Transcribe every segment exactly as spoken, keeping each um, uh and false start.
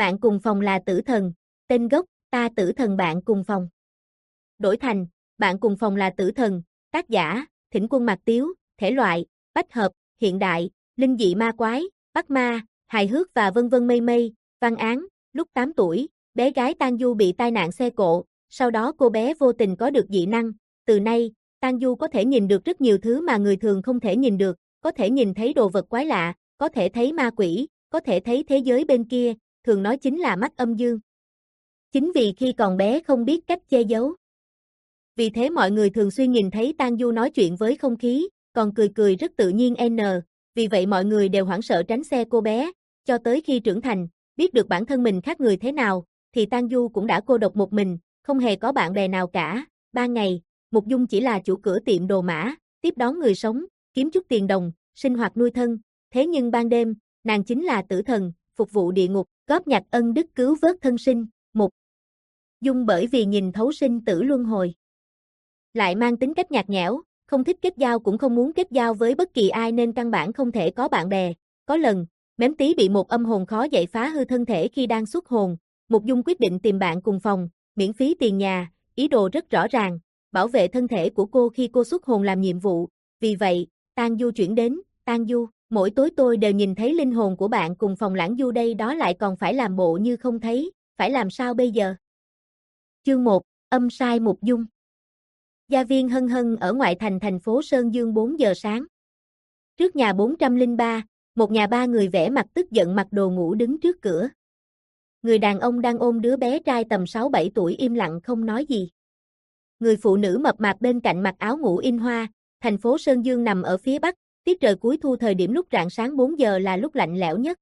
Bạn cùng phòng là tử thần, tên gốc, ta tử thần bạn cùng phòng. Đổi thành, bạn cùng phòng là tử thần, tác giả, Thỉnh Quân Mạc Tiếu, thể loại, bách hợp, hiện đại, linh dị ma quái, bắt ma, hài hước và vân vân mây mây, văn án, lúc tám tuổi, bé gái Tang Du bị tai nạn xe cộ, sau đó cô bé vô tình có được dị năng, từ nay, Tang Du có thể nhìn được rất nhiều thứ mà người thường không thể nhìn được, có thể nhìn thấy đồ vật quái lạ, có thể thấy ma quỷ, có thể thấy thế giới bên kia, thường nói chính là mắt âm dương. Chính vì khi còn bé không biết cách che giấu. Vì thế mọi người thường xuyên nhìn thấy Tang Du nói chuyện với không khí, còn cười cười rất tự nhiên n. Vì vậy mọi người đều hoảng sợ tránh xe cô bé, cho tới khi trưởng thành, biết được bản thân mình khác người thế nào, thì Tang Du cũng đã cô độc một mình, không hề có bạn bè nào cả. Ban ngày, Mục Dung chỉ là chủ cửa tiệm đồ mã, tiếp đón người sống, kiếm chút tiền đồng, sinh hoạt nuôi thân. Thế nhưng ban đêm, nàng chính là tử thần, phục vụ địa ngục, góp nhặt ân đức cứu vớt thân sinh. Mục Dung bởi vì nhìn thấu sinh tử luân hồi, lại mang tính cách nhạt nhẽo, không thích kết giao cũng không muốn kết giao với bất kỳ ai nên căn bản không thể có bạn bè. Có lần, Mém Tí bị một âm hồn khó dậy phá hư thân thể khi đang xuất hồn, Mục Dung quyết định tìm bạn cùng phòng, miễn phí tiền nhà, ý đồ rất rõ ràng, bảo vệ thân thể của cô khi cô xuất hồn làm nhiệm vụ. Vì vậy, Tang Du chuyển đến, Tang Du, mỗi tối tôi đều nhìn thấy linh hồn của bạn cùng phòng Lãng Du đây đó lại còn phải làm bộ như không thấy, phải làm sao bây giờ? Chương một, âm sai Mục Dung. Gia viên Hân Hân ở ngoại thành thành phố Sơn Dương bốn giờ sáng. Trước nhà bốn trăm lẻ ba, một nhà ba người vẻ mặt tức giận mặc đồ ngủ đứng trước cửa. Người đàn ông đang ôm đứa bé trai tầm sáu bảy tuổi im lặng không nói gì. Người phụ nữ mập mạp bên cạnh mặc áo ngủ in hoa, thành phố Sơn Dương nằm ở phía bắc, tiết trời cuối thu thời điểm lúc rạng sáng bốn giờ là lúc lạnh lẽo nhất.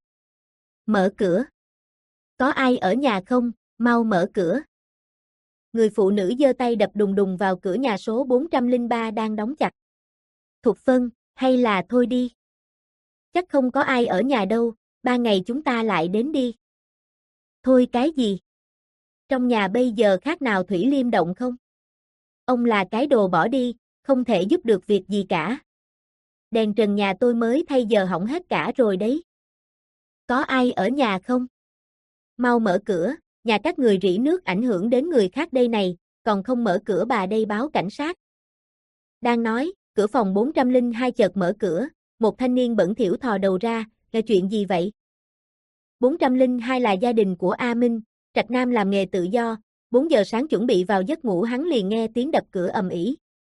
Mở cửa. Có ai ở nhà không, mau mở cửa. Người phụ nữ giơ tay đập đùng đùng vào cửa nhà số bốn trăm lẻ ba đang đóng chặt. Thục Phân, hay là thôi đi. Chắc không có ai ở nhà đâu, ba ngày chúng ta lại đến đi. Thôi cái gì? Trong nhà bây giờ khác nào Thủy Liêm Động không? Ông là cái đồ bỏ đi, không thể giúp được việc gì cả. Đèn trần nhà tôi mới thay giờ hỏng hết cả rồi đấy. Có ai ở nhà không? Mau mở cửa, nhà các người rỉ nước ảnh hưởng đến người khác đây này, còn không mở cửa bà đây báo cảnh sát. Đang nói, cửa phòng bốn trăm lẻ hai chợt mở cửa, một thanh niên bẩn thỉu thò đầu ra, là chuyện gì vậy? bốn trăm lẻ hai là gia đình của A Minh, Trạch Nam làm nghề tự do, bốn giờ sáng chuẩn bị vào giấc ngủ hắn liền nghe tiếng đập cửa ầm ĩ.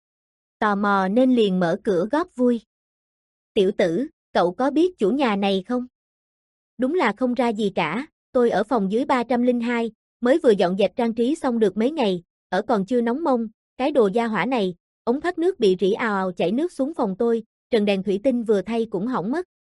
Tò mò nên liền mở cửa góp vui. Tiểu tử, cậu có biết chủ nhà này không? Đúng là không ra gì cả, tôi ở phòng dưới ba trăm lẻ hai, mới vừa dọn dẹp trang trí xong được mấy ngày, ở còn chưa nóng mông, cái đồ gia hỏa này, ống thoát nước bị rỉ ào ào chảy nước xuống phòng tôi, trần đèn thủy tinh vừa thay cũng hỏng mất.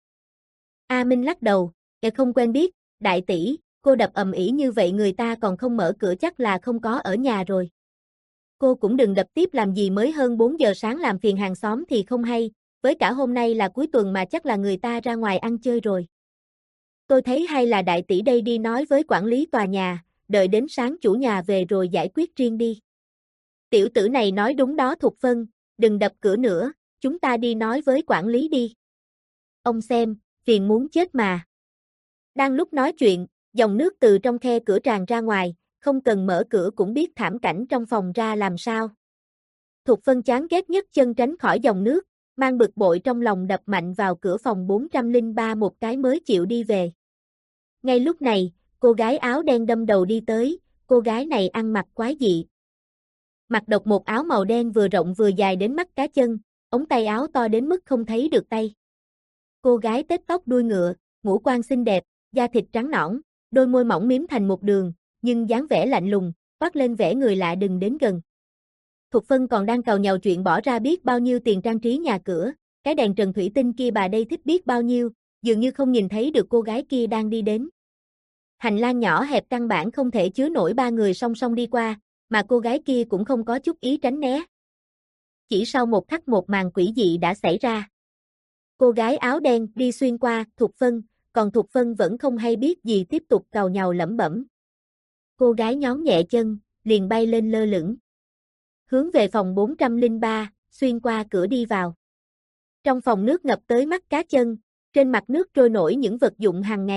A Minh lắc đầu, kẻ không quen biết, đại tỷ, cô đập ầm ĩ như vậy người ta còn không mở cửa chắc là không có ở nhà rồi. Cô cũng đừng đập tiếp làm gì mới hơn bốn giờ sáng làm phiền hàng xóm thì không hay, với cả hôm nay là cuối tuần mà chắc là người ta ra ngoài ăn chơi rồi. Tôi thấy hay là đại tỷ đây đi nói với quản lý tòa nhà, đợi đến sáng chủ nhà về rồi giải quyết riêng đi. Tiểu tử này nói đúng đó Thục Phân, đừng đập cửa nữa, chúng ta đi nói với quản lý đi. Ông xem, phiền muốn chết mà. Đang lúc nói chuyện, dòng nước từ trong khe cửa tràn ra ngoài, không cần mở cửa cũng biết thảm cảnh trong phòng ra làm sao. Thục Phân chán ghét nhất chân tránh khỏi dòng nước, mang bực bội trong lòng đập mạnh vào cửa phòng bốn trăm lẻ ba một cái mới chịu đi về. Ngay lúc này, cô gái áo đen đâm đầu đi tới, cô gái này ăn mặc quái dị. Mặc độc một áo màu đen vừa rộng vừa dài đến mắt cá chân, ống tay áo to đến mức không thấy được tay. Cô gái tết tóc đuôi ngựa, ngũ quan xinh đẹp, da thịt trắng nõn, đôi môi mỏng miếm thành một đường, nhưng dáng vẻ lạnh lùng, toát lên vẻ người lạ đừng đến gần. Thục Phân còn đang càu nhàu chuyện bỏ ra biết bao nhiêu tiền trang trí nhà cửa, cái đèn trần thủy tinh kia bà đây thích biết bao nhiêu, dường như không nhìn thấy được cô gái kia đang đi đến. Hành lang nhỏ hẹp căn bản không thể chứa nổi ba người song song đi qua, mà cô gái kia cũng không có chút ý tránh né. Chỉ sau một khắc một màn quỷ dị đã xảy ra. Cô gái áo đen đi xuyên qua Thục Phân, còn Thục Phân vẫn không hay biết gì tiếp tục càu nhàu lẩm bẩm. Cô gái nhón nhẹ chân, liền bay lên lơ lửng. Hướng về phòng bốn trăm lẻ ba, xuyên qua cửa đi vào. Trong phòng nước ngập tới mắt cá chân, trên mặt nước trôi nổi những vật dụng hàng ngày,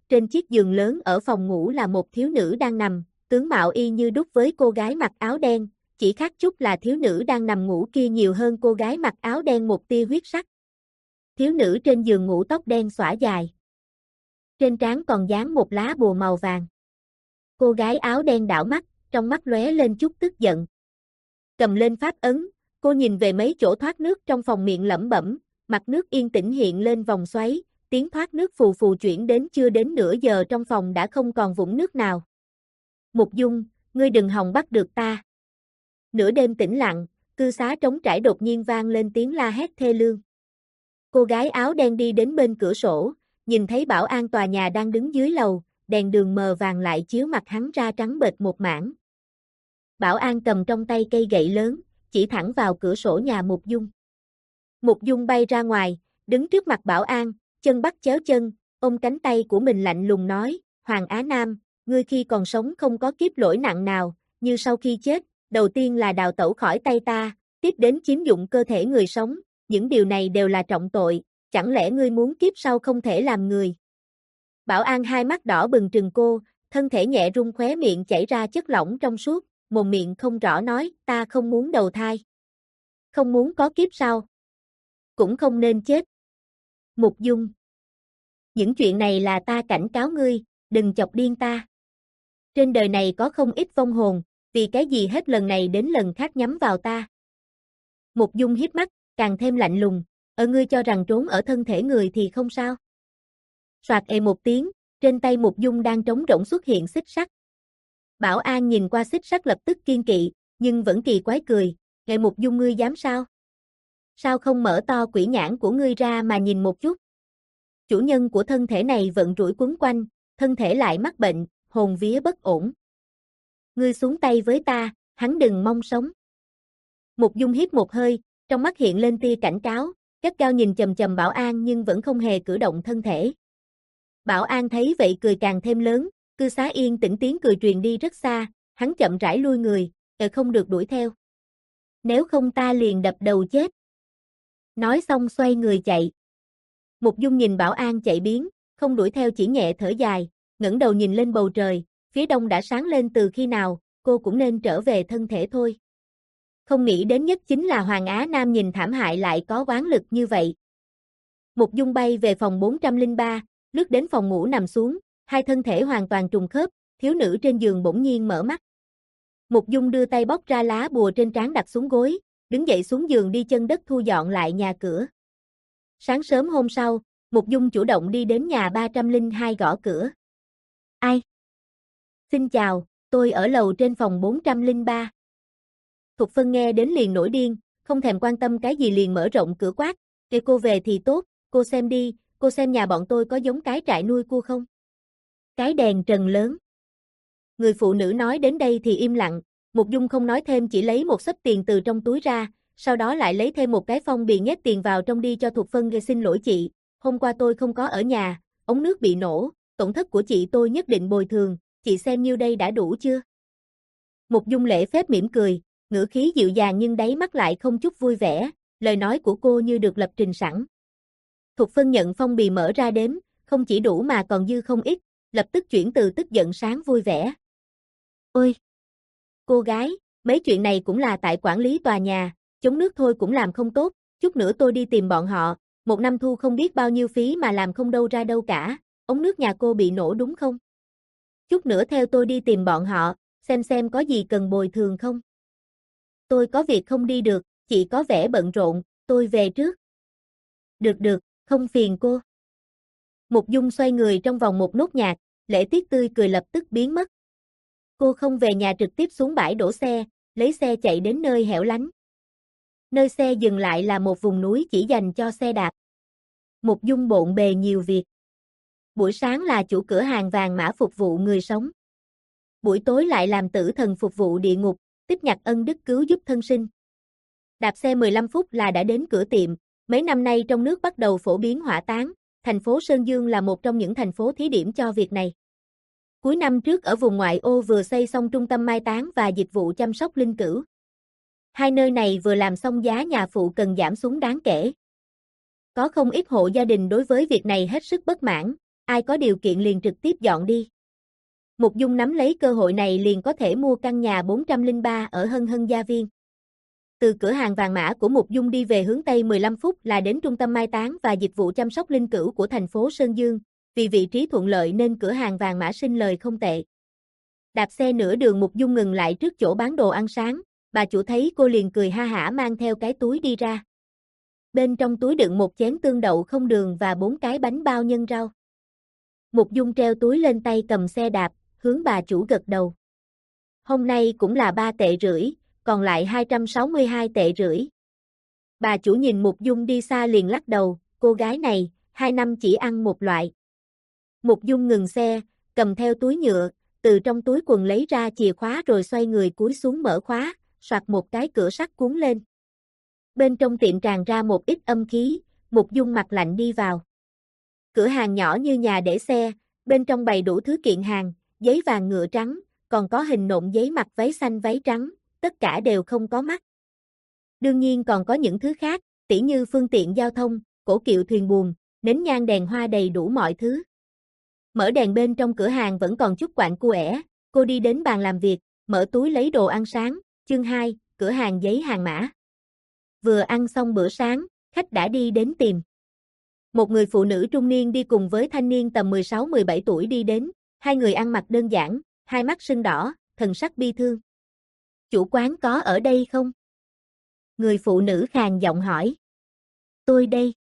trên chiếc giường lớn ở phòng ngủ là một thiếu nữ đang nằm, tướng mạo y như đúc với cô gái mặc áo đen, chỉ khác chút là thiếu nữ đang nằm ngủ kia nhiều hơn cô gái mặc áo đen một tia huyết sắc. Thiếu nữ trên giường ngủ tóc đen xõa dài. Trên trán còn dán một lá bùa màu vàng. Cô gái áo đen đảo mắt, trong mắt lóe lên chút tức giận. Cầm lên pháp ấn, cô nhìn về mấy chỗ thoát nước trong phòng miệng lẩm bẩm, mặt nước yên tĩnh hiện lên vòng xoáy, tiếng thoát nước phù phù chuyển đến chưa đến nửa giờ trong phòng đã không còn vũng nước nào. Mục Dung, ngươi đừng hòng bắt được ta. Nửa đêm tĩnh lặng, cư xá trống trải đột nhiên vang lên tiếng la hét thê lương. Cô gái áo đen đi đến bên cửa sổ, nhìn thấy bảo an tòa nhà đang đứng dưới lầu, đèn đường mờ vàng lại chiếu mặt hắn ra trắng bệch một mảng. Bảo an cầm trong tay cây gậy lớn, chỉ thẳng vào cửa sổ nhà Mục Dung. Mục Dung bay ra ngoài, đứng trước mặt bảo an, chân bắt chéo chân, ôm cánh tay của mình lạnh lùng nói, Hoàng Á Nam, ngươi khi còn sống không có kiếp lỗi nặng nào, như sau khi chết, đầu tiên là đào tẩu khỏi tay ta, tiếp đến chiếm dụng cơ thể người sống, những điều này đều là trọng tội, chẳng lẽ ngươi muốn kiếp sau không thể làm người? Bảo an hai mắt đỏ bừng trừng cô, thân thể nhẹ rung khóe miệng chảy ra chất lỏng trong suốt, mồm miệng không rõ nói, ta không muốn đầu thai. Không muốn có kiếp sau. Cũng không nên chết. Mục Dung. Những chuyện này là ta cảnh cáo ngươi, đừng chọc điên ta. Trên đời này có không ít vong hồn, vì cái gì hết lần này đến lần khác nhắm vào ta. Mục Dung híp mắt, càng thêm lạnh lùng, ở ngươi cho rằng trốn ở thân thể người thì không sao. Soạt ề một tiếng, trên tay Mục Dung đang trống rỗng xuất hiện xích sắt. Bảo an nhìn qua xích sắt lập tức kiên kỵ, nhưng vẫn kỳ quái cười, "Ngài Mục Dung ngươi dám sao? Sao không mở to quỷ nhãn của ngươi ra mà nhìn một chút?" Chủ nhân của thân thể này vận rủi quấn quanh, thân thể lại mắc bệnh, hồn vía bất ổn. Ngươi xuống tay với ta, hắn đừng mong sống. Mục Dung hít một hơi, trong mắt hiện lên tia cảnh cáo, gắt gao nhìn chầm chầm Bảo An nhưng vẫn không hề cử động thân thể. Bảo An thấy vậy cười càng thêm lớn, cư xá yên tĩnh tiếng cười truyền đi rất xa, hắn chậm rãi lui người, "Ờ không được đuổi theo. Nếu không ta liền đập đầu chết." Nói xong xoay người chạy. Mục Dung nhìn Bảo An chạy biến, không đuổi theo chỉ nhẹ thở dài, ngẩng đầu nhìn lên bầu trời, phía đông đã sáng lên từ khi nào, cô cũng nên trở về thân thể thôi. Không nghĩ đến nhất chính là Hoàng Á Nam nhìn thảm hại lại có oán lực như vậy. Mục Dung bay về phòng bốn trăm lẻ ba, lướt đến phòng ngủ nằm xuống, hai thân thể hoàn toàn trùng khớp, thiếu nữ trên giường bỗng nhiên mở mắt. Mục Dung đưa tay bóc ra lá bùa trên trán đặt xuống gối, đứng dậy xuống giường đi chân đất thu dọn lại nhà cửa. Sáng sớm hôm sau, Mục Dung chủ động đi đến nhà ba trăm lẻ hai gõ cửa. "Ai?" "Xin chào, tôi ở lầu trên phòng bốn trăm lẻ ba. Thục Phân nghe đến liền nổi điên, không thèm quan tâm cái gì liền mở rộng cửa quát, "Kêu cô về thì tốt, cô xem đi, cô xem nhà bọn tôi có giống cái trại nuôi cua không?" Cái đèn trần lớn. Người phụ nữ nói đến đây thì im lặng, Mục Dung không nói thêm chỉ lấy một xấp tiền từ trong túi ra, sau đó lại lấy thêm một cái phong bì nhét tiền vào trong đi cho Thục Phân gây xin lỗi chị, "Hôm qua tôi không có ở nhà, ống nước bị nổ, tổn thất của chị tôi nhất định bồi thường, chị xem nhiêu đây đã đủ chưa?" Mục Dung lễ phép mỉm cười, ngữ khí dịu dàng nhưng đáy mắt lại không chút vui vẻ, lời nói của cô như được lập trình sẵn. Thục Phân nhận phong bì mở ra đếm, không chỉ đủ mà còn dư không ít, lập tức chuyển từ tức giận sáng vui vẻ. "Ôi! Cô gái, mấy chuyện này cũng là tại quản lý tòa nhà, chống nước thôi cũng làm không tốt, chút nữa tôi đi tìm bọn họ, một năm thu không biết bao nhiêu phí mà làm không đâu ra đâu cả, ống nước nhà cô bị nổ đúng không? Chút nữa theo tôi đi tìm bọn họ, xem xem có gì cần bồi thường không?" "Tôi có việc không đi được, chị có vẻ bận rộn, tôi về trước." "Được được, không phiền cô." Mục Dung xoay người trong vòng một nốt nhạc, lễ tiết tươi cười lập tức biến mất. Cô không về nhà trực tiếp xuống bãi đổ xe, lấy xe chạy đến nơi hẻo lánh. Nơi xe dừng lại là một vùng núi chỉ dành cho xe đạp. Mục Dung bộn bề nhiều việc. Buổi sáng là chủ cửa hàng vàng mã phục vụ người sống. Buổi tối lại làm tử thần phục vụ địa ngục, tiếp nhặt ân đức cứu giúp thân sinh. Đạp xe mười lăm phút là đã đến cửa tiệm, mấy năm nay trong nước bắt đầu phổ biến hỏa táng, thành phố Sơn Dương là một trong những thành phố thí điểm cho việc này. Cuối năm trước ở vùng ngoại ô vừa xây xong trung tâm mai táng và dịch vụ chăm sóc linh cữu. Hai nơi này vừa làm xong giá nhà phụ cần giảm xuống đáng kể. Có không ít hộ gia đình đối với việc này hết sức bất mãn, ai có điều kiện liền trực tiếp dọn đi. Mục Dung nắm lấy cơ hội này liền có thể mua căn nhà bốn trăm lẻ ba ở Hân Hân Gia Viên. Từ cửa hàng vàng mã của Mục Dung đi về hướng Tây mười lăm phút là đến trung tâm mai táng và dịch vụ chăm sóc linh cữu của thành phố Sơn Dương, vì vị trí thuận lợi nên cửa hàng vàng mã sinh lời không tệ. Đạp xe nửa đường Mục Dung ngừng lại trước chỗ bán đồ ăn sáng, bà chủ thấy cô liền cười ha hả mang theo cái túi đi ra. Bên trong túi đựng một chén tương đậu không đường và bốn cái bánh bao nhân rau. Mục Dung treo túi lên tay cầm xe đạp, hướng bà chủ gật đầu. Hôm nay cũng là ba tệ rưỡi, còn lại hai trăm sáu mươi hai tệ rưỡi. Bà chủ nhìn Mục Dung đi xa liền lắc đầu, cô gái này, hai năm chỉ ăn một loại. Mục Dung ngừng xe, cầm theo túi nhựa, từ trong túi quần lấy ra chìa khóa rồi xoay người cúi xuống mở khóa, soạt một cái cửa sắt cuốn lên. Bên trong tiệm tràn ra một ít âm khí, Mục Dung mặt lạnh đi vào. Cửa hàng nhỏ như nhà để xe, bên trong bày đủ thứ kiện hàng, giấy vàng ngựa trắng, còn có hình nộm giấy mặc váy xanh váy trắng, tất cả đều không có mắt. Đương nhiên còn có những thứ khác, tỉ như phương tiện giao thông, cổ kiệu thuyền buồm, nến nhang đèn hoa đầy đủ mọi thứ. Mở đèn bên trong cửa hàng vẫn còn chút quạnh quẻ, cô đi đến bàn làm việc, mở túi lấy đồ ăn sáng, chương hai, cửa hàng giấy hàng mã. Vừa ăn xong bữa sáng, khách đã đi đến tìm. Một người phụ nữ trung niên đi cùng với thanh niên tầm mười sáu mười bảy tuổi đi đến, hai người ăn mặc đơn giản, hai mắt sưng đỏ, thần sắc bi thương. Chủ quán có ở đây không? Người phụ nữ khàn giọng hỏi. Tôi đây.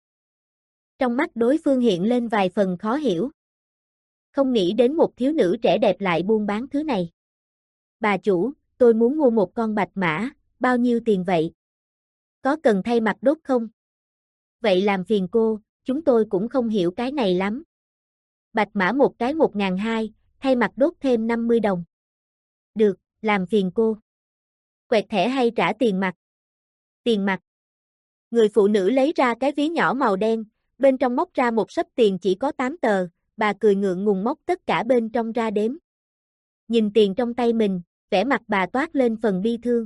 Trong mắt đối phương hiện lên vài phần khó hiểu. Không nghĩ đến một thiếu nữ trẻ đẹp lại buôn bán thứ này. Bà chủ, tôi muốn mua một con bạch mã, bao nhiêu tiền vậy? Có cần thay mặt đốt không? Vậy làm phiền cô, chúng tôi cũng không hiểu cái này lắm. Bạch mã một cái một ngàn hai, thay mặt đốt thêm năm mươi đồng. Được, làm phiền cô. Quẹt thẻ hay trả tiền mặt? Tiền mặt. Người phụ nữ lấy ra cái ví nhỏ màu đen, bên trong móc ra một xấp tiền chỉ có tám tờ, bà cười ngượng ngùng móc tất cả bên trong ra đếm. Nhìn tiền trong tay mình, vẻ mặt bà toát lên phần bi thương.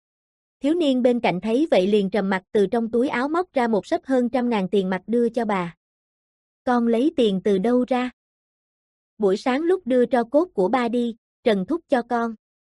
Thiếu niên bên cạnh thấy vậy liền trầm mặt từ trong túi áo móc ra một xấp hơn trăm ngàn tiền mặt đưa cho bà. Con lấy tiền từ đâu ra? Buổi sáng lúc đưa tro cốt của ba đi, Trần thúc cho con.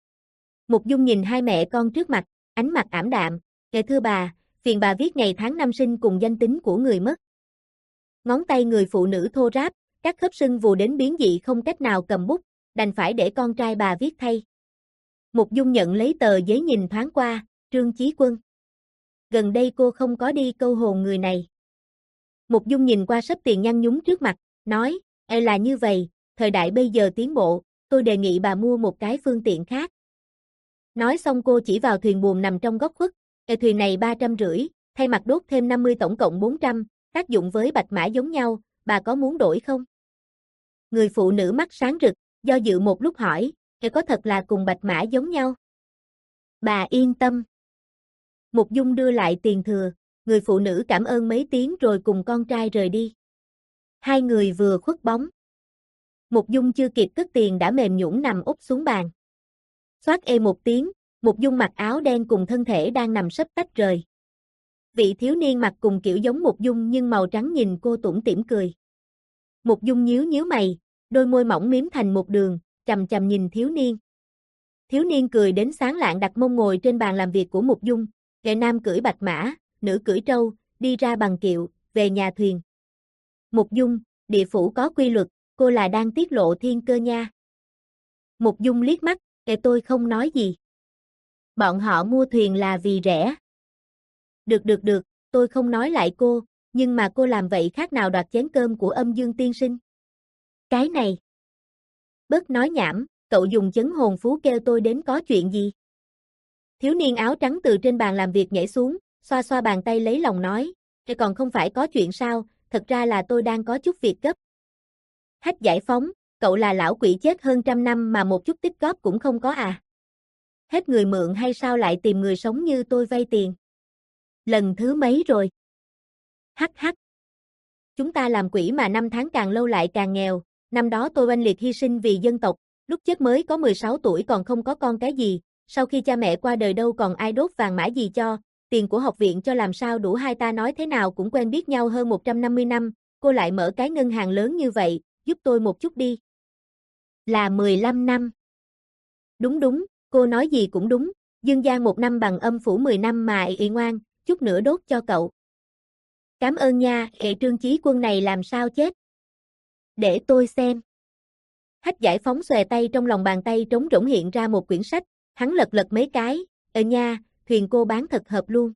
Mục Dung nhìn hai mẹ con trước mặt, ánh mặt ảm đạm, "Kệ thưa bà, phiền bà viết ngày tháng năm sinh cùng danh tính của người mất." Ngón tay người phụ nữ thô ráp, các khớp sưng vù đến biến dị không cách nào cầm bút, đành phải để con trai bà viết thay. Mục Dung nhận lấy tờ giấy nhìn thoáng qua, Trương Chí Quân. Gần đây cô không có đi câu hồn người này. Mục Dung nhìn qua xấp tiền nhăn nhúm trước mặt, nói, "E là như vậy, thời đại bây giờ tiến bộ, tôi đề nghị bà mua một cái phương tiện khác." Nói xong cô chỉ vào thuyền buồm nằm trong góc khuất, "E thuyền này ba trăm rưỡi, thay mặt đốt thêm năm mươi tổng cộng bốn trăm, tác dụng với bạch mã giống nhau, bà có muốn đổi không?" Người phụ nữ mắt sáng rực, do dự một lúc hỏi, "E có thật là cùng bạch mã giống nhau?" "Bà yên tâm." Mục Dung đưa lại tiền thừa, người phụ nữ cảm ơn mấy tiếng rồi cùng con trai rời đi. Hai người vừa khuất bóng. Mục Dung chưa kịp cất tiền đã mềm nhũn nằm úp xuống bàn. Xoát ê một tiếng, Mục Dung mặc áo đen cùng thân thể đang nằm sấp tách rời. Vị thiếu niên mặc cùng kiểu giống Mục Dung nhưng màu trắng nhìn cô tủm tỉm cười. Mục Dung nhíu nhíu mày, đôi môi mỏng miếm thành một đường, chằm chằm nhìn thiếu niên. Thiếu niên cười đến sáng lạng đặt mông ngồi trên bàn làm việc của Mục Dung, kệ nam cưỡi bạch mã, nữ cưỡi trâu, đi ra bằng kiệu, về nhà thuyền. Mục Dung, địa phủ có quy luật, cô là đang tiết lộ thiên cơ nha. Mục Dung liếc mắt, kệ tôi không nói gì. Bọn họ mua thuyền là vì rẻ. Được được được, tôi không nói lại cô, nhưng mà cô làm vậy khác nào đoạt chén cơm của Âm Dương tiên sinh. Cái này. Bớt nói nhảm, cậu dùng chấn hồn phú kêu tôi đến có chuyện gì? Thiếu niên áo trắng từ trên bàn làm việc nhảy xuống, xoa xoa bàn tay lấy lòng nói, "Thế còn không phải có chuyện sao, thật ra là tôi đang có chút việc gấp." Hách giải phóng, cậu là lão quỷ chết hơn trăm năm mà một chút tích góp cũng không có à? Hết người mượn hay sao lại tìm người sống như tôi vay tiền? Lần thứ mấy rồi? Hắc hắc. Chúng ta làm quỷ mà năm tháng càng lâu lại càng nghèo, năm đó tôi oanh liệt hy sinh vì dân tộc, lúc chết mới có mười sáu tuổi còn không có con cái gì, sau khi cha mẹ qua đời đâu còn ai đốt vàng mã gì cho, tiền của học viện cho làm sao đủ hai ta nói thế nào cũng quen biết nhau hơn một trăm năm mươi năm, cô lại mở cái ngân hàng lớn như vậy, giúp tôi một chút đi. Là mười lăm năm. Đúng đúng, cô nói gì cũng đúng, dương gian một năm bằng âm phủ mười năm mà ị ngoan, chút nữa đốt cho cậu. Cảm ơn nha, hệ Trương Chí Quân này làm sao chết? Để tôi xem. Hách Giải Phóng xòe tay, trong lòng bàn tay trống rỗng hiện ra một quyển sách, hắn lật lật mấy cái, ờ nha, thuyền cô bán thật hợp luôn.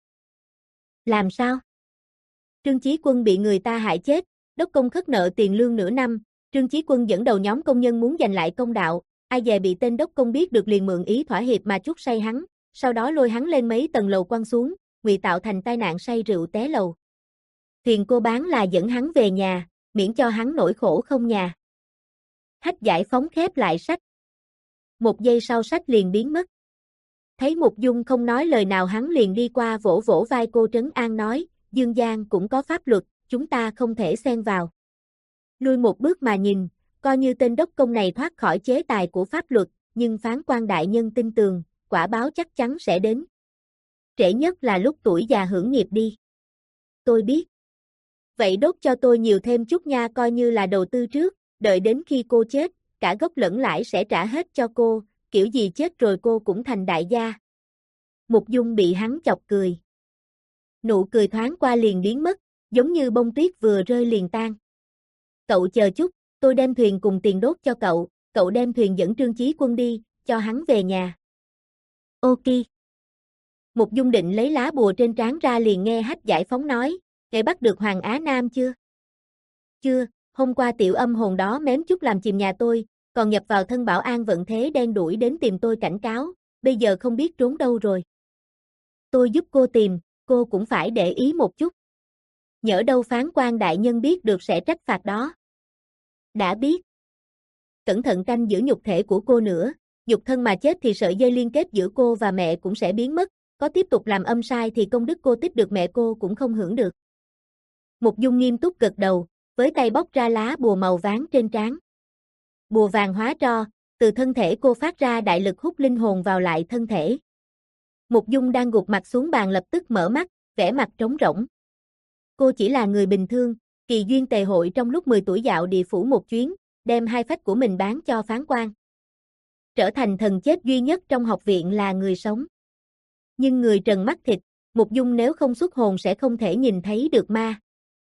Làm sao? Trương Chí Quân bị người ta hại chết, đốc công khất nợ tiền lương nửa năm, Trương Chí Quân dẫn đầu nhóm công nhân muốn giành lại công đạo, ai dè bị tên đốc công biết được liền mượn ý thỏa hiệp mà chuốc say hắn, sau đó lôi hắn lên mấy tầng lầu quăng xuống, ngụy tạo thành tai nạn say rượu té lầu. Thuyền cô bán là dẫn hắn về nhà, miễn cho hắn nỗi khổ không nhà. Hách Giải Phóng khép lại sách. Một giây sau sách liền biến mất. Thấy Mục Dung không nói lời nào, hắn liền đi qua vỗ vỗ vai cô trấn an nói, Dương gian cũng có pháp luật, chúng ta không thể xen vào. Lui một bước mà nhìn, coi như tên đốc công này thoát khỏi chế tài của pháp luật, nhưng phán quan đại nhân tin tường, quả báo chắc chắn sẽ đến. Trễ nhất là lúc tuổi già hưởng nghiệp đi. Tôi biết. Vậy đốt cho tôi nhiều thêm chút nha, coi như là đầu tư trước, đợi đến khi cô chết, cả gốc lẫn lãi sẽ trả hết cho cô, kiểu gì chết rồi cô cũng thành đại gia. Mục Dung bị hắn chọc cười. Nụ cười thoáng qua liền biến mất, giống như bông tuyết vừa rơi liền tan. Cậu chờ chút, tôi đem thuyền cùng tiền đốt cho cậu, cậu đem thuyền dẫn Trương Chí Quân đi, cho hắn về nhà. Ok. Mục Dung định lấy lá bùa trên trán ra, liền nghe Hách Giải Phóng nói, ngài bắt được Hoàng Á Nam chưa? Chưa, hôm qua tiểu âm hồn đó mém chút làm chìm nhà tôi, còn nhập vào thân Bảo An vận thế đen đuổi đến tìm tôi cảnh cáo, bây giờ không biết trốn đâu rồi. Tôi giúp cô tìm, cô cũng phải để ý một chút. Nhỡ đâu phán quan đại nhân biết được sẽ trách phạt đó. Đã biết. Cẩn thận canh giữ nhục thể của cô nữa, nhục thân mà chết thì sợi dây liên kết giữa cô và mẹ cũng sẽ biến mất, có tiếp tục làm âm sai thì công đức cô tích được mẹ cô cũng không hưởng được. Mục Dung nghiêm túc gật đầu, với tay bóc ra lá bùa màu vàng trên trán. Bùa vàng hóa tro, từ thân thể cô phát ra đại lực hút linh hồn vào lại thân thể. Mục Dung đang gục mặt xuống bàn lập tức mở mắt, vẻ mặt trống rỗng. Cô chỉ là người bình thường, kỳ duyên tề hội trong lúc mười tuổi dạo địa phủ một chuyến, đem hai phách của mình bán cho phán quan. Trở thành thần chết duy nhất trong học viện là người sống. Nhưng người trần mắt thịt, Mục Dung nếu không xuất hồn sẽ không thể nhìn thấy được ma.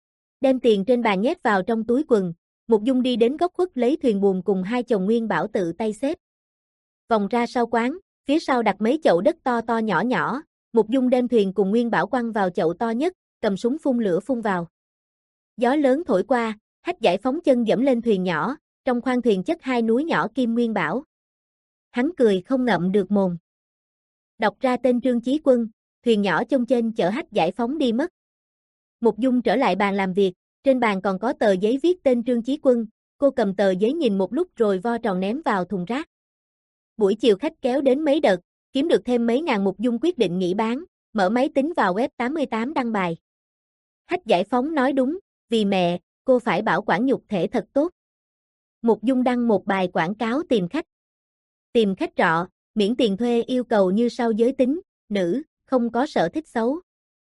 Đem tiền trên bàn nhét vào trong túi quần, Mục Dung đi đến góc khuất lấy thuyền buồm cùng hai chồng nguyên bảo tự tay xếp. Vòng ra sau quán, phía sau đặt mấy chậu đất to to nhỏ nhỏ, Mục Dung đem thuyền cùng nguyên bảo quăng vào chậu to nhất, cầm súng phun lửa phun vào. Gió lớn thổi qua, Hách Giải Phóng chân dẫm lên thuyền nhỏ, trong khoang thuyền chất hai núi nhỏ kim nguyên bảo. Hắn cười không ngậm được mồm. Đọc ra tên Trương Chí Quân, thuyền nhỏ chông chênh chở Hách Giải Phóng đi mất. Mục Dung trở lại bàn làm việc, trên bàn còn có tờ giấy viết tên Trương Chí Quân, cô cầm tờ giấy nhìn một lúc rồi vo tròn ném vào thùng rác. Buổi chiều khách kéo đến mấy đợt, kiếm được thêm mấy ngàn. Mục Dung quyết định nghỉ bán, mở máy tính vào web tám mươi tám đăng bài. Hách Giải Phóng nói đúng, vì mẹ, cô phải bảo quản nhục thể thật tốt. Mục Dung đăng một bài quảng cáo tìm khách. Tìm khách trọ, miễn tiền thuê, yêu cầu như sau: giới tính, nữ, không có sở thích xấu.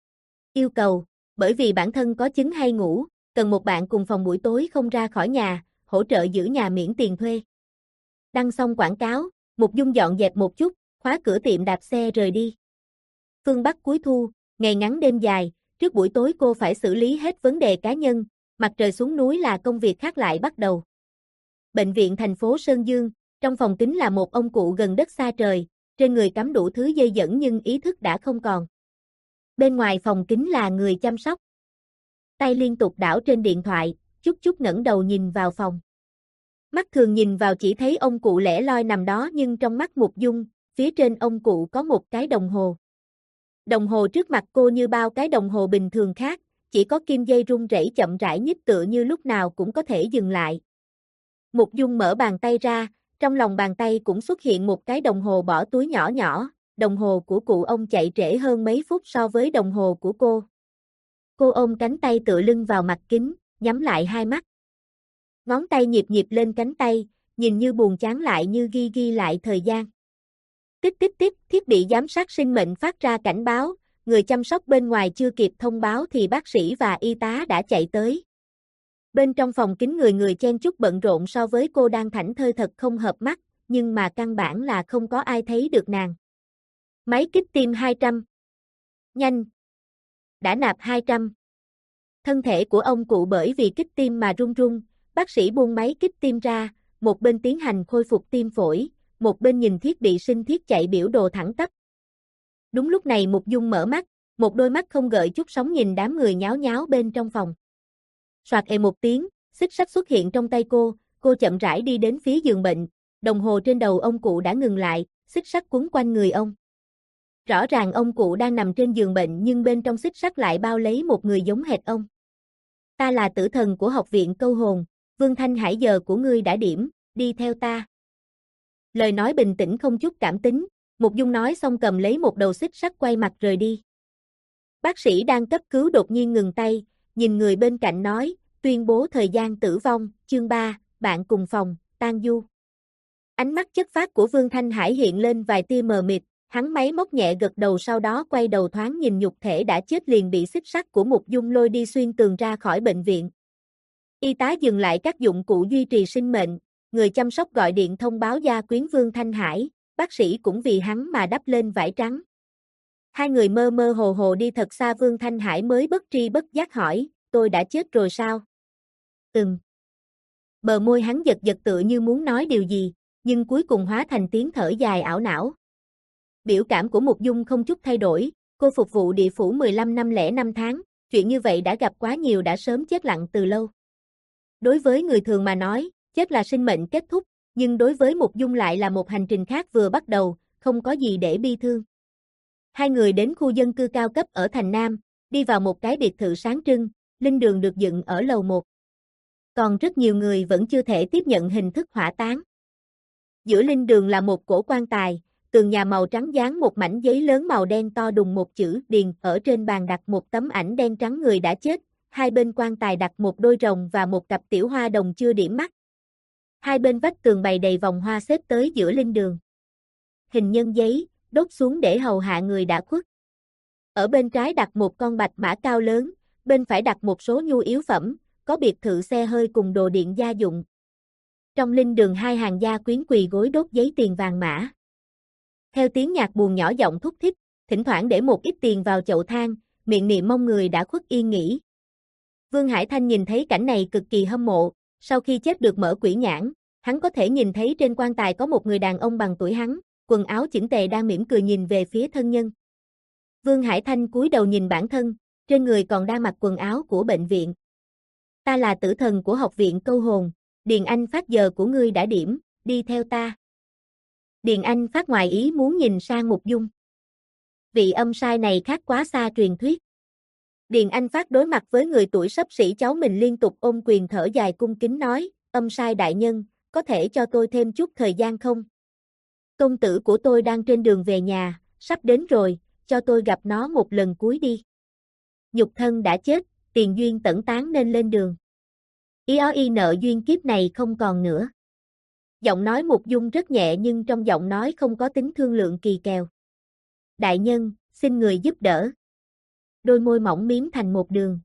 Yêu cầu, bởi vì bản thân có chứng hay ngủ, cần một bạn cùng phòng buổi tối không ra khỏi nhà, hỗ trợ giữ nhà miễn tiền thuê. Đăng xong quảng cáo, Mục Dung dọn dẹp một chút, khóa cửa tiệm đạp xe rời đi. Phương Bắc cuối thu, ngày ngắn đêm dài, trước buổi tối cô phải xử lý hết vấn đề cá nhân, mặt trời xuống núi là công việc khác lại bắt đầu. Bệnh viện thành phố Sơn Dương, trong phòng kính là một ông cụ gần đất xa trời, trên người cắm đủ thứ dây dẫn nhưng ý thức đã không còn. Bên ngoài phòng kính là người chăm sóc. Tay liên tục đảo trên điện thoại, chút chút ngẩng đầu nhìn vào phòng. Mắt thường nhìn vào chỉ thấy ông cụ lẻ loi nằm đó, nhưng trong mắt Mục Dung, phía trên ông cụ có một cái đồng hồ. Đồng hồ trước mặt cô như bao cái đồng hồ bình thường khác, chỉ có kim dây rung rẩy chậm rãi nhích tựa như lúc nào cũng có thể dừng lại. Mục Dung mở bàn tay ra, trong lòng bàn tay cũng xuất hiện một cái đồng hồ bỏ túi nhỏ nhỏ, đồng hồ của cụ ông chạy trễ hơn mấy phút so với đồng hồ của cô. Cô ôm cánh tay tựa lưng vào mặt kính, nhắm lại hai mắt. Ngón tay nhịp nhịp lên cánh tay, nhìn như buồn chán lại như ghi ghi lại thời gian. Tích tích tích, thiết bị giám sát sinh mệnh phát ra cảnh báo, người chăm sóc bên ngoài chưa kịp thông báo thì bác sĩ và y tá đã chạy tới. Bên trong phòng kín người người chen chúc bận rộn so với cô đang thảnh thơi thật không hợp mắt, nhưng mà căn bản là không có ai thấy được nàng. Máy kích tim hai trăm. Nhanh. Đã nạp hai trăm. Thân thể của ông cụ bởi vì kích tim mà run run, bác sĩ buông máy kích tim ra, một bên tiến hành khôi phục tim phổi, một bên nhìn thiết bị sinh thiết chạy biểu đồ thẳng tắp. Đúng lúc này Mục Dung mở mắt, một đôi mắt không gợi chút sóng nhìn đám người nháo nháo bên trong phòng. Soạt ề một tiếng, xích sắt xuất hiện trong tay cô, cô chậm rãi đi đến phía giường bệnh, đồng hồ trên đầu ông cụ đã ngừng lại, xích sắt quấn quanh người ông. Rõ ràng ông cụ đang nằm trên giường bệnh nhưng bên trong xích sắt lại bao lấy một người giống hệt ông. Ta là tử thần của học viện câu hồn, Vương Thanh Hải giờ của ngươi đã điểm, đi theo ta. Lời nói bình tĩnh không chút cảm tính, Mục Dung nói xong cầm lấy một đầu xích sắt quay mặt rời đi. Bác sĩ đang cấp cứu đột nhiên ngừng tay, nhìn người bên cạnh nói, tuyên bố thời gian tử vong, chương ba, bạn cùng phòng, Tang Du. Ánh mắt chất phác của Vương Thanh Hải hiện lên vài tia mờ mịt, hắn máy móc nhẹ gật đầu sau đó quay đầu thoáng nhìn nhục thể đã chết liền bị xích sắt của Mục Dung lôi đi xuyên tường ra khỏi bệnh viện. Y tá dừng lại các dụng cụ duy trì sinh mệnh, người chăm sóc gọi điện thông báo gia quyến Vương Thanh Hải, bác sĩ cũng vì hắn mà đắp lên vải trắng. Hai người mơ mơ hồ hồ đi thật xa Vương Thanh Hải mới bất tri bất giác hỏi, tôi đã chết rồi sao? Ừm. Bờ môi hắn giật giật tựa như muốn nói điều gì, nhưng cuối cùng hóa thành tiếng thở dài ảo não. Biểu cảm của Mục Dung không chút thay đổi, cô phục vụ địa phủ mười lăm năm lẻ năm tháng, chuyện như vậy đã gặp quá nhiều đã sớm chết lặng từ lâu. Đối với người thường mà nói, chết là sinh mệnh kết thúc, nhưng đối với Mục Dung lại là một hành trình khác vừa bắt đầu, không có gì để bi thương. Hai người đến khu dân cư cao cấp ở thành Nam, đi vào một cái biệt thự sáng trưng, linh đường được dựng ở lầu một. Còn rất nhiều người vẫn chưa thể tiếp nhận hình thức hỏa táng. Giữa linh đường là một cổ quan tài, tường nhà màu trắng dán một mảnh giấy lớn màu đen to đùng một chữ Điền, ở trên bàn đặt một tấm ảnh đen trắng người đã chết, hai bên quan tài đặt một đôi rồng và một cặp tiểu hoa đồng chưa điểm mắt. Hai bên vách tường bày đầy vòng hoa xếp tới giữa linh đường. Hình nhân giấy, đốt xuống để hầu hạ người đã khuất. Ở bên trái đặt một con bạch mã cao lớn, bên phải đặt một số nhu yếu phẩm, có biệt thự xe hơi cùng đồ điện gia dụng. Trong linh đường hai hàng gia quyến quỳ gối đốt giấy tiền vàng mã. Theo tiếng nhạc buồn nhỏ giọng thúc thích, thỉnh thoảng để một ít tiền vào chậu than, miệng niệm mong người đã khuất yên nghỉ. Vương Hải Thanh nhìn thấy cảnh này cực kỳ hâm mộ, sau khi chết được mở quỷ nhãn, hắn có thể nhìn thấy trên quan tài có một người đàn ông bằng tuổi hắn, quần áo chỉnh tề đang mỉm cười nhìn về phía thân nhân. Vương Hải Thanh cúi đầu nhìn bản thân, trên người còn đang mặc quần áo của bệnh viện. Ta là tử thần của học viện câu hồn, Điền Anh Phát giờ của ngươi đã điểm, đi theo ta. Điền Anh Phát ngoài ý muốn nhìn sang Mục Dung. Vị âm sai này khác quá xa truyền thuyết. Điền Anh Phát đối mặt với người tuổi xấp xỉ cháu mình liên tục ôm quyền thở dài cung kính nói, âm sai đại nhân, có thể cho tôi thêm chút thời gian không? Công tử của tôi đang trên đường về nhà, sắp đến rồi, cho tôi gặp nó một lần cuối đi. Nhục thân đã chết, tiền duyên tẩn tán nên lên đường. Ý ó y nợ duyên kiếp này không còn nữa. Giọng nói Mục Dung rất nhẹ nhưng trong giọng nói không có tính thương lượng kỳ kèo. Đại nhân, xin người giúp đỡ. Đôi môi mỏng miếm thành một đường.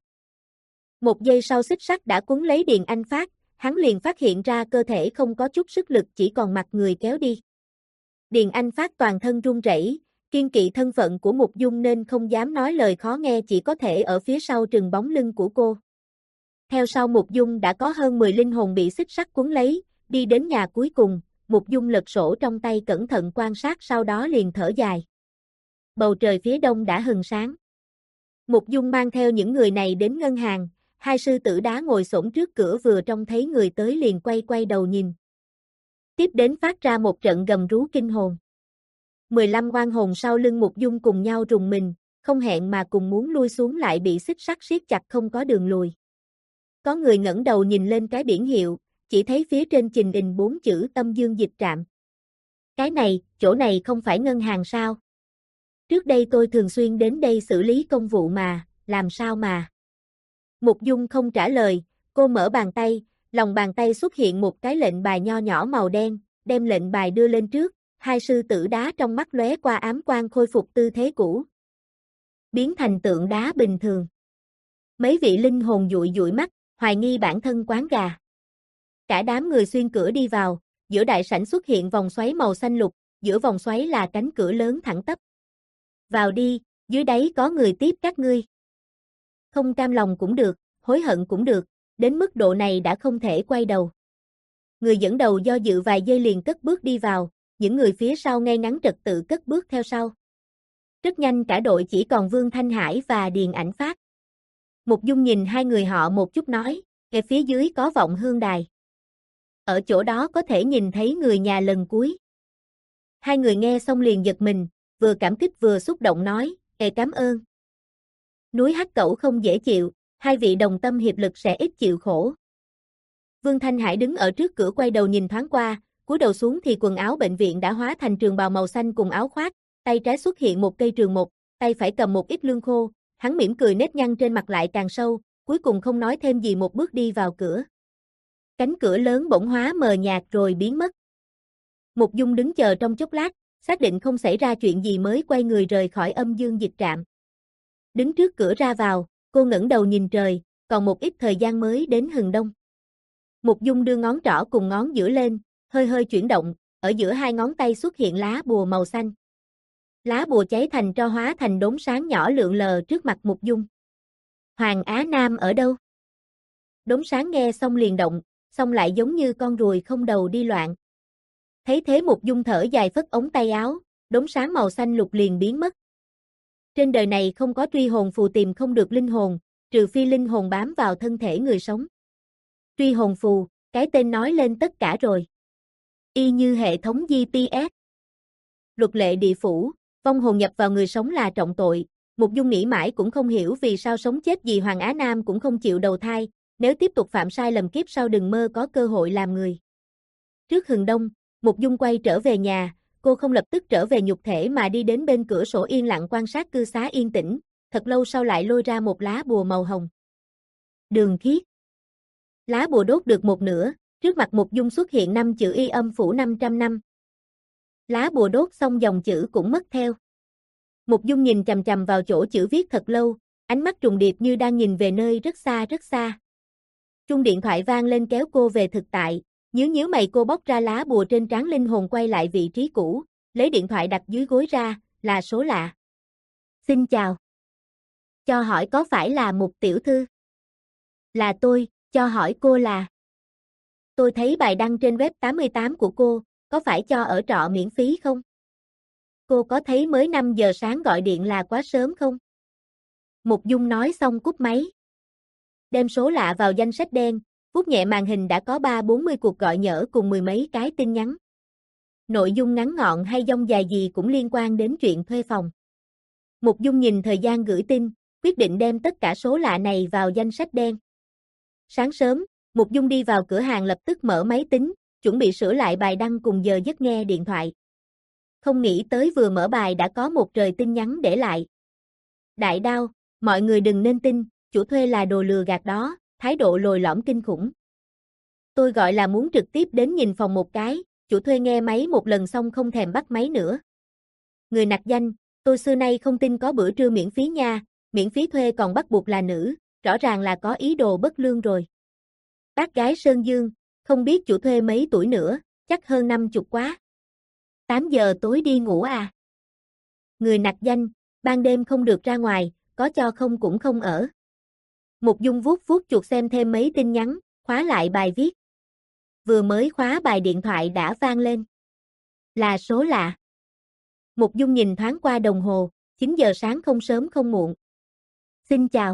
Một giây sau xích sắt đã cuốn lấy Điền Anh Phát, hắn liền phát hiện ra cơ thể không có chút sức lực chỉ còn mặt người kéo đi. Điền Anh Phát toàn thân run rẩy, kiên kỵ thân phận của Mục Dung nên không dám nói lời khó nghe chỉ có thể ở phía sau trừng bóng lưng của cô. Theo sau Mục Dung đã có hơn mười linh hồn bị xích sắt cuốn lấy, đi đến nhà cuối cùng, Mục Dung lật sổ trong tay cẩn thận quan sát sau đó liền thở dài. Bầu trời phía đông đã hừng sáng. Mục Dung mang theo những người này đến ngân hàng, hai sư tử đá ngồi xổm trước cửa vừa trông thấy người tới liền quay quay đầu nhìn. Tiếp đến phát ra một trận gầm rú kinh hồn. mười lăm oan hồn sau lưng Mục Dung cùng nhau rùng mình, không hẹn mà cùng muốn lui xuống lại bị xích sắt siết chặt không có đường lùi. Có người ngẩng đầu nhìn lên cái biển hiệu, chỉ thấy phía trên chình in bốn chữ Âm Dương Dịch Trạm. Cái này, chỗ này không phải ngân hàng sao? Trước đây tôi thường xuyên đến đây xử lý công vụ mà, làm sao mà? Mục Dung không trả lời, cô mở bàn tay, lòng bàn tay xuất hiện một cái lệnh bài nho nhỏ màu đen, đem lệnh bài đưa lên trước, hai sư tử đá trong mắt lóe qua ám quang khôi phục tư thế cũ. Biến thành tượng đá bình thường. Mấy vị linh hồn dụi dụi mắt, hoài nghi bản thân quán gà. Cả đám người xuyên cửa đi vào, giữa đại sảnh xuất hiện vòng xoáy màu xanh lục, giữa vòng xoáy là cánh cửa lớn thẳng tắp. Vào đi, dưới đáy có người tiếp các ngươi. Không cam lòng cũng được, hối hận cũng được, đến mức độ này đã không thể quay đầu. Người dẫn đầu do dự vài giây liền cất bước đi vào, những người phía sau ngay ngắn trật tự cất bước theo sau. Rất nhanh cả đội chỉ còn Vương Thanh Hải và Điền Ảnh Phát. Mục Dung nhìn hai người họ một chút nói, ngay phía dưới có vọng hương đài. Ở chỗ đó có thể nhìn thấy người nhà lần cuối. Hai người nghe xong liền giật mình, vừa cảm kích vừa xúc động nói, ê cảm ơn. Núi Hắc Cẩu không dễ chịu, hai vị đồng tâm hiệp lực sẽ ít chịu khổ. Vương Thanh Hải đứng ở trước cửa quay đầu nhìn thoáng qua, cúi đầu xuống thì quần áo bệnh viện đã hóa thành trường bào màu xanh cùng áo khoác, tay trái xuất hiện một cây trường mục, tay phải cầm một ít lương khô, hắn mỉm cười nếp nhăn trên mặt lại càng sâu, cuối cùng không nói thêm gì một bước đi vào cửa. Cánh cửa lớn bỗng hóa mờ nhạt rồi biến mất. Mục Dung đứng chờ trong chốc lát, xác định không xảy ra chuyện gì mới quay người rời khỏi Âm Dương Dịch Trạm. Đứng trước cửa ra vào, cô ngẩng đầu nhìn trời, còn một ít thời gian mới đến hừng đông. Mục Dung đưa ngón trỏ cùng ngón giữa lên, hơi hơi chuyển động, ở giữa hai ngón tay xuất hiện lá bùa màu xanh. Lá bùa cháy thành tro hóa thành đốm sáng nhỏ lượn lờ trước mặt Mục Dung. Hoàng Á Nam ở đâu? Đốm sáng nghe xong liền động, xong lại giống như con ruồi không đầu đi loạn. Thấy thế Mục Dung thở dài phất ống tay áo, đốm sáng màu xanh lục liền biến mất. Trên đời này không có truy hồn phù tìm không được linh hồn, trừ phi linh hồn bám vào thân thể người sống. Truy hồn phù, cái tên nói lên tất cả rồi. Y như hệ thống giê pê ét. Luật lệ địa phủ, vong hồn nhập vào người sống là trọng tội. Mục Dung nghĩ mãi cũng không hiểu vì sao sống chết gì Hoàng Á Nam cũng không chịu đầu thai, nếu tiếp tục phạm sai lầm kiếp sau đừng mơ có cơ hội làm người. Trước hừng đông, Mục Dung quay trở về nhà, cô không lập tức trở về nhục thể mà đi đến bên cửa sổ yên lặng quan sát cư xá yên tĩnh, thật lâu sau lại lôi ra một lá bùa màu hồng. Đường Khiết. Lá bùa đốt được một nửa, trước mặt Mục Dung xuất hiện năm chữ Y âm phủ năm trăm năm. Lá bùa đốt xong dòng chữ cũng mất theo. Mục Dung nhìn chằm chằm vào chỗ chữ viết thật lâu, ánh mắt trùng điệp như đang nhìn về nơi rất xa rất xa. Chuông điện thoại vang lên kéo cô về thực tại, nhíu nhíu mày cô bóc ra lá bùa trên trán linh hồn quay lại vị trí cũ, lấy điện thoại đặt dưới gối ra, là số lạ. Xin chào. Cho hỏi có phải là Mục tiểu thư? Là tôi, cho hỏi cô là. Tôi thấy bài đăng trên web tám mươi tám của cô, có phải cho ở trọ miễn phí không? Cô có thấy mới năm giờ sáng gọi điện là quá sớm không? Mục Dung nói xong cúp máy. Đem số lạ vào danh sách đen, vuốt nhẹ màn hình đã có ba bốn mươi cuộc gọi nhỡ cùng mười mấy cái tin nhắn. Nội dung ngắn gọn hay dông dài gì cũng liên quan đến chuyện thuê phòng. Mục Dung nhìn thời gian gửi tin, quyết định đem tất cả số lạ này vào danh sách đen. Sáng sớm, Mục Dung đi vào cửa hàng lập tức mở máy tính, chuẩn bị sửa lại bài đăng cùng giờ giấc nghe điện thoại. Không nghĩ tới vừa mở bài đã có một trời tin nhắn để lại. Đại đao, mọi người đừng nên tin, chủ thuê là đồ lừa gạt đó, thái độ lồi lõm kinh khủng. Tôi gọi là muốn trực tiếp đến nhìn phòng một cái, chủ thuê nghe máy một lần xong không thèm bắt máy nữa. Người nặc danh, tôi xưa nay không tin có bữa trưa miễn phí nha, miễn phí thuê còn bắt buộc là nữ, rõ ràng là có ý đồ bất lương rồi. Bác gái Sơn Dương, không biết chủ thuê mấy tuổi nữa, chắc hơn năm chục quá. tám giờ tối đi ngủ à? Người nặc danh, ban đêm không được ra ngoài, có cho không cũng không ở. Mục Dung vuốt vuốt chuột xem thêm mấy tin nhắn, khóa lại bài viết. Vừa mới khóa bài điện thoại đã vang lên. Là số lạ. Mục Dung nhìn thoáng qua đồng hồ, chín giờ sáng không sớm không muộn. Xin chào.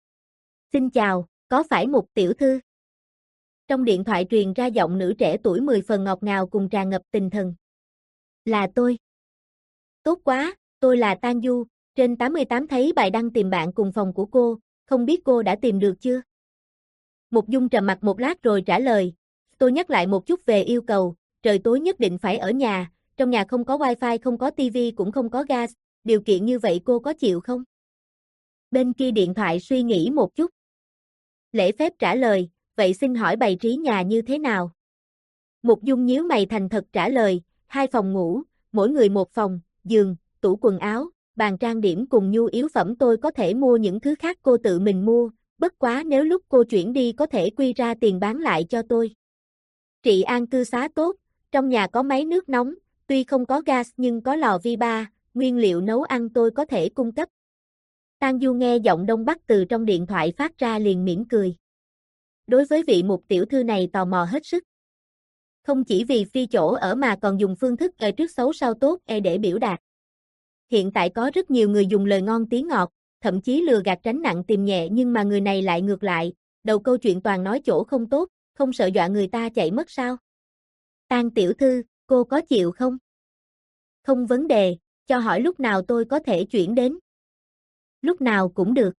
Xin chào, có phải Mục tiểu thư? Trong điện thoại truyền ra giọng nữ trẻ tuổi mười phần ngọt ngào cùng tràn ngập tình thần. Là tôi. Tốt quá, tôi là Tan Du, trên tám mươi tám thấy bài đăng tìm bạn cùng phòng của cô, không biết cô đã tìm được chưa? Mục Dung trầm mặc một lát rồi trả lời, tôi nhắc lại một chút về yêu cầu, trời tối nhất định phải ở nhà, trong nhà không có wifi không có tivi cũng không có gas, điều kiện như vậy cô có chịu không? Bên kia điện thoại suy nghĩ một chút. Lễ phép trả lời, vậy xin hỏi bày trí nhà như thế nào? Mục Dung nhíu mày thành thật trả lời, hai phòng ngủ, mỗi người một phòng, giường, tủ quần áo, bàn trang điểm cùng nhu yếu phẩm tôi có thể mua những thứ khác cô tự mình mua, bất bất quá nếu lúc cô chuyển đi có thể quy ra tiền bán lại cho tôi. Trị an cư xá tốt, trong nhà có máy nước nóng, tuy không có gas nhưng có lò vi ba, nguyên liệu nấu ăn tôi có thể cung cấp. Tang Du nghe giọng Đông Bắc từ trong điện thoại phát ra liền mỉm cười. Đối với vị Mục tiểu thư này tò mò hết sức. Không chỉ vì phi chỗ ở mà còn dùng phương thức e trước xấu sau tốt e để biểu đạt. Hiện tại có rất nhiều người dùng lời ngon tiếng ngọt, thậm chí lừa gạt tránh nặng tìm nhẹ nhưng mà người này lại ngược lại, đầu câu chuyện toàn nói chỗ không tốt, không sợ dọa người ta chạy mất sao? Tang tiểu thư, cô có chịu không? Không vấn đề, cho hỏi lúc nào tôi có thể chuyển đến. Lúc nào cũng được.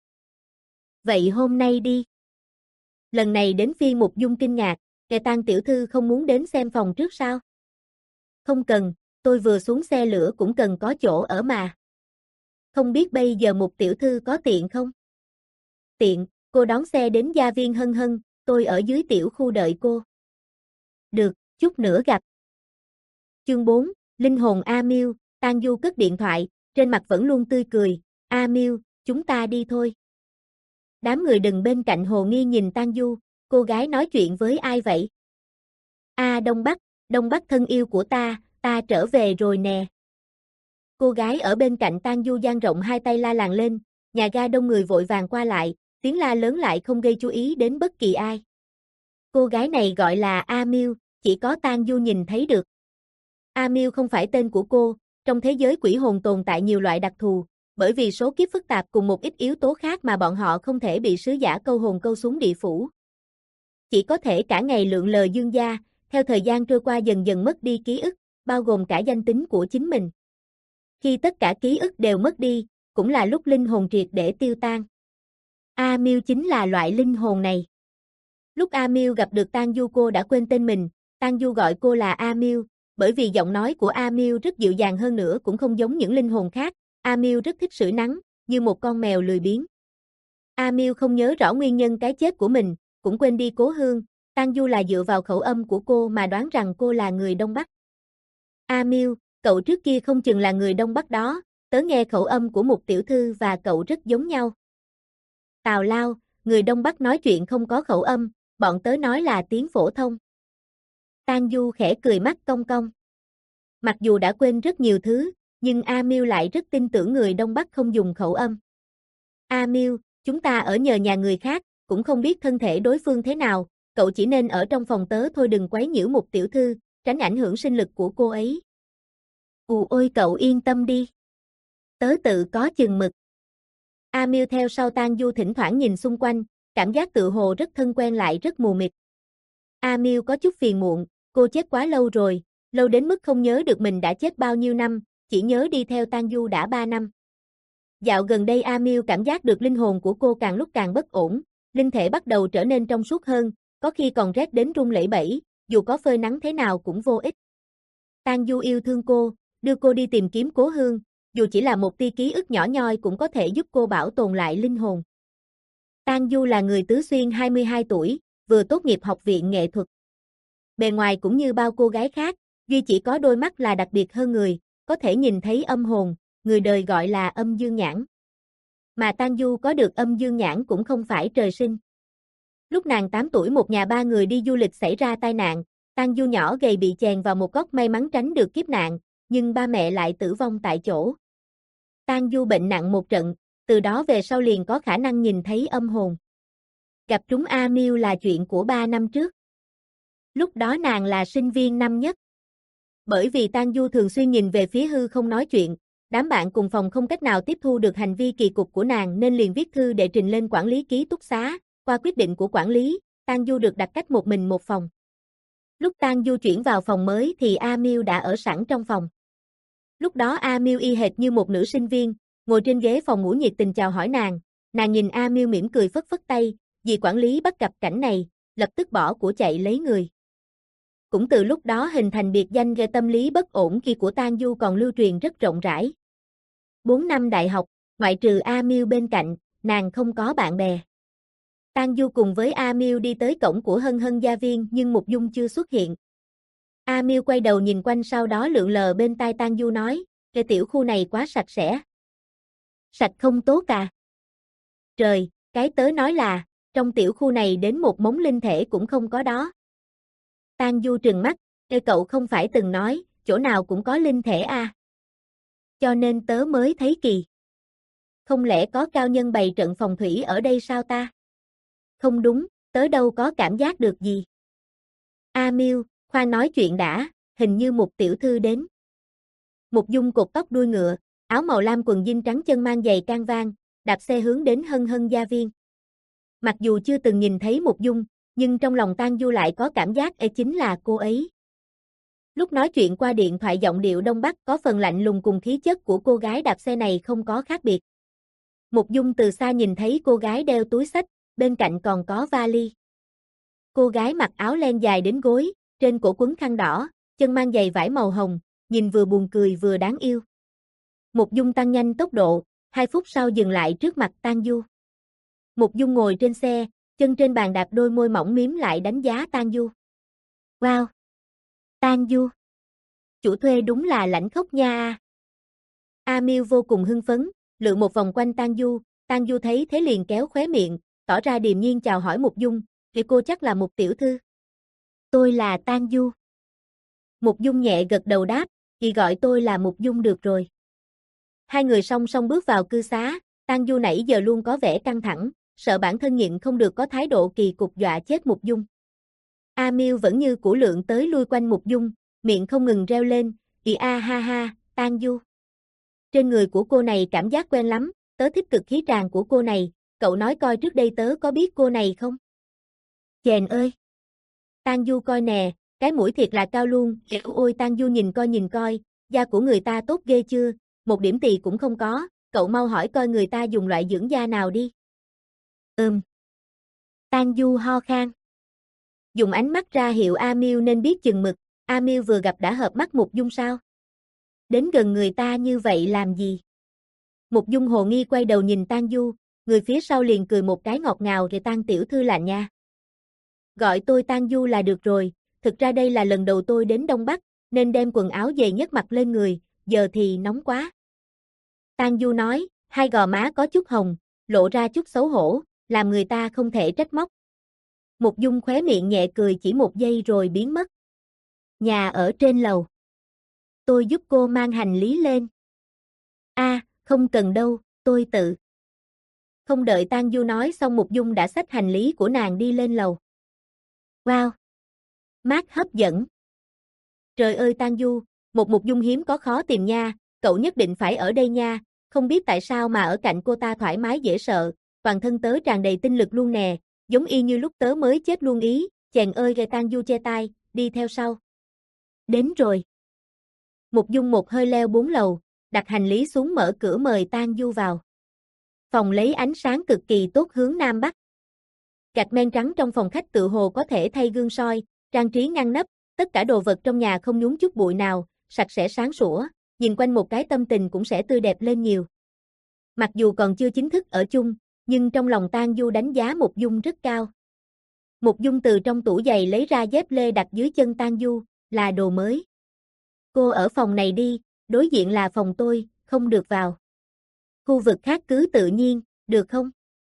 Vậy hôm nay đi. Lần này đến phiên Mục Dung kinh ngạc, kẻ Tang tiểu thư không muốn đến xem phòng trước sao? Không cần, tôi vừa xuống xe lửa cũng cần có chỗ ở mà. Không biết bây giờ Mục tiểu thư có tiện không? Tiện, cô đón xe đến gia viên Hân Hân, tôi ở dưới tiểu khu đợi cô. Được, chút nữa gặp. Chương bốn, Linh hồn A Miêu, Tang Du cất điện thoại, trên mặt vẫn luôn tươi cười, A Miêu, chúng ta đi thôi. Đám người đừng bên cạnh hồ nghi nhìn Tang Du, cô gái nói chuyện với ai vậy? A Đông Bắc, Đông Bắc thân yêu của ta, ta trở về rồi nè. Cô gái ở bên cạnh Tang Du dang rộng hai tay la làng lên, nhà ga đông người vội vàng qua lại, tiếng la lớn lại không gây chú ý đến bất kỳ ai. Cô gái này gọi là A Miêu, chỉ có Tang Du nhìn thấy được. A Miêu không phải tên của cô, trong thế giới quỷ hồn tồn tại nhiều loại đặc thù, bởi vì số kiếp phức tạp cùng một ít yếu tố khác mà bọn họ không thể bị sứ giả câu hồn câu xuống địa phủ. Chỉ có thể cả ngày lượn lờ dương gia, theo thời gian trôi qua dần dần mất đi ký ức, bao gồm cả danh tính của chính mình. Khi tất cả ký ức đều mất đi, cũng là lúc linh hồn triệt để tiêu tan. A Miêu chính là loại linh hồn này. Lúc A Miêu gặp được Tang Du cô đã quên tên mình, Tang Du gọi cô là A Miêu, bởi vì giọng nói của A Miêu rất dịu dàng hơn nữa cũng không giống những linh hồn khác. A Miêu rất thích sưởi nắng, như một con mèo lười biếng. A Miêu không nhớ rõ nguyên nhân cái chết của mình, cũng quên đi cố hương, Tang Du là dựa vào khẩu âm của cô mà đoán rằng cô là người Đông Bắc. A Miêu, cậu trước kia không chừng là người Đông Bắc đó, tớ nghe khẩu âm của Mục tiểu thư và cậu rất giống nhau. Tào lao, người Đông Bắc nói chuyện không có khẩu âm, bọn tớ nói là tiếng phổ thông. Tang Du khẽ cười mắt cong cong. Mặc dù đã quên rất nhiều thứ, nhưng A Miêu lại rất tin tưởng người Đông Bắc không dùng khẩu âm. A Miêu, chúng ta ở nhờ nhà người khác, cũng không biết thân thể đối phương thế nào, cậu chỉ nên ở trong phòng tớ thôi đừng quấy nhiễu Mục tiểu thư, tránh ảnh hưởng sinh lực của cô ấy. Ù ôi cậu yên tâm đi. Tớ tự có chừng mực. A Miêu theo sau Tang Du thỉnh thoảng nhìn xung quanh, cảm giác tự hồ rất thân quen lại rất mù mịt. A Miêu có chút phiền muộn, cô chết quá lâu rồi, lâu đến mức không nhớ được mình đã chết bao nhiêu năm, chỉ nhớ đi theo Tang Du đã ba năm. Dạo gần đây A Miêu cảm giác được linh hồn của cô càng lúc càng bất ổn, linh thể bắt đầu trở nên trong suốt hơn, có khi còn rét đến run lẩy bẩy, dù có phơi nắng thế nào cũng vô ích. Tang Du yêu thương cô, đưa cô đi tìm kiếm cố hương, dù chỉ là một tia ký ức nhỏ nhoi cũng có thể giúp cô bảo tồn lại linh hồn. Tang Du là người Tứ Xuyên hai mươi hai tuổi, vừa tốt nghiệp học viện nghệ thuật. Bề ngoài cũng như bao cô gái khác, duy chỉ có đôi mắt là đặc biệt hơn người, có thể nhìn thấy âm hồn, người đời gọi là âm dương nhãn. Mà Tang Du có được âm dương nhãn cũng không phải trời sinh. Lúc nàng tám tuổi một nhà ba người đi du lịch xảy ra tai nạn, Tang Du nhỏ gầy bị chèn vào một góc may mắn tránh được kiếp nạn, nhưng ba mẹ lại tử vong tại chỗ. Tang Du bệnh nặng một trận, từ đó về sau liền có khả năng nhìn thấy âm hồn. Gặp trúng A Miêu là chuyện của ba năm trước. Lúc đó nàng là sinh viên năm nhất. Bởi vì Tang Du thường xuyên nhìn về phía hư không nói chuyện, đám bạn cùng phòng không cách nào tiếp thu được hành vi kỳ cục của nàng nên liền viết thư để trình lên quản lý ký túc xá, qua quyết định của quản lý, Tang Du được đặt cách một mình một phòng. Lúc Tang Du chuyển vào phòng mới thì A Miêu đã ở sẵn trong phòng. Lúc đó A Miêu y hệt như một nữ sinh viên, ngồi trên ghế phòng ngủ nhiệt tình chào hỏi nàng, nàng nhìn A Miêu mỉm cười phất phất tay, vì quản lý bắt gặp cảnh này, lập tức bỏ của chạy lấy người. Cũng từ lúc đó hình thành biệt danh gây tâm lý bất ổn kia của Tang Du còn lưu truyền rất rộng rãi. bốn năm đại học, ngoại trừ A Miêu bên cạnh, nàng không có bạn bè. Tang Du cùng với A Miêu đi tới cổng của Hân Hân gia viên nhưng Mục Dung chưa xuất hiện. A Miêu quay đầu nhìn quanh sau đó lượn lờ bên tai Tang Du nói, cái tiểu khu này quá sạch sẽ. Sạch không tốt à? Trời, cái tớ nói là, trong tiểu khu này đến một mống linh thể cũng không có đó. Tang Du trừng mắt, "Ê cậu không phải từng nói, chỗ nào cũng có linh thể à? Cho nên tớ mới thấy kỳ. Không lẽ có cao nhân bày trận phòng thủy ở đây sao ta?" "Không đúng, tớ đâu có cảm giác được gì." "A Miêu, khoan nói chuyện đã, hình như Mục tiểu thư đến." Mục Dung cột tóc đuôi ngựa, áo màu lam quần jean trắng chân mang giày can vang, đạp xe hướng đến Hân Hân gia viên. Mặc dù chưa từng nhìn thấy Mục Dung, nhưng trong lòng Tang Du lại có cảm giác ấy chính là cô ấy. Lúc nói chuyện qua điện thoại giọng điệu Đông Bắc có phần lạnh lùng cùng khí chất của cô gái đạp xe này không có khác biệt. Mục Dung từ xa nhìn thấy cô gái đeo túi xách, bên cạnh còn có vali. Cô gái mặc áo len dài đến gối, trên cổ quấn khăn đỏ, chân mang giày vải màu hồng, nhìn vừa buồn cười vừa đáng yêu. Mục Dung tăng nhanh tốc độ, hai phút sau dừng lại trước mặt Tang Du. Mục Dung ngồi trên xe, chân trên bàn đạp đôi môi mỏng miếm lại đánh giá Tang Du. "Wow! Tang Du! Chủ thuê đúng là lãnh khốc nha." A Miêu vô cùng hưng phấn, lượn một vòng quanh Tang Du, Tang Du thấy thế liền kéo khóe miệng, tỏ ra điềm nhiên chào hỏi Mục Dung, "Thì cô chắc là Mục tiểu thư." "Tôi là Tang Du." Mục Dung nhẹ gật đầu đáp, "Chị gọi tôi là Mục Dung được rồi." Hai người song song bước vào cư xá, Tang Du nãy giờ luôn có vẻ căng thẳng, sợ bản thân nhịn không được có thái độ kỳ cục dọa chết Mục Dung. A Miêu vẫn như cũ lượn tới lui quanh Mục Dung, miệng không ngừng reo lên, "Ì a ha ha, Tang Du. Trên người của cô này cảm giác quen lắm, tớ thích cực khí tràng của cô này, cậu nói coi trước đây tớ có biết cô này không?" "Chèn ơi! Tang Du coi nè, cái mũi thiệt là cao luôn." "Ôi Tang Du nhìn coi nhìn coi, da của người ta tốt ghê chưa, một điểm tì cũng không có, cậu mau hỏi coi người ta dùng loại dưỡng da nào đi." "Ừm." Tang Du ho khan. Dùng ánh mắt ra hiệu A Miêu nên biết chừng mực, A Miêu vừa gặp đã hợp mắt Mục Dung sao? Đến gần người ta như vậy làm gì? Mục Dung hồ nghi quay đầu nhìn Tang Du, người phía sau liền cười một cái ngọt ngào, "Rồi Tang tiểu thư là nha. Gọi tôi Tang Du là được rồi, thực ra đây là lần đầu tôi đến Đông Bắc, nên đem quần áo dày nhất mặc lên người, giờ thì nóng quá." Tang Du nói, hai gò má có chút hồng, lộ ra chút xấu hổ, làm người ta không thể trách móc. Mục Dung khóe miệng nhẹ cười chỉ một giây rồi biến mất. "Nhà ở trên lầu. Tôi giúp cô mang hành lý lên." "A, không cần đâu, tôi tự." Không đợi Tang Du nói xong Mục Dung đã xách hành lý của nàng đi lên lầu. "Wow! Mát hấp dẫn." "Trời ơi Tang Du, một Mục Dung hiếm có khó tìm nha, cậu nhất định phải ở đây nha, không biết tại sao mà ở cạnh cô ta thoải mái dễ sợ, toàn thân tớ tràn đầy tinh lực luôn nè, giống y như lúc tớ mới chết luôn ý." "Chèn ơi." Gây Tang Du che tai, đi theo sau. Đến rồi. Mục Dung một hơi leo bốn lầu, đặt hành lý xuống mở cửa mời Tang Du vào. Phòng lấy ánh sáng cực kỳ tốt hướng Nam Bắc. Gạch men trắng trong phòng khách tự hồ có thể thay gương soi, trang trí ngăn nắp, tất cả đồ vật trong nhà không nhúng chút bụi nào, sạch sẽ sáng sủa, nhìn quanh một cái tâm tình cũng sẽ tươi đẹp lên nhiều. Mặc dù còn chưa chính thức ở chung, nhưng trong lòng Tang Du đánh giá Mục Dung rất cao. Mục Dung từ trong tủ giày lấy ra dép lê đặt dưới chân Tang Du, là đồ mới. "Cô ở phòng này đi, đối diện là phòng tôi, không được vào. Khu vực khác cứ tự nhiên, được không?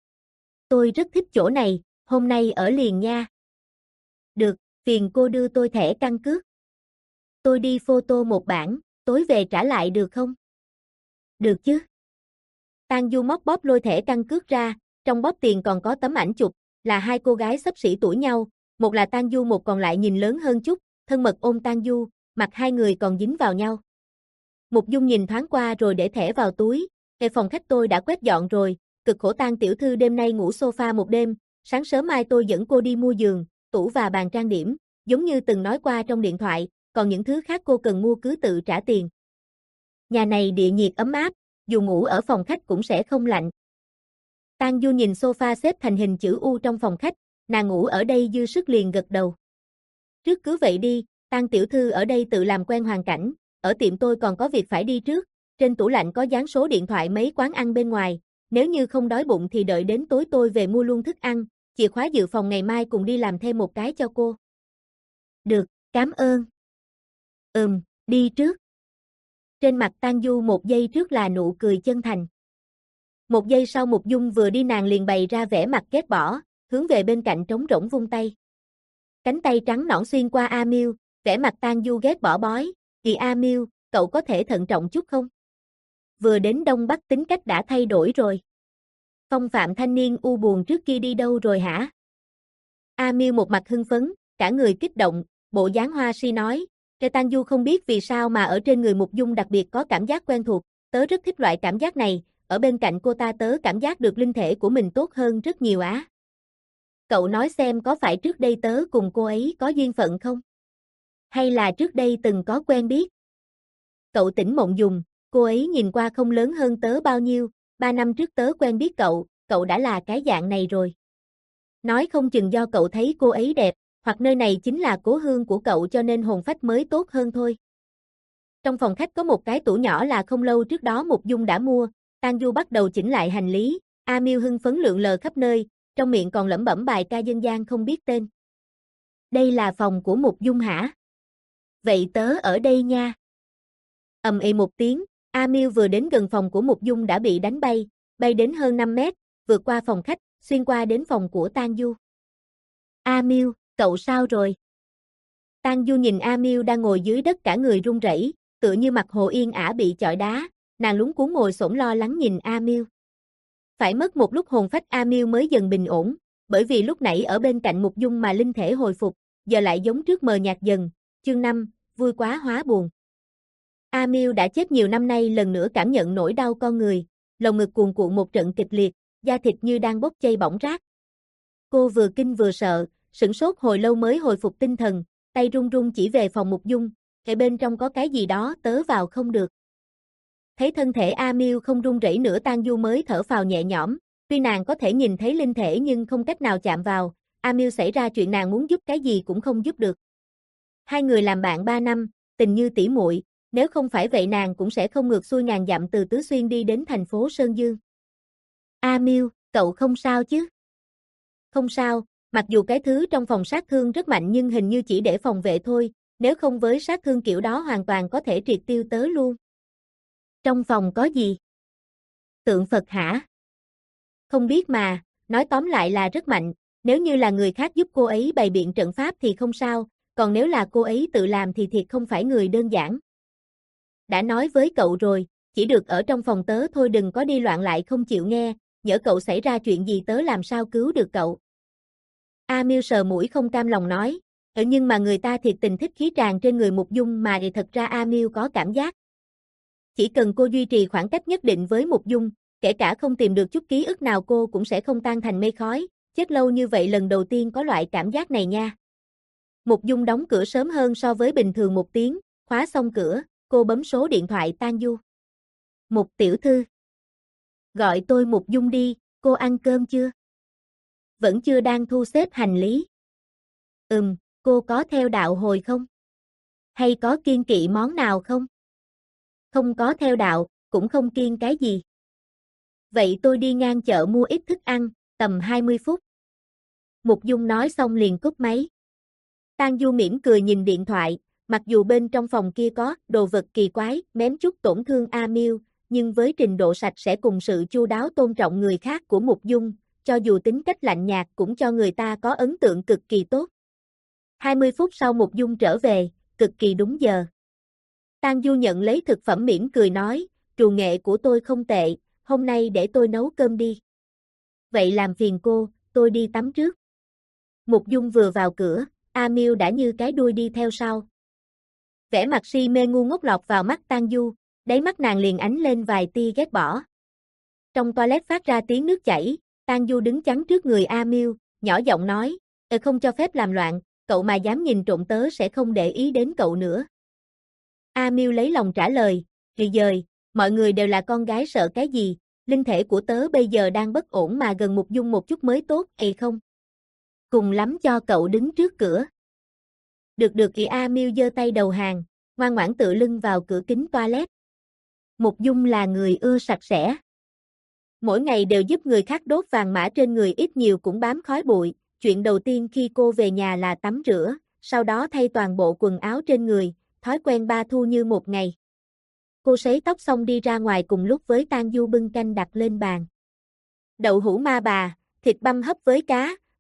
Tôi rất thích chỗ này, hôm nay ở liền nha." "Được, phiền cô đưa tôi thẻ căn cước. Tôi đi photo một bản, tối về trả lại được không?" "Được chứ." Tang Du móc bóp lôi thẻ căn cước ra, trong bóp tiền còn có tấm ảnh chụp, là hai cô gái xấp xỉ tuổi nhau, một là Tang Du một còn lại nhìn lớn hơn chút, thân mật ôm Tang Du, mặt hai người còn dính vào nhau. Mục Dung nhìn thoáng qua rồi để thẻ vào túi, "Cái phòng khách tôi đã quét dọn rồi, cực khổ Tang tiểu thư đêm nay ngủ sofa một đêm, sáng sớm mai tôi dẫn cô đi mua giường, tủ và bàn trang điểm, giống như từng nói qua trong điện thoại, còn những thứ khác cô cần mua cứ tự trả tiền. Nhà này địa nhiệt ấm áp, dù ngủ ở phòng khách cũng sẽ không lạnh." Tang Du nhìn sofa xếp thành hình chữ U trong phòng khách, nàng ngủ ở đây dư sức liền gật đầu. "Trước cứ vậy đi, Tang tiểu thư ở đây tự làm quen hoàn cảnh, ở tiệm tôi còn có việc phải đi trước, trên tủ lạnh có dán số điện thoại mấy quán ăn bên ngoài, nếu như không đói bụng thì đợi đến tối tôi về mua luôn thức ăn, chìa khóa dự phòng ngày mai cùng đi làm thêm một cái cho cô." "Được, cảm ơn." "Ừm, đi trước." Trên mặt Tang Du một giây trước là nụ cười chân thành. Một giây sau Mục Dung vừa đi nàng liền bày ra vẻ mặt ghét bỏ, hướng về bên cạnh trống rỗng vung tay. Cánh tay trắng nõn xuyên qua A Miêu, vẻ mặt Tang Du ghét bỏ bói, "Kì A Miêu, cậu có thể thận trọng chút không? Vừa đến Đông Bắc tính cách đã thay đổi rồi. Phong phạm thanh niên u buồn trước kia đi đâu rồi hả?" A Miêu một mặt hưng phấn, cả người kích động, bộ dáng hoa si nói, "Cái Tang Du không biết vì sao mà ở trên người Mục Dung đặc biệt có cảm giác quen thuộc, tớ rất thích loại cảm giác này, ở bên cạnh cô ta tớ cảm giác được linh thể của mình tốt hơn rất nhiều á. Cậu nói xem có phải trước đây tớ cùng cô ấy có duyên phận không? Hay là trước đây từng có quen biết?" Cậu tỉnh mộng dùng, cô ấy nhìn qua không lớn hơn tớ bao nhiêu, ba năm trước tớ quen biết cậu, cậu đã là cái dạng này rồi. Nói không chừng do cậu thấy cô ấy đẹp, hoặc nơi này chính là cố hương của cậu cho nên hồn phách mới tốt hơn thôi. Trong phòng khách có một cái tủ nhỏ là không lâu trước đó Mục Dung đã mua, Tang Du bắt đầu chỉnh lại hành lý, A Miêu hưng phấn lượn lờ khắp nơi, trong miệng còn lẩm bẩm bài ca dân gian không biết tên. "Đây là phòng của Mục Dung hả? Vậy tớ ở đây nha." Ầm ĩ một tiếng, A Miêu vừa đến gần phòng của Mục Dung đã bị đánh bay, bay đến hơn năm mét, vượt qua phòng khách, xuyên qua đến phòng của Tang Du. "A Miêu, cậu sao rồi?" Tang Du nhìn A Miêu đang ngồi dưới đất cả người run rẩy, tựa như mặt hồ yên ả bị chọi đá, nàng lúng cuống ngồi xổm lo lắng nhìn A Miêu. Phải mất một lúc hồn phách A Miêu mới dần bình ổn, bởi vì lúc nãy ở bên cạnh Mục Dung mà linh thể hồi phục, giờ lại giống trước mờ nhạt dần. Chương năm, vui quá hóa buồn. A Miêu đã chết nhiều năm nay lần nữa cảm nhận nỗi đau con người, lồng ngực cuồn cuộn một trận kịch liệt, da thịt như đang bốc cháy bỏng rát. Cô vừa kinh vừa sợ, sửng sốt hồi lâu mới hồi phục tinh thần, tay run run chỉ về phòng Mục Dung, "Ở bên trong có cái gì đó tớ vào không được." Thấy thân thể A Miêu không run rẩy nữa Tang Du mới thở phào nhẹ nhõm, tuy nàng có thể nhìn thấy linh thể nhưng không cách nào chạm vào, A Miêu xảy ra chuyện nàng muốn giúp cái gì cũng không giúp được. Hai người làm bạn ba năm, tình như tỉ muội, nếu không phải vậy nàng cũng sẽ không ngược xuôi ngàn dặm từ Tứ Xuyên đi đến thành phố Sơn Dương. "A Miêu, cậu không sao chứ?" "Không sao, mặc dù cái thứ trong phòng sát thương rất mạnh nhưng hình như chỉ để phòng vệ thôi, nếu không với sát thương kiểu đó hoàn toàn có thể triệt tiêu tớ luôn." "Trong phòng có gì?" "Tượng Phật hả?" "Không biết mà, nói tóm lại là rất mạnh, nếu như là người khác giúp cô ấy bày biện trận pháp thì không sao, còn nếu là cô ấy tự làm thì thiệt không phải người đơn giản." "Đã nói với cậu rồi, chỉ được ở trong phòng tớ thôi đừng có đi loạn lại không chịu nghe, nhỡ cậu xảy ra chuyện gì tớ làm sao cứu được cậu." A Miêu sờ mũi không cam lòng nói, "Ừ nhưng mà người ta thiệt tình thích khí tràn trên người Mục Dung mà thì thật ra A Miêu có cảm giác. Chỉ cần cô duy trì khoảng cách nhất định với Mục Dung, kể cả không tìm được chút ký ức nào cô cũng sẽ không tan thành mây khói, chết lâu như vậy lần đầu tiên có loại cảm giác này nha." Mục Dung đóng cửa sớm hơn so với bình thường một tiếng, khóa xong cửa, cô bấm số điện thoại Tang Du. "Mục tiểu thư." "Gọi tôi Mục Dung đi, cô ăn cơm chưa?" "Vẫn chưa đang thu xếp hành lý." "Ừm, cô có theo đạo hồi không? Hay có kiêng kỵ món nào không?" "Không có theo đạo, cũng không kiêng cái gì." "Vậy tôi đi ngang chợ mua ít thức ăn, tầm hai mươi phút." Mục Dung nói xong liền cúp máy. Tang Du mỉm cười nhìn điện thoại, mặc dù bên trong phòng kia có đồ vật kỳ quái, mém chút tổn thương A Miêu, nhưng với trình độ sạch sẽ cùng sự chu đáo tôn trọng người khác của Mục Dung, cho dù tính cách lạnh nhạt cũng cho người ta có ấn tượng cực kỳ tốt. hai mươi phút sau Mục Dung trở về, cực kỳ đúng giờ. Tang Du nhận lấy thực phẩm mỉm cười nói, "Trù nghệ của tôi không tệ, hôm nay để tôi nấu cơm đi." "Vậy làm phiền cô, tôi đi tắm trước." Mục Dung vừa vào cửa, A Miêu đã như cái đuôi đi theo sau. Vẻ mặt si mê ngu ngốc lọt vào mắt Tang Du, đáy mắt nàng liền ánh lên vài tia ghét bỏ. Trong toilet phát ra tiếng nước chảy, Tang Du đứng chắn trước người A Miêu, nhỏ giọng nói, "Ờ không cho phép làm loạn, cậu mà dám nhìn trộm tớ sẽ không để ý đến cậu nữa." A Miêu lấy lòng trả lời, "Thì dời, mọi người đều là con gái sợ cái gì, linh thể của tớ bây giờ đang bất ổn mà gần Mục Dung một chút mới tốt, hay không? Cùng lắm cho cậu đứng trước cửa." "Được được." Ị A Miêu giơ tay đầu hàng, ngoan ngoãn tựa lưng vào cửa kính toilet. Mục Dung là người ưa sạch sẽ. Mỗi ngày đều giúp người khác đốt vàng mã trên người ít nhiều cũng bám khói bụi, chuyện đầu tiên khi cô về nhà là tắm rửa, sau đó thay toàn bộ quần áo trên người, thói quen ba thu như một ngày. Cô sấy tóc xong đi ra ngoài cùng lúc với Tang Du bưng canh đặt lên bàn. Đậu hũ ma bà, thịt băm hấp với cá,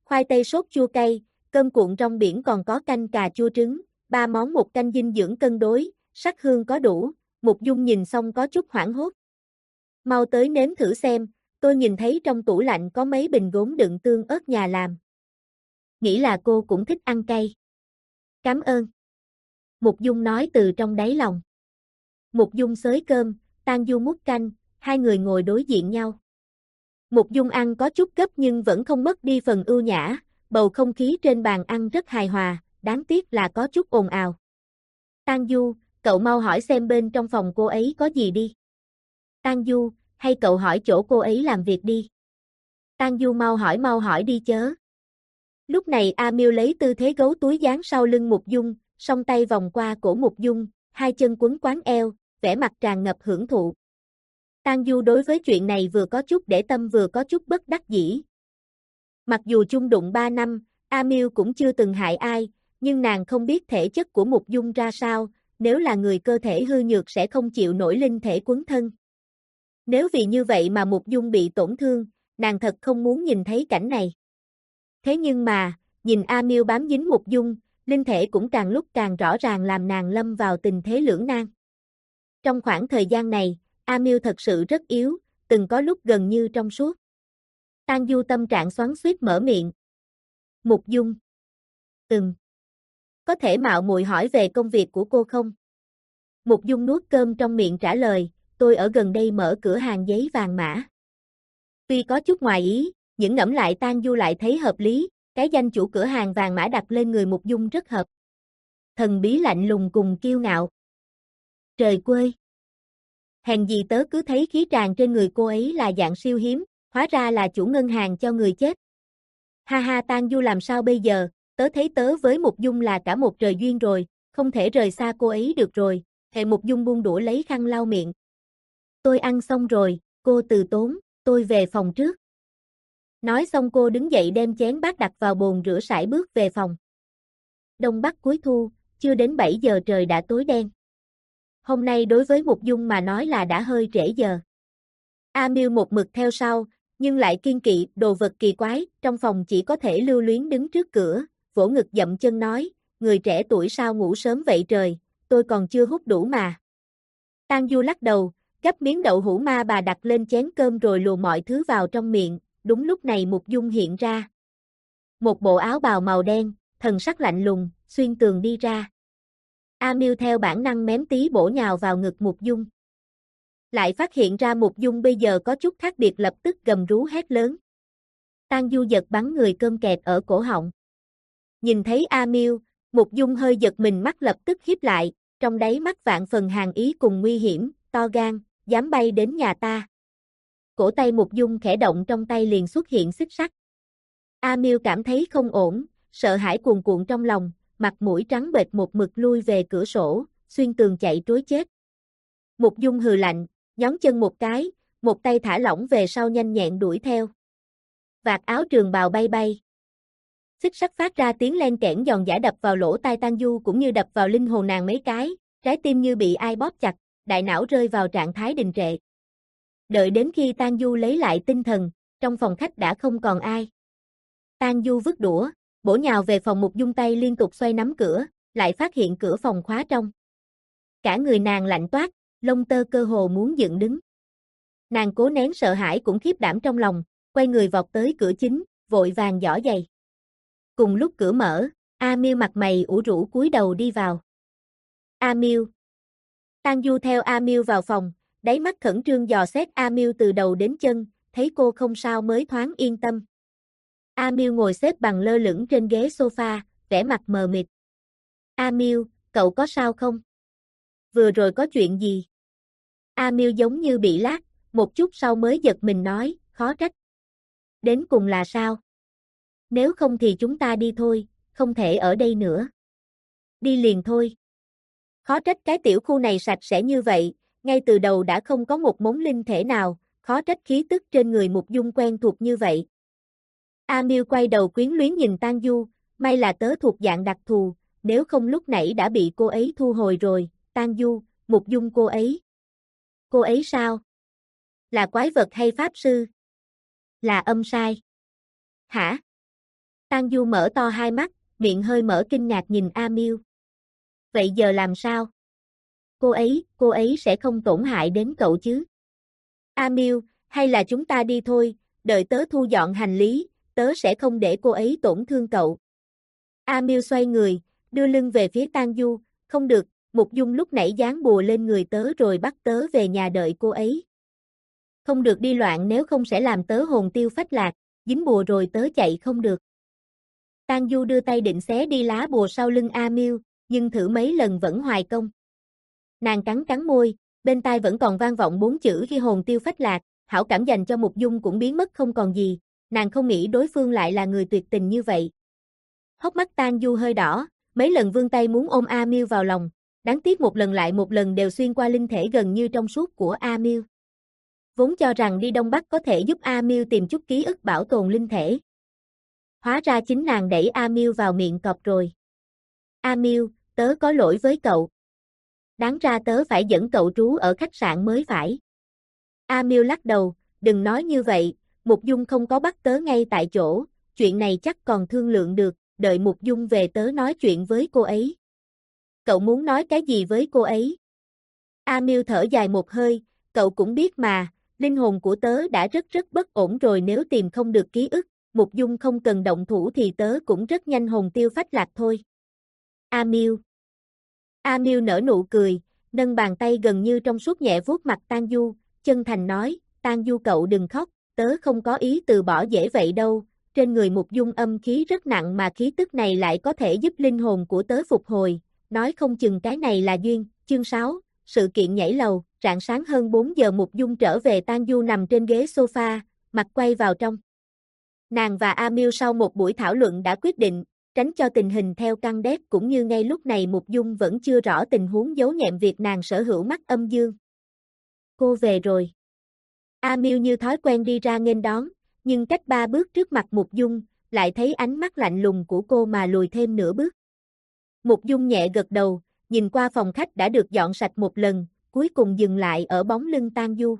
khoai tây sốt chua cay, cơm cuộn rong biển còn có canh cà chua trứng, ba món một canh dinh dưỡng cân đối, sắc hương có đủ. Mục Dung nhìn xong có chút hoảng hốt. Mau tới nếm thử xem, tôi nhìn thấy trong tủ lạnh có mấy bình gốm đựng tương ớt nhà làm. Nghĩ là cô cũng thích ăn cay. Cảm ơn. Mục Dung nói từ trong đáy lòng. Mục Dung xới cơm, Tang Du múc canh, hai người ngồi đối diện nhau. Mục Dung ăn có chút gấp nhưng vẫn không mất đi phần ưu nhã, bầu không khí trên bàn ăn rất hài hòa, đáng tiếc là có chút ồn ào. Tang Du, cậu mau hỏi xem bên trong phòng cô ấy có gì đi. Tang Du, hay cậu hỏi chỗ cô ấy làm việc đi. Tang Du mau hỏi mau hỏi đi chớ. Lúc này A Miêu lấy tư thế gấu túi dán sau lưng Mục Dung, song tay vòng qua cổ Mục Dung, hai chân quấn quán eo, vẻ mặt tràn ngập hưởng thụ. Tang Du đối với chuyện này vừa có chút để tâm vừa có chút bất đắc dĩ. Mặc dù chung đụng ba năm, A Miêu cũng chưa từng hại ai, nhưng nàng không biết thể chất của Mục Dung ra sao, nếu là người cơ thể hư nhược sẽ không chịu nổi linh thể quấn thân. Nếu vì như vậy mà Mục Dung bị tổn thương, nàng thật không muốn nhìn thấy cảnh này. Thế nhưng mà, nhìn A Miêu bám dính Mục Dung, linh thể cũng càng lúc càng rõ ràng làm nàng lâm vào tình thế lưỡng nan. Trong khoảng thời gian này, A Miêu thật sự rất yếu, từng có lúc gần như trong suốt. Tang Du tâm trạng xoắn xuýt mở miệng. Mục Dung. Ừm. Có thể mạo muội hỏi về công việc của cô không? Mục Dung nuốt cơm trong miệng trả lời, tôi ở gần đây mở cửa hàng giấy vàng mã. Tuy có chút ngoài ý, nhưng ngẫm lại Tang Du lại thấy hợp lý, cái danh chủ cửa hàng vàng mã đặt lên người Mục Dung rất hợp. Thần bí lạnh lùng cùng kiêu ngạo. Trời quơi. Hèn gì tớ cứ thấy khí tràn trên người cô ấy là dạng siêu hiếm, hóa ra là chủ ngân hàng cho người chết. Ha ha Tang Du làm sao bây giờ, tớ thấy tớ với Mục Dung là cả một trời duyên rồi, không thể rời xa cô ấy được rồi. Hệ Mục Dung buông đũa lấy khăn lau miệng. Tôi ăn xong rồi, cô từ tốn, tôi về phòng trước. Nói xong cô đứng dậy đem chén bát đặt vào bồn rửa sải bước về phòng. Đông Bắc cuối thu, chưa đến bảy giờ trời đã tối đen. Hôm nay đối với Mục Dung mà nói là đã hơi trễ giờ. A Miêu một mực theo sau, nhưng lại kiên kỵ đồ vật kỳ quái, trong phòng chỉ có thể lưu luyến đứng trước cửa, vỗ ngực dậm chân nói, người trẻ tuổi sao ngủ sớm vậy trời, tôi còn chưa hút đủ mà. Tang Du lắc đầu, gắp miếng đậu hũ ma bà đặt lên chén cơm rồi lùa mọi thứ vào trong miệng, đúng lúc này Mục Dung hiện ra. Một bộ áo bào màu đen, thần sắc lạnh lùng, xuyên tường đi ra. A Miêu theo bản năng mém tí bổ nhào vào ngực Mục Dung. Lại phát hiện ra Mục Dung bây giờ có chút khác biệt lập tức gầm rú hét lớn. Tang Du giật bắn người cơm kẹt ở cổ họng. Nhìn thấy A Miêu, Mục Dung hơi giật mình mắt lập tức híp lại, trong đáy mắt vạn phần hàn ý cùng nguy hiểm, to gan, dám bay đến nhà ta. Cổ tay Mục Dung khẽ động trong tay liền xuất hiện xích sắt. A Miêu cảm thấy không ổn, sợ hãi cuồn cuộn trong lòng, mặt mũi trắng bệch một mực lui về cửa sổ, xuyên tường chạy trối chết. Mục Dung hừ lạnh, nhón chân một cái, một tay thả lỏng về sau nhanh nhẹn đuổi theo. Vạt áo trường bào bay bay. Xích sắt phát ra tiếng len kẽn giòn giã đập vào lỗ tai Tang Du cũng như đập vào linh hồn nàng mấy cái, trái tim như bị ai bóp chặt, đại não rơi vào trạng thái đình trệ. Đợi đến khi Tang Du lấy lại tinh thần, trong phòng khách đã không còn ai. Tang Du vứt đũa, bổ nhào về phòng Mục Dung tay liên tục xoay nắm cửa, lại phát hiện cửa phòng khóa trong. Cả người nàng lạnh toát, lông tơ cơ hồ muốn dựng đứng. Nàng cố nén sợ hãi cũng khiếp đảm trong lòng, quay người vọt tới cửa chính, vội vàng giỏ giày. Cùng lúc cửa mở, A Miêu mặt mày ủ rũ cúi đầu đi vào. A Miêu. Tang Du theo A Miêu vào phòng, đáy mắt khẩn trương dò xét A Miêu từ đầu đến chân, thấy cô không sao mới thoáng yên tâm. A Miêu ngồi xếp bằng lơ lửng trên ghế sofa, vẻ mặt mờ mịt. A Miêu, cậu có sao không? Vừa rồi có chuyện gì? A Miêu giống như bị lát, một chút sau mới giật mình nói, khó trách. Đến cùng là sao? Nếu không thì chúng ta đi thôi, không thể ở đây nữa. Đi liền thôi. Khó trách cái tiểu khu này sạch sẽ như vậy, ngay từ đầu đã không có một mống linh thể nào, khó trách khí tức trên người Mục Dung quen thuộc như vậy. A Miêu quay đầu quyến luyến nhìn Tang Du, may là tớ thuộc dạng đặc thù, nếu không lúc nãy đã bị cô ấy thu hồi rồi. Tang Du, Mục Dung cô ấy. Cô ấy sao? Là quái vật hay pháp sư? Là âm sai? Hả? Tang Du mở to hai mắt, miệng hơi mở kinh ngạc nhìn A Miêu. Vậy giờ làm sao? Cô ấy, cô ấy sẽ không tổn hại đến cậu chứ? A Miêu, hay là chúng ta đi thôi, đợi tớ thu dọn hành lý, tớ sẽ không để cô ấy tổn thương cậu. A Miêu xoay người, đưa lưng về phía Tang Du, không được, Mục Dung lúc nãy dán bùa lên người tớ rồi bắt tớ về nhà đợi cô ấy. Không được đi loạn nếu không sẽ làm tớ hồn tiêu phách lạc, dính bùa rồi tớ chạy không được. Tang Du đưa tay định xé đi lá bùa sau lưng A Miêu, nhưng thử mấy lần vẫn hoài công. Nàng cắn cắn môi, bên tai vẫn còn vang vọng bốn chữ khi hồn tiêu phách lạc, hảo cảm dành cho Mục Dung cũng biến mất không còn gì, nàng không nghĩ đối phương lại là người tuyệt tình như vậy. Hốc mắt Tang Du hơi đỏ, mấy lần vươn tay muốn ôm A Miêu vào lòng, đáng tiếc một lần lại một lần đều xuyên qua linh thể gần như trong suốt của A Miêu. Vốn cho rằng đi Đông Bắc có thể giúp A Miêu tìm chút ký ức bảo tồn linh thể. Hóa ra chính nàng đẩy A Miêu vào miệng cọp rồi. A Miêu, tớ có lỗi với cậu. Đáng ra tớ phải dẫn cậu trú ở khách sạn mới phải. A Miêu lắc đầu, đừng nói như vậy, Mục Dung không có bắt tớ ngay tại chỗ, chuyện này chắc còn thương lượng được, đợi Mục Dung về tớ nói chuyện với cô ấy. Cậu muốn nói cái gì với cô ấy? A Miêu thở dài một hơi, cậu cũng biết mà, linh hồn của tớ đã rất rất bất ổn rồi, nếu tìm không được ký ức, Mục Dung không cần động thủ thì tớ cũng rất nhanh hồn tiêu phách lạc thôi. A Miêu. A Miêu nở nụ cười, nâng bàn tay gần như trong suốt nhẹ vuốt mặt Tang Du, chân thành nói, Tang Du cậu đừng khóc, tớ không có ý từ bỏ dễ vậy đâu, trên người Mục Dung âm khí rất nặng mà khí tức này lại có thể giúp linh hồn của tớ phục hồi, nói không chừng cái này là duyên. Chương sáu, sự kiện nhảy lầu, rạng sáng hơn bốn giờ Mục Dung trở về, Tang Du nằm trên ghế sofa, mặt quay vào trong. Nàng và A Miêu sau một buổi thảo luận đã quyết định, tránh cho tình hình theo căn đét cũng như ngay lúc này Mục Dung vẫn chưa rõ tình huống giấu nhẹm việc nàng sở hữu mắt âm dương. Cô về rồi. A Miêu như thói quen đi ra nghênh đón, nhưng cách ba bước trước mặt Mục Dung, lại thấy ánh mắt lạnh lùng của cô mà lùi thêm nửa bước. Mục Dung nhẹ gật đầu, nhìn qua phòng khách đã được dọn sạch một lần, cuối cùng dừng lại ở bóng lưng Tang Du.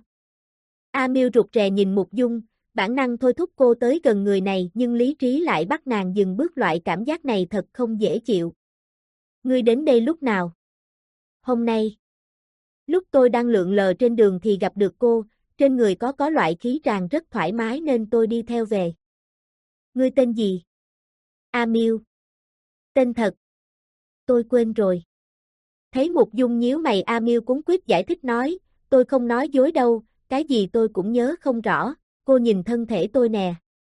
A Miêu rụt rè nhìn Mục Dung, bản năng thôi thúc cô tới gần người này nhưng lý trí lại bắt nàng dừng bước, loại cảm giác này thật không dễ chịu. Ngươi đến đây lúc nào? Hôm nay. Lúc tôi đang lượn lờ trên đường thì gặp được cô, trên người có có loại khí tràn rất thoải mái nên tôi đi theo về. Ngươi tên gì? A Miêu. Tên thật? Tôi quên rồi. Thấy Mục Dung nhíu mày, A Miêu cuống quýt giải thích nói, tôi không nói dối đâu, cái gì tôi cũng nhớ không rõ, cô nhìn thân thể tôi nè.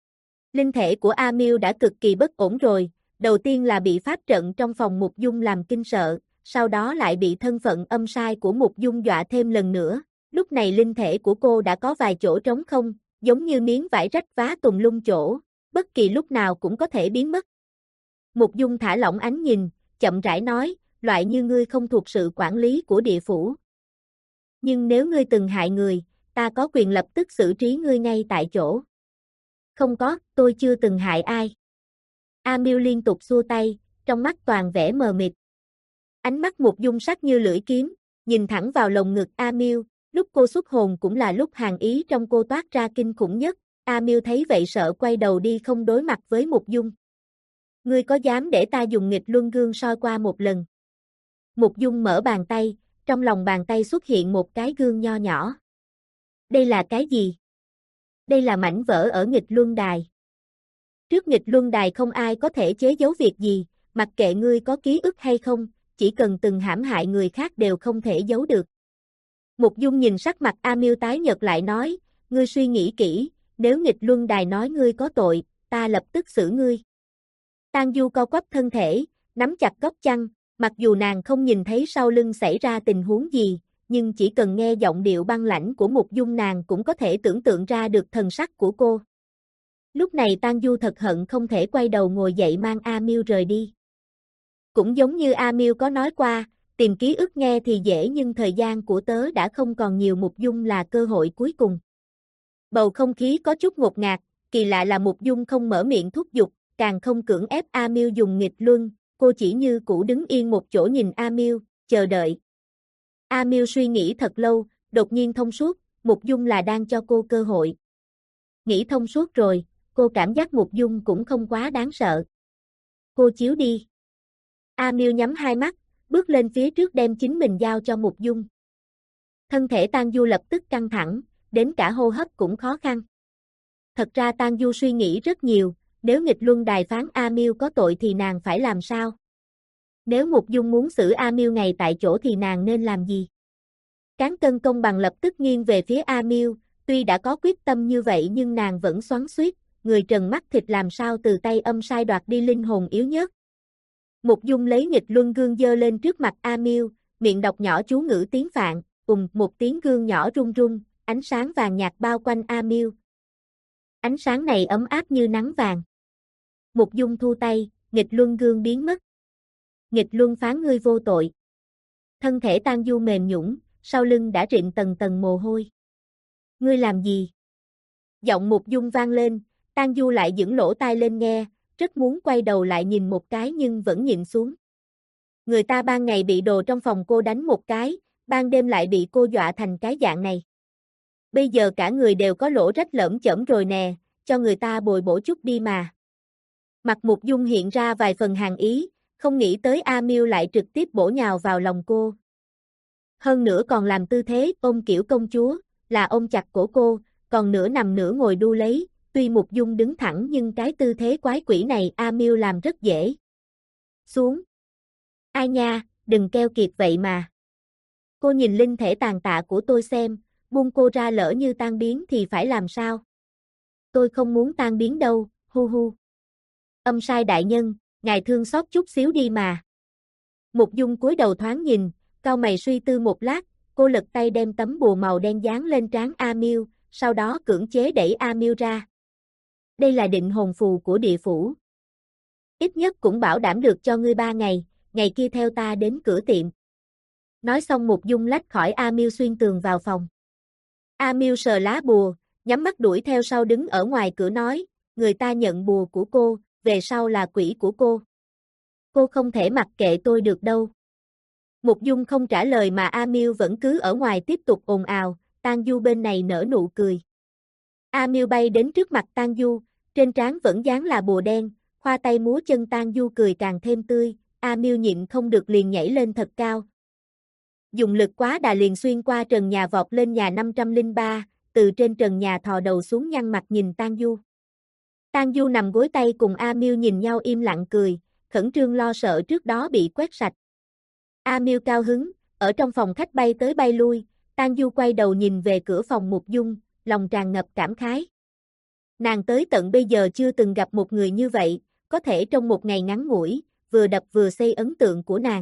Linh thể của A Miêu đã cực kỳ bất ổn rồi, đầu tiên là bị pháp trận trong phòng Mục Dung làm kinh sợ, sau đó lại bị thân phận âm sai của Mục Dung dọa thêm lần nữa, lúc này linh thể của cô đã có vài chỗ trống không, giống như miếng vải rách vá tùm lum chỗ, bất kỳ lúc nào cũng có thể biến mất. Mục Dung thả lỏng ánh nhìn, chậm rãi nói, loại như ngươi không thuộc sự quản lý của địa phủ. Nhưng nếu ngươi từng hại người, ta có quyền lập tức xử trí ngươi ngay tại chỗ. Không có, tôi chưa từng hại ai. A Miêu liên tục xua tay, trong mắt toàn vẻ mờ mịt. Ánh mắt Mục Dung sắc như lưỡi kiếm, nhìn thẳng vào lồng ngực A Miêu, lúc cô xuất hồn cũng là lúc hàn ý trong cô toát ra kinh khủng nhất. A Miêu thấy vậy sợ quay đầu đi không đối mặt với Mục Dung. Ngươi có dám để ta dùng nghịch luân gương soi qua một lần? Mục Dung mở bàn tay, trong lòng bàn tay xuất hiện một cái gương nho nhỏ. Đây là cái gì? Đây là mảnh vỡ ở nghịch luân đài. Trước nghịch luân đài không ai có thể chế giấu việc gì, mặc kệ ngươi có ký ức hay không, chỉ cần từng hãm hại người khác đều không thể giấu được. Mục Dung nhìn sắc mặt A Miêu tái nhợt lại nói, ngươi suy nghĩ kỹ, nếu nghịch luân đài nói ngươi có tội, ta lập tức xử ngươi. Tang Du co quắp thân thể, nắm chặt góc chăn, mặc dù nàng không nhìn thấy sau lưng xảy ra tình huống gì, nhưng chỉ cần nghe giọng điệu băng lãnh của Mục Dung nàng cũng có thể tưởng tượng ra được thần sắc của cô. Lúc này Tang Du thật hận không thể quay đầu ngồi dậy mang A Miêu rời đi. Cũng giống như A Miêu có nói qua, tìm ký ức nghe thì dễ nhưng thời gian của tớ đã không còn nhiều, Mục Dung là cơ hội cuối cùng. Bầu không khí có chút ngột ngạt, kỳ lạ là Mục Dung không mở miệng thúc giục, càng không cưỡng ép A Miêu dùng nghịch luân, cô chỉ như cũ đứng yên một chỗ nhìn A Miêu, chờ đợi. A Miêu suy nghĩ thật lâu, đột nhiên thông suốt, Mục Dung là đang cho cô cơ hội. Nghĩ thông suốt rồi, cô cảm giác Mục Dung cũng không quá đáng sợ. Cô chiếu đi. A Miêu nhắm hai mắt, bước lên phía trước đem chính mình giao cho Mục Dung. Thân thể Tang Du lập tức căng thẳng, đến cả hô hấp cũng khó khăn. Thật ra Tang Du suy nghĩ rất nhiều, nếu nghịch luân đài phán A Miêu có tội thì nàng phải làm sao? Nếu Mục Dung muốn xử A Miêu ngay tại chỗ thì nàng nên làm gì? Cán cân công bằng lập tức nghiêng về phía A Miêu, tuy đã có quyết tâm như vậy nhưng nàng vẫn xoắn xuýt, người trần mắt thịt làm sao từ tay âm sai đoạt đi linh hồn yếu nhất. Mục Dung lấy nghịch luân gương giơ lên trước mặt A Miêu, miệng đọc nhỏ chú ngữ tiếng Phạn, ùm một tiếng gương nhỏ rung rung, ánh sáng vàng nhạt bao quanh A Miêu. Ánh sáng này ấm áp như nắng vàng. Mục Dung thu tay, nghịch luân gương biến mất. Nghịch luân phán ngươi vô tội. Thân thể Tang Du mềm nhũn, sau lưng đã rịn tầng tầng mồ hôi. Ngươi làm gì? Giọng Mục Dung vang lên, Tang Du lại dựng lỗ tai lên nghe, rất muốn quay đầu lại nhìn một cái nhưng vẫn nhịn xuống. Người ta ban ngày bị đồ trong phòng cô đánh một cái, ban đêm lại bị cô dọa thành cái dạng này. Bây giờ cả người đều có lỗ rách lởm chởm rồi nè, cho người ta bồi bổ chút đi mà. Mặt Mục Dung hiện ra vài phần hàn ý, không nghĩ tới A Miêu lại trực tiếp bổ nhào vào lòng cô. Hơn nữa còn làm tư thế ôm kiểu công chúa, là ôm chặt cổ cô, còn nửa nằm nửa ngồi đu lấy, tuy Mục Dung đứng thẳng nhưng cái tư thế quái quỷ này A Miêu làm rất dễ. Xuống. Ai nha, đừng keo kiệt vậy mà. Cô nhìn linh thể tàn tạ của tôi xem, buông cô ra lỡ như tan biến thì phải làm sao? Tôi không muốn tan biến đâu, hu hu. Âm sai đại nhân, ngài thương xót chút xíu đi mà. Mục Dung cúi đầu thoáng nhìn, cau mày suy tư một lát, cô lật tay đem tấm bùa màu đen dán lên trán A Miêu, sau đó cưỡng chế đẩy A Miêu ra. Đây là định hồn phù của địa phủ. Ít nhất cũng bảo đảm được cho ngươi ba ngày, ngày kia theo ta đến cửa tiệm. Nói xong Mục Dung lách khỏi A Miêu xuyên tường vào phòng. A Miêu sờ lá bùa, nhắm mắt đuổi theo sau đứng ở ngoài cửa nói, người ta nhận bùa của cô, về sau là quỷ của cô. Cô không thể mặc kệ tôi được đâu. Mục Dung không trả lời mà A Miêu vẫn cứ ở ngoài tiếp tục ồn ào, Tang Du bên này nở nụ cười. A Miêu bay đến trước mặt Tang Du, trên trán vẫn dán là bùa đen, khoa tay múa chân Tang Du cười càng thêm tươi, A Miêu nhịn không được liền nhảy lên thật cao. Dùng lực quá đà liền xuyên qua trần nhà vọt lên nhà năm trăm lẻ ba, từ trên trần nhà thò đầu xuống nhăn mặt nhìn Tang Du. Tang Du nằm gối tay cùng A Miêu nhìn nhau im lặng cười, khẩn trương lo sợ trước đó bị quét sạch. A Miêu cao hứng, ở trong phòng khách bay tới bay lui, Tang Du quay đầu nhìn về cửa phòng Mục Dung, lòng tràn ngập cảm khái. Nàng tới tận bây giờ chưa từng gặp một người như vậy, có thể trong một ngày ngắn ngủi, vừa đập vừa xây ấn tượng của nàng.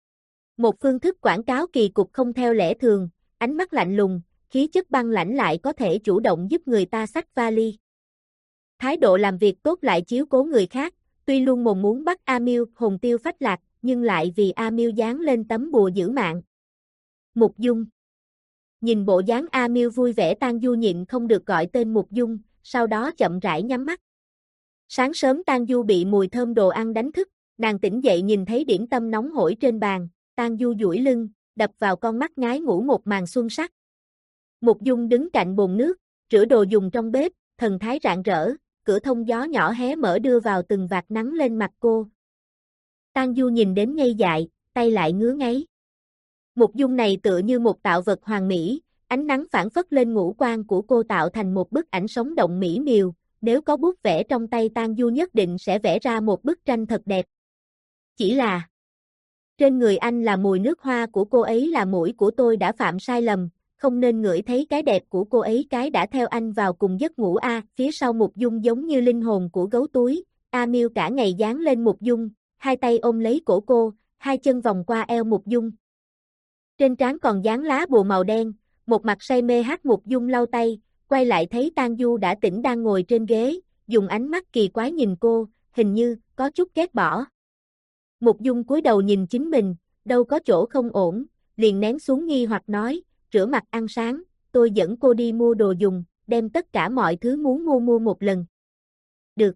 Một phương thức quảng cáo kỳ cục không theo lẽ thường, ánh mắt lạnh lùng, khí chất băng lãnh lại có thể chủ động giúp người ta xách vali. Thái độ làm việc tốt lại chiếu cố người khác, tuy luôn mồm muốn bắt A Miêu hồn tiêu phách lạc, nhưng lại vì A Miêu dán lên tấm bùa giữ mạng. Mục Dung. Nhìn bộ dáng A Miêu vui vẻ Tang Du nhịn không được gọi tên Mục Dung, sau đó chậm rãi nhắm mắt. Sáng sớm Tang Du bị mùi thơm đồ ăn đánh thức, nàng tỉnh dậy nhìn thấy điểm tâm nóng hổi trên bàn, Tang Du duỗi lưng, đập vào con mắt ngái ngủ một màn xuân sắc. Mục Dung đứng cạnh bồn nước, rửa đồ dùng trong bếp, thần thái rạng rỡ, cửa thông gió nhỏ hé mở đưa vào từng vạt nắng lên mặt cô. Tang Du nhìn đến ngây dại, tay lại ngứa ngáy. Mục Dung này tựa như một tạo vật hoàn mỹ, ánh nắng phản phất lên ngũ quan của cô tạo thành một bức ảnh sống động mỹ miều, nếu có bút vẽ trong tay Tang Du nhất định sẽ vẽ ra một bức tranh thật đẹp. Chỉ là trên người anh là mùi nước hoa của cô ấy là mũi của tôi đã phạm sai lầm, không nên ngửi thấy cái đẹp của cô ấy cái đã theo anh vào cùng giấc ngủ a. Phía sau Mục Dung giống như linh hồn của gấu túi, A Miêu cả ngày dán lên Mục Dung, hai tay ôm lấy cổ cô, hai chân vòng qua eo Mục Dung. Trên trán còn dán lá bùa màu đen, một mặt say mê hát Mục Dung lau tay, quay lại thấy Tang Du đã tỉnh đang ngồi trên ghế, dùng ánh mắt kỳ quái nhìn cô, hình như có chút ghét bỏ. Mục Dung cúi đầu nhìn chính mình, đâu có chỗ không ổn, liền nén xuống nghi hoặc nói, rửa mặt ăn sáng, tôi dẫn cô đi mua đồ dùng, đem tất cả mọi thứ muốn mua mua một lần. Được.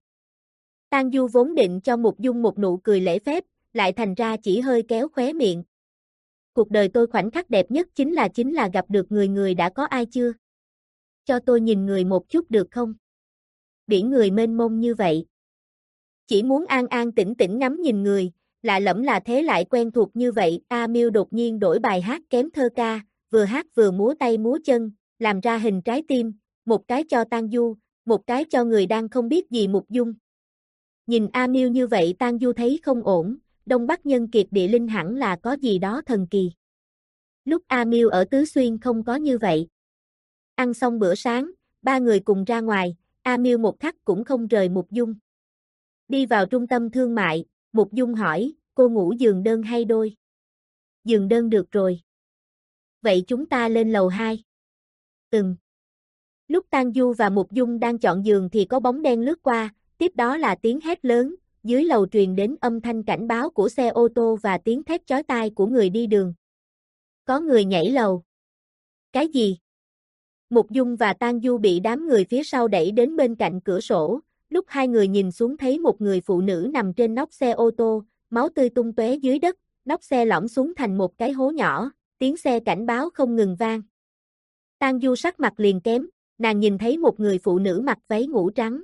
Tang Du vốn định cho Mục Dung một nụ cười lễ phép, lại thành ra chỉ hơi kéo khóe miệng. Cuộc đời tôi khoảnh khắc đẹp nhất chính là chính là gặp được người người đã có ai chưa? Cho tôi nhìn người một chút được không? biển người mênh mông như vậy. Chỉ muốn an an tĩnh tĩnh ngắm nhìn người, lạ lẫm là thế lại quen thuộc như vậy. A Miêu đột nhiên đổi bài hát kém thơ ca, vừa hát vừa múa tay múa chân, làm ra hình trái tim, một cái cho Tang Du, một cái cho người đang không biết gì Mục Dung. Nhìn A Miêu như vậy Tang Du thấy không ổn, Đông Bắc Nhân Kiệt Địa Linh hẳn là có gì đó thần kỳ. Lúc A Miêu ở Tứ Xuyên không có như vậy. Ăn xong bữa sáng, ba người cùng ra ngoài, A Miêu một khắc cũng không rời Mục Dung. Đi vào trung tâm thương mại, Mục Dung hỏi, cô ngủ giường đơn hay đôi? Giường đơn được rồi. Vậy chúng ta lên lầu hai. Ừm. Lúc Tang Du và Mục Dung đang chọn giường thì có bóng đen lướt qua, tiếp đó là tiếng hét lớn, dưới lầu truyền đến âm thanh cảnh báo của xe ô tô và tiếng thét chói tai của người đi đường. Có người nhảy lầu. Cái gì? Mục Dung và Tang Du bị đám người phía sau đẩy đến bên cạnh cửa sổ, lúc hai người nhìn xuống thấy một người phụ nữ nằm trên nóc xe ô tô, máu tươi tung tóe dưới đất, nóc xe lõm xuống thành một cái hố nhỏ, tiếng xe cảnh báo không ngừng vang. Tang Du sắc mặt liền kém, nàng nhìn thấy một người phụ nữ mặc váy ngủ trắng.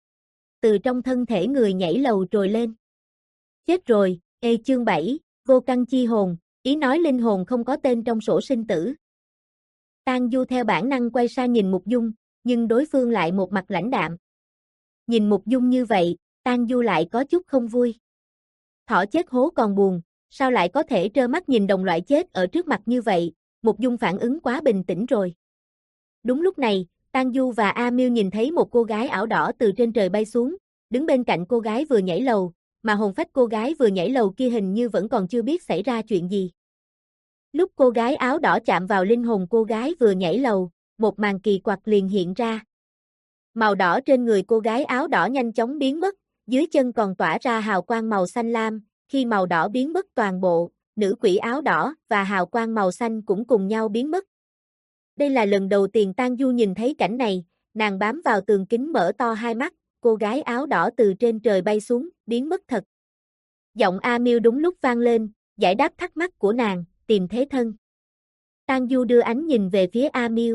Từ trong thân thể người nhảy lầu trồi lên. Chết rồi, ê chương bảy, vô căn chi hồn, ý nói linh hồn không có tên trong sổ sinh tử. Tang Du theo bản năng quay sang nhìn Mục Dung, nhưng đối phương lại một mặt lãnh đạm. Nhìn Mục Dung như vậy, Tang Du lại có chút không vui. Thỏ chết hố còn buồn, sao lại có thể trơ mắt nhìn đồng loại chết ở trước mặt như vậy, Mục Dung phản ứng quá bình tĩnh rồi. Đúng lúc này, Tang Du và A Miêu nhìn thấy một cô gái áo đỏ từ trên trời bay xuống, đứng bên cạnh cô gái vừa nhảy lầu, mà hồn phách cô gái vừa nhảy lầu kia hình như vẫn còn chưa biết xảy ra chuyện gì. Lúc cô gái áo đỏ chạm vào linh hồn cô gái vừa nhảy lầu, một màn kỳ quặc liền hiện ra. Màu đỏ trên người cô gái áo đỏ nhanh chóng biến mất, dưới chân còn tỏa ra hào quang màu xanh lam, khi màu đỏ biến mất toàn bộ, nữ quỷ áo đỏ và hào quang màu xanh cũng cùng nhau biến mất. Đây là lần đầu tiên Tang Du nhìn thấy cảnh này, nàng bám vào tường kính mở to hai mắt, cô gái áo đỏ từ trên trời bay xuống, biến mất thật. Giọng A Miêu đúng lúc vang lên, giải đáp thắc mắc của nàng, tìm thế thân. Tang Du đưa ánh nhìn về phía A Miêu.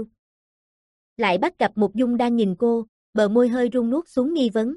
Lại bắt gặp Mục Dung đang nhìn cô, bờ môi hơi run nuốt xuống nghi vấn.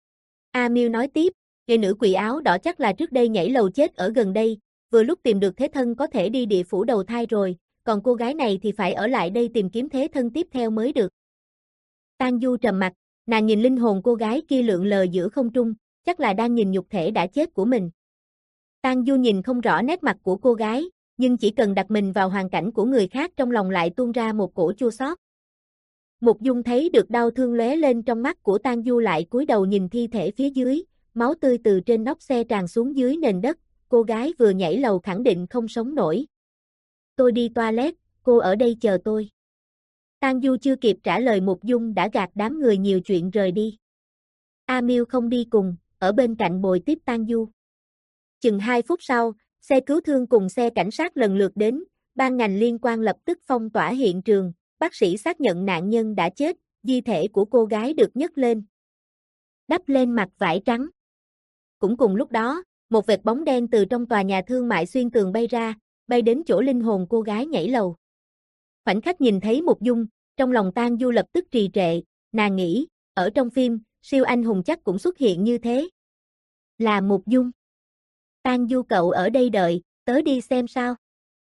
A Miêu nói tiếp, người nữ quỷ áo đỏ chắc là trước đây nhảy lầu chết ở gần đây, vừa lúc tìm được thế thân có thể đi địa phủ đầu thai rồi, còn cô gái này thì phải ở lại đây tìm kiếm thế thân tiếp theo mới được. Tang Du trầm mặt, nàng nhìn linh hồn cô gái kia lượn lờ giữa không trung, chắc là đang nhìn nhục thể đã chết của mình. Tang Du nhìn không rõ nét mặt của cô gái, nhưng chỉ cần đặt mình vào hoàn cảnh của người khác trong lòng lại tuôn ra một cổ chua xót. Mục Dung thấy được đau thương lóe lên trong mắt của Tang Du lại cúi đầu nhìn thi thể phía dưới, máu tươi từ trên nóc xe tràn xuống dưới nền đất, cô gái vừa nhảy lầu khẳng định không sống nổi. Tôi đi toilet, cô ở đây chờ tôi. Tang Du chưa kịp trả lời Mục Dung đã gạt đám người nhiều chuyện rời đi. A Miêu không đi cùng, ở bên cạnh bồi tiếp Tang Du. Chừng hai phút sau, xe cứu thương cùng xe cảnh sát lần lượt đến, ban ngành liên quan lập tức phong tỏa hiện trường, bác sĩ xác nhận nạn nhân đã chết, di thể của cô gái được nhấc lên. Đắp lên mặt vải trắng. Cũng cùng lúc đó, một vệt bóng đen từ trong tòa nhà thương mại xuyên tường bay ra, bay đến chỗ linh hồn cô gái nhảy lầu. Khoảnh khắc nhìn thấy Mục Dung, trong lòng Tang Du lập tức trì trệ, nàng nghĩ, ở trong phim, siêu anh hùng chắc cũng xuất hiện như thế. Là Mục Dung. Tang Du cậu ở đây đợi, tớ đi xem sao.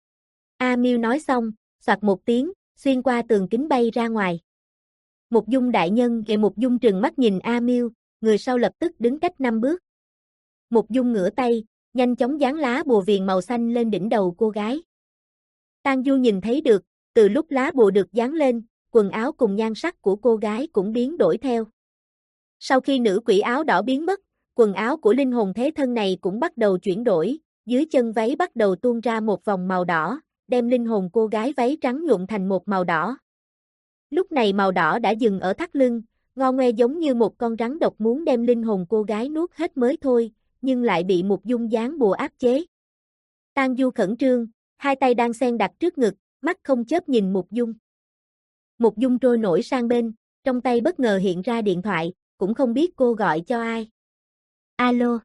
A Miêu nói xong, soạt một tiếng, xuyên qua tường kính bay ra ngoài. Mục Dung đại nhân ghệ Mục Dung trừng mắt nhìn A Miêu, người sau lập tức đứng cách năm bước. Mục Dung ngửa tay, nhanh chóng dán lá bùa viền màu xanh lên đỉnh đầu cô gái. Tang Du nhìn thấy được, từ lúc lá bùa được dán lên, quần áo cùng nhan sắc của cô gái cũng biến đổi theo. Sau khi nữ quỷ áo đỏ biến mất, quần áo của linh hồn thế thân này cũng bắt đầu chuyển đổi, dưới chân váy bắt đầu tuôn ra một vòng màu đỏ, đem linh hồn cô gái váy trắng nhuộm thành một màu đỏ. Lúc này màu đỏ đã dừng ở thắt lưng, ngo ngoe giống như một con rắn độc muốn đem linh hồn cô gái nuốt hết mới thôi, nhưng lại bị Mục Dung dán bùa áp chế. Tang Du khẩn trương, hai tay đang xen đặt trước ngực, mắt không chớp nhìn Mục Dung. Mục Dung trôi nổi sang bên, trong tay bất ngờ hiện ra điện thoại, cũng không biết cô gọi cho ai. Alo.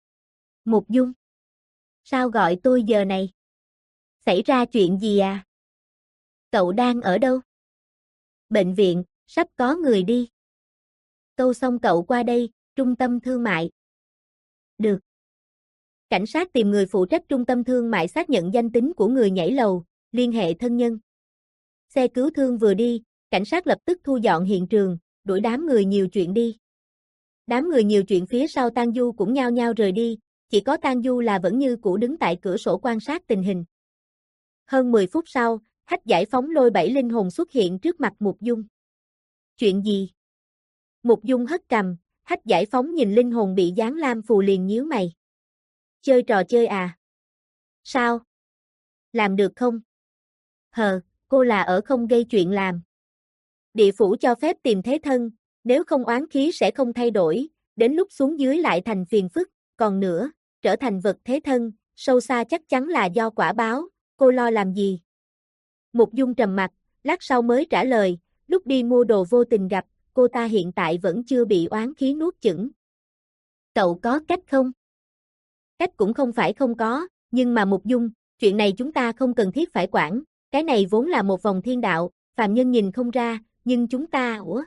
Mục Dung. Sao gọi tôi giờ này? Xảy ra chuyện gì à? Cậu đang ở đâu? Bệnh viện, sắp có người đi. Tâu xong cậu qua đây, trung tâm thương mại. Được. Cảnh sát tìm người phụ trách trung tâm thương mại xác nhận danh tính của người nhảy lầu, liên hệ thân nhân. Xe cứu thương vừa đi, cảnh sát lập tức thu dọn hiện trường, đuổi đám người nhiều chuyện đi. Đám người nhiều chuyện phía sau Tang Du cũng nhao nhao rời đi, chỉ có Tang Du là vẫn như cũ đứng tại cửa sổ quan sát tình hình. Hơn mười phút sau, Hách Giải Phóng lôi bảy linh hồn xuất hiện trước mặt Mục Dung. Chuyện gì? Mục Dung hất cằm, Hách Giải Phóng nhìn linh hồn bị giáng lam phù liền nhíu mày. Chơi trò chơi à? Sao? Làm được không? Hờ, cô là ở không gây chuyện làm. Địa phủ cho phép tìm thế thân, nếu không oán khí sẽ không thay đổi, đến lúc xuống dưới lại thành phiền phức, còn nữa, trở thành vật thế thân, sâu xa chắc chắn là do quả báo, cô lo làm gì? Mục Dung trầm mặt, lát sau mới trả lời, lúc đi mua đồ vô tình gặp, cô ta hiện tại vẫn chưa bị oán khí nuốt chửng. Cậu có cách không? Cách cũng không phải không có, nhưng mà Mục Dung, chuyện này chúng ta không cần thiết phải quản, cái này vốn là một vòng thiên đạo, phàm nhân nhìn không ra, nhưng chúng ta, ủa?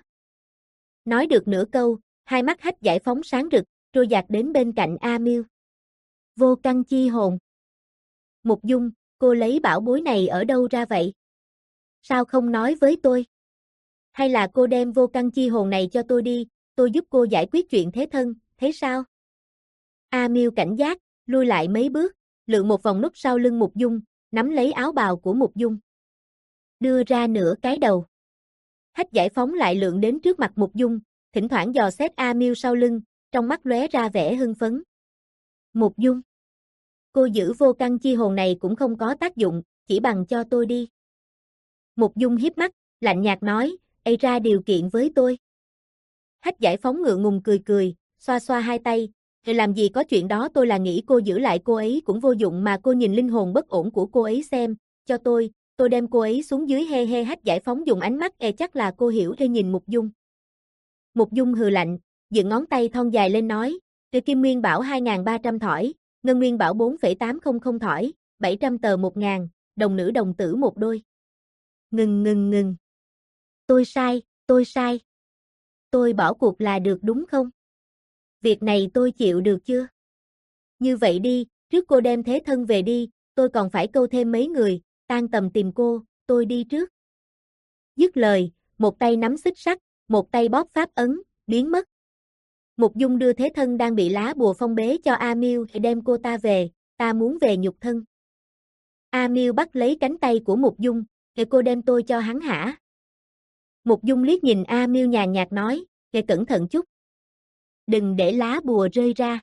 Nói được nửa câu, hai mắt Hách Giải Phóng sáng rực, trôi dạt đến bên cạnh A Miêu. Vô căn chi hồn. Mục Dung, cô lấy bảo bối này ở đâu ra vậy? Sao không nói với tôi? Hay là cô đem vô căn chi hồn này cho tôi đi, tôi giúp cô giải quyết chuyện thế thân, thế sao? A Miêu cảnh giác, lui lại mấy bước, lượn một vòng nút sau lưng Mục Dung, nắm lấy áo bào của Mục Dung. Đưa ra nửa cái đầu. Hách Giải Phóng lại lượn đến trước mặt Mục Dung, thỉnh thoảng dò xét A Miêu sau lưng, trong mắt lóe ra vẻ hưng phấn. Mục Dung, cô giữ vô căn chi hồn này cũng không có tác dụng, chỉ bằng cho tôi đi. Mục Dung hiếp mắt, lạnh nhạt nói, "Ây ra điều kiện với tôi." Hách Giải Phóng ngượng ngùng cười cười, xoa xoa hai tay, "Rồi làm gì có chuyện đó, tôi là nghĩ cô giữ lại cô ấy cũng vô dụng mà cô nhìn linh hồn bất ổn của cô ấy xem, cho tôi, tôi đem cô ấy xuống dưới." He he. Hách Giải Phóng dùng ánh mắt e chắc là cô hiểu để nhìn Mục Dung. Mục Dung hừ lạnh, dựng ngón tay thon dài lên nói, "Từ Kim Nguyên Bảo hai nghìn ba trăm thỏi, Ngân Nguyên Bảo bốn phẩy tám không không thỏi, bảy trăm tờ một ngàn, đồng nữ đồng tử một đôi." Ngừng ngừng ngừng. Tôi sai, tôi sai. Tôi bỏ cuộc là được đúng không? Việc này tôi chịu được chưa? Như vậy đi, trước cô đem thế thân về đi, tôi còn phải câu thêm mấy người, tan tầm tìm cô, tôi đi trước. Dứt lời, một tay nắm xích sắt, một tay bóp pháp ấn, biến mất. Mục Dung đưa thế thân đang bị lá bùa phong bế cho A Miêu để đem cô ta về, ta muốn về nhục thân. A Miêu bắt lấy cánh tay của Mục Dung, để cô đem tôi cho hắn hả? Mục Dung liếc nhìn A Miêu nhàn nhạt nói, để cẩn thận chút. Đừng để lá bùa rơi ra.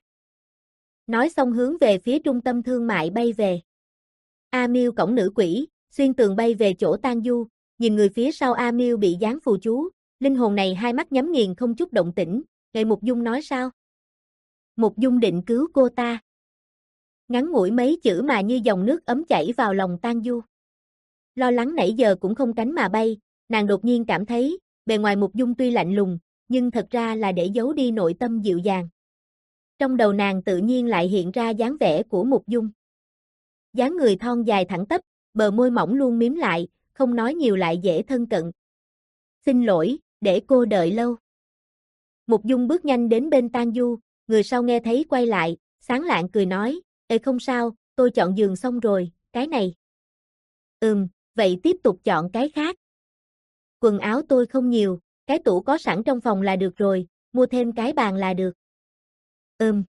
Nói xong hướng về phía trung tâm thương mại bay về. A Miêu cõng nữ quỷ, xuyên tường bay về chỗ Tang Du, nhìn người phía sau A Miêu bị dán phù chú, linh hồn này hai mắt nhắm nghiền không chút động tĩnh, vậy Mục Dung nói sao? Mục Dung định cứu cô ta. Ngắn ngủi mấy chữ mà như dòng nước ấm chảy vào lòng Tang Du. Lo lắng nãy giờ cũng không cánh mà bay, nàng đột nhiên cảm thấy, bề ngoài Mục Dung tuy lạnh lùng, nhưng thật ra là để giấu đi nội tâm dịu dàng. Trong đầu nàng tự nhiên lại hiện ra dáng vẻ của Mục Dung. Dáng người thon dài thẳng tắp, bờ môi mỏng luôn mím lại, không nói nhiều lại dễ thân cận. Xin lỗi, để cô đợi lâu. Mục Dung bước nhanh đến bên Tang Du, người sau nghe thấy quay lại, sáng lạng cười nói, ê không sao, tôi chọn giường xong rồi, cái này. Ừm, vậy tiếp tục chọn cái khác. Quần áo tôi không nhiều, cái tủ có sẵn trong phòng là được rồi, mua thêm cái bàn là được. Ừm.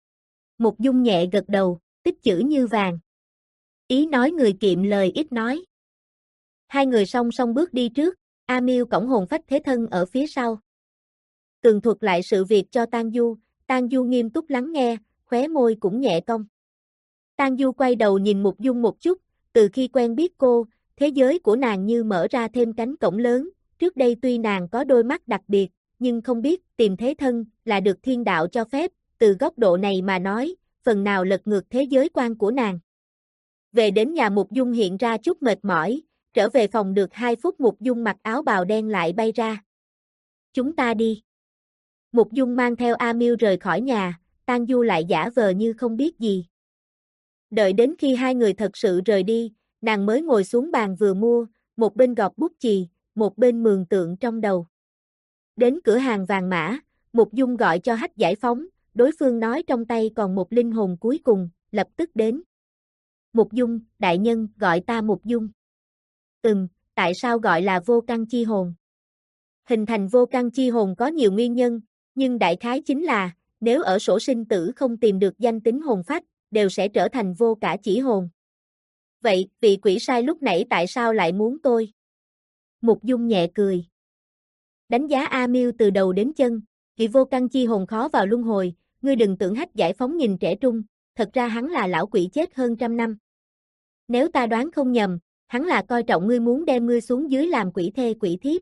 Mục Dung nhẹ gật đầu, tích chữ như vàng. Ý nói người kiệm lời ít nói. Hai người song song bước đi trước, A Miêu cõng hồn phách thế thân ở phía sau. Tường thuật lại sự việc cho Tang Du, Tang Du nghiêm túc lắng nghe, khóe môi cũng nhẹ cong. Tang Du quay đầu nhìn Mục Dung một chút, từ khi quen biết cô, thế giới của nàng như mở ra thêm cánh cổng lớn, trước đây tuy nàng có đôi mắt đặc biệt, nhưng không biết tìm thế thân là được thiên đạo cho phép, từ góc độ này mà nói, phần nào lật ngược thế giới quan của nàng. Về đến nhà Mục Dung hiện ra chút mệt mỏi, trở về phòng được hai phút Mục Dung mặc áo bào đen lại bay ra. Chúng ta đi. Mục Dung mang theo A Miêu rời khỏi nhà, Tang Du lại giả vờ như không biết gì. Đợi đến khi hai người thật sự rời đi, nàng mới ngồi xuống bàn vừa mua, một bên gọt bút chì, một bên mường tượng trong đầu. Đến cửa hàng vàng mã, Mục Dung gọi cho Hách Giải Phóng, đối phương nói trong tay còn một linh hồn cuối cùng, lập tức đến. Mục Dung, đại nhân, gọi ta Mục Dung. Ừm, tại sao gọi là vô căn chi hồn? Hình thành vô căn chi hồn có nhiều nguyên nhân, nhưng đại khái chính là, nếu ở sổ sinh tử không tìm được danh tính hồn phách, đều sẽ trở thành vô cả chỉ hồn. Vậy, vị quỷ sai lúc nãy tại sao lại muốn tôi? Mục Dung nhẹ cười. Đánh giá A Miêu từ đầu đến chân, vị vô căn chi hồn khó vào luân hồi, ngươi đừng tưởng Hách Giải Phóng nhìn trẻ trung, thật ra hắn là lão quỷ chết hơn trăm năm. Nếu ta đoán không nhầm, hắn là coi trọng ngươi muốn đem ngươi xuống dưới làm quỷ thê quỷ thiếp.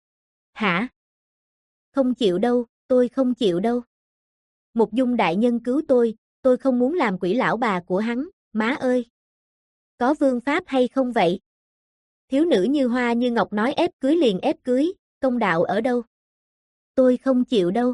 Hả? Không chịu đâu, tôi không chịu đâu. Mục Dung đại nhân cứu tôi, tôi không muốn làm quỷ lão bà của hắn, má ơi. Có vương pháp hay không vậy? Thiếu nữ như hoa như ngọc nói ép cưới liền ép cưới, công đạo ở đâu? Tôi không chịu đâu.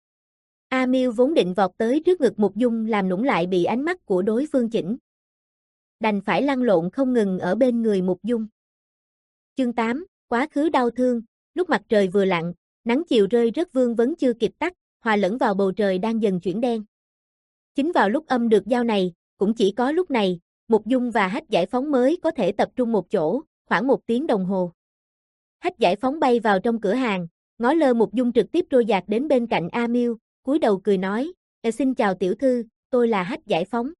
A Miêu vốn định vọt tới trước ngực Mục Dung làm nũng lại bị ánh mắt của đối phương chỉnh. Đành phải lăn lộn không ngừng ở bên người Mục Dung. Chương tám, quá khứ đau thương, lúc mặt trời vừa lặn, nắng chiều rơi rất vương vấn chưa kịp tắt, hòa lẫn vào bầu trời đang dần chuyển đen. Chính vào lúc âm được giao này, cũng chỉ có lúc này, Mục Dung và Hách Giải Phóng mới có thể tập trung một chỗ, khoảng một tiếng đồng hồ. Hách Giải Phóng bay vào trong cửa hàng, ngó lơ Mục Dung trực tiếp trôi dạt đến bên cạnh A Miêu, cúi đầu cười nói, e xin chào tiểu thư, tôi là Hách Giải Phóng.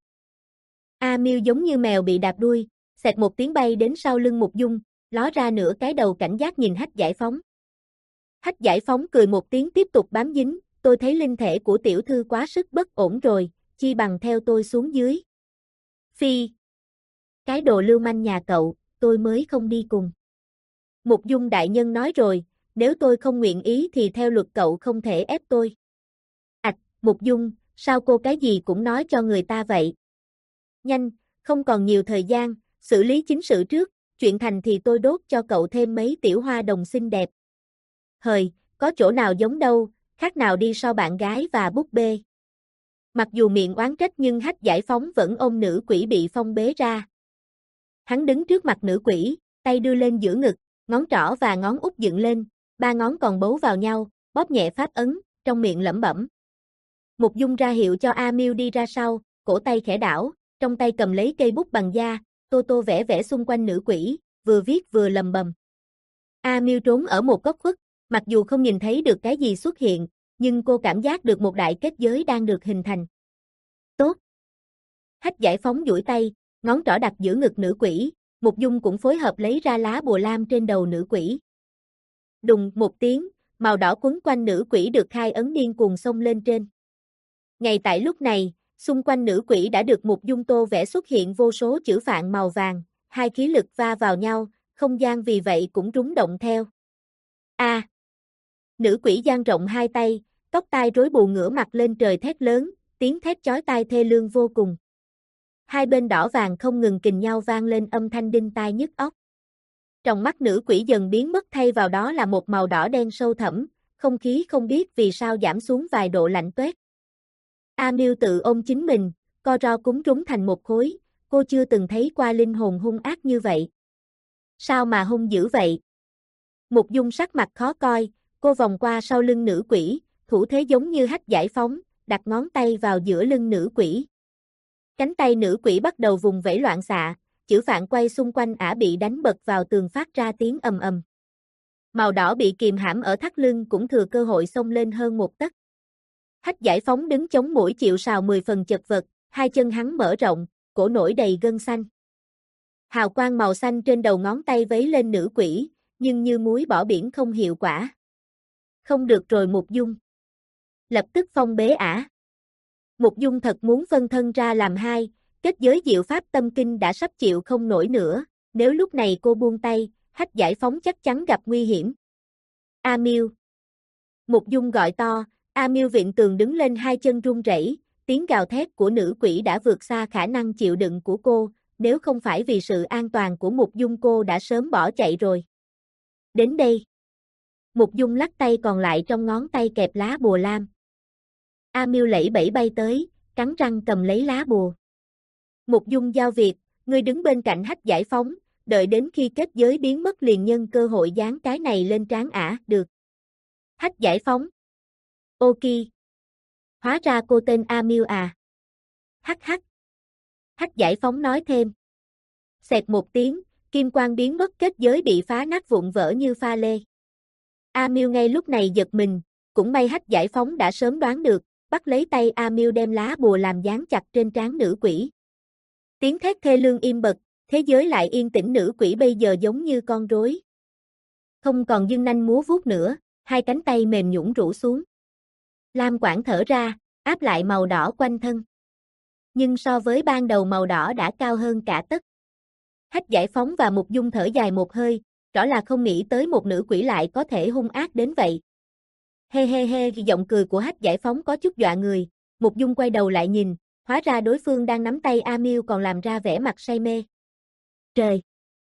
A Miêu giống như mèo bị đạp đuôi, xẹt một tiếng bay đến sau lưng Mục Dung, ló ra nửa cái đầu cảnh giác nhìn Hách Giải Phóng. Hách Giải Phóng cười một tiếng tiếp tục bám dính, tôi thấy linh thể của tiểu thư quá sức bất ổn rồi, chi bằng theo tôi xuống dưới. Phi. Cái đồ lưu manh nhà cậu, tôi mới không đi cùng. Mục Dung đại nhân nói rồi, nếu tôi không nguyện ý thì theo luật cậu không thể ép tôi. Ảch, Mục Dung, sao cô cái gì cũng nói cho người ta vậy? Nhanh, không còn nhiều thời gian, xử lý chính sự trước, chuyện thành thì tôi đốt cho cậu thêm mấy tiểu hoa đồng xinh đẹp. Hời, có chỗ nào giống đâu, khác nào đi sau bạn gái và búp bê. Mặc dù miệng oán trách nhưng Hách Giải Phóng vẫn ôm nữ quỷ bị phong bế ra. Hắn đứng trước mặt nữ quỷ, tay đưa lên giữa ngực, ngón trỏ và ngón út dựng lên, ba ngón còn bấu vào nhau, bóp nhẹ pháp ấn, trong miệng lẩm bẩm. Mục Dung ra hiệu cho A Miêu đi ra sau, cổ tay khẽ đảo, trong tay cầm lấy cây bút bằng da, tô tô vẽ vẽ xung quanh nữ quỷ, vừa viết vừa lầm bầm. A Miêu trốn ở một góc khuất, mặc dù không nhìn thấy được cái gì xuất hiện, nhưng cô cảm giác được một đại kết giới đang được hình thành. Tốt. Hách Giải Phóng duỗi tay, ngón trỏ đặt giữa ngực nữ quỷ, Mục Dung cũng phối hợp lấy ra lá bùa lam trên đầu nữ quỷ. Đùng một tiếng, màu đỏ quấn quanh nữ quỷ được khai ấn điên cuồng xông lên trên. Ngay tại lúc này, xung quanh nữ quỷ đã được Mục Dung tô vẽ xuất hiện vô số chữ phạn màu vàng, hai khí lực va vào nhau, không gian vì vậy cũng rúng động theo. A. À, nữ quỷ dang rộng hai tay, tóc tai rối bù ngửa mặt lên trời thét lớn, tiếng thét chói tai thê lương vô cùng. Hai bên đỏ vàng không ngừng kình nhau vang lên âm thanh đinh tai nhức óc. Trong mắt nữ quỷ dần biến mất thay vào đó là một màu đỏ đen sâu thẳm, không khí không biết vì sao giảm xuống vài độ lạnh toét. A Miêu tự ôm chính mình, co ro cúng rúng thành một khối, cô chưa từng thấy qua linh hồn hung ác như vậy. Sao mà hung dữ vậy? Mục Dung sắc mặt khó coi, cô vòng qua sau lưng nữ quỷ, thủ thế giống như Hách Giải Phóng, đặt ngón tay vào giữa lưng nữ quỷ. Cánh tay nữ quỷ bắt đầu vùng vẫy loạn xạ, chữ phạn quay xung quanh ả bị đánh bật vào tường phát ra tiếng ầm ầm. Màu đỏ bị kìm hãm ở thắt lưng cũng thừa cơ hội xông lên hơn một tấc. Hách Giải Phóng đứng chống mũi chịu sào mười phần chật vật, hai chân hắn mở rộng, cổ nổi đầy gân xanh. Hào quang màu xanh trên đầu ngón tay vấy lên nữ quỷ, nhưng như muối bỏ biển không hiệu quả. Không được rồi Mục Dung. Lập tức phong bế ả. Mục Dung thật muốn phân thân ra làm hai, kết giới diệu pháp tâm kinh đã sắp chịu không nổi nữa, nếu lúc này cô buông tay, Hách Giải Phóng chắc chắn gặp nguy hiểm. A Miêu. Mục Dung gọi to, A Miêu viện tường đứng lên hai chân run rẩy, tiếng gào thét của nữ quỷ đã vượt xa khả năng chịu đựng của cô, nếu không phải vì sự an toàn của Mục Dung cô đã sớm bỏ chạy rồi. Đến đây. Mục Dung lắc tay còn lại trong ngón tay kẹp lá bùa lam. A Miêu lẫy bẫy bay tới, cắn răng cầm lấy lá bùa. Mục Dung giao việc, ngươi đứng bên cạnh Hách Giải Phóng, đợi đến khi kết giới biến mất liền nhân cơ hội dán cái này lên trán ả, được. Hách Giải Phóng. Ok. Hóa ra cô tên Amil à. Hắc hắc. Hách Giải Phóng nói thêm. Xẹt một tiếng, kim quang biến mất, kết giới bị phá nát vụn vỡ như pha lê. Amil ngay lúc này giật mình, cũng may Hách Giải Phóng đã sớm đoán được, bắt lấy tay Amil đem lá bùa làm dán chặt trên trán nữ quỷ. Tiếng thét thê lương im bật, thế giới lại yên tĩnh, nữ quỷ bây giờ giống như con rối. Không còn dương nanh múa vuốt nữa, hai cánh tay mềm nhũn rũ xuống. Lam Quảng thở ra, áp lại màu đỏ quanh thân. Nhưng so với ban đầu màu đỏ đã cao hơn cả tấc. Hách Giải Phóng và Mục Dung thở dài một hơi, rõ là không nghĩ tới một nữ quỷ lại có thể hung ác đến vậy. He he he, giọng cười của Hách Giải Phóng có chút dọa người, Mục Dung quay đầu lại nhìn, hóa ra đối phương đang nắm tay Amil còn làm ra vẻ mặt say mê. Trời!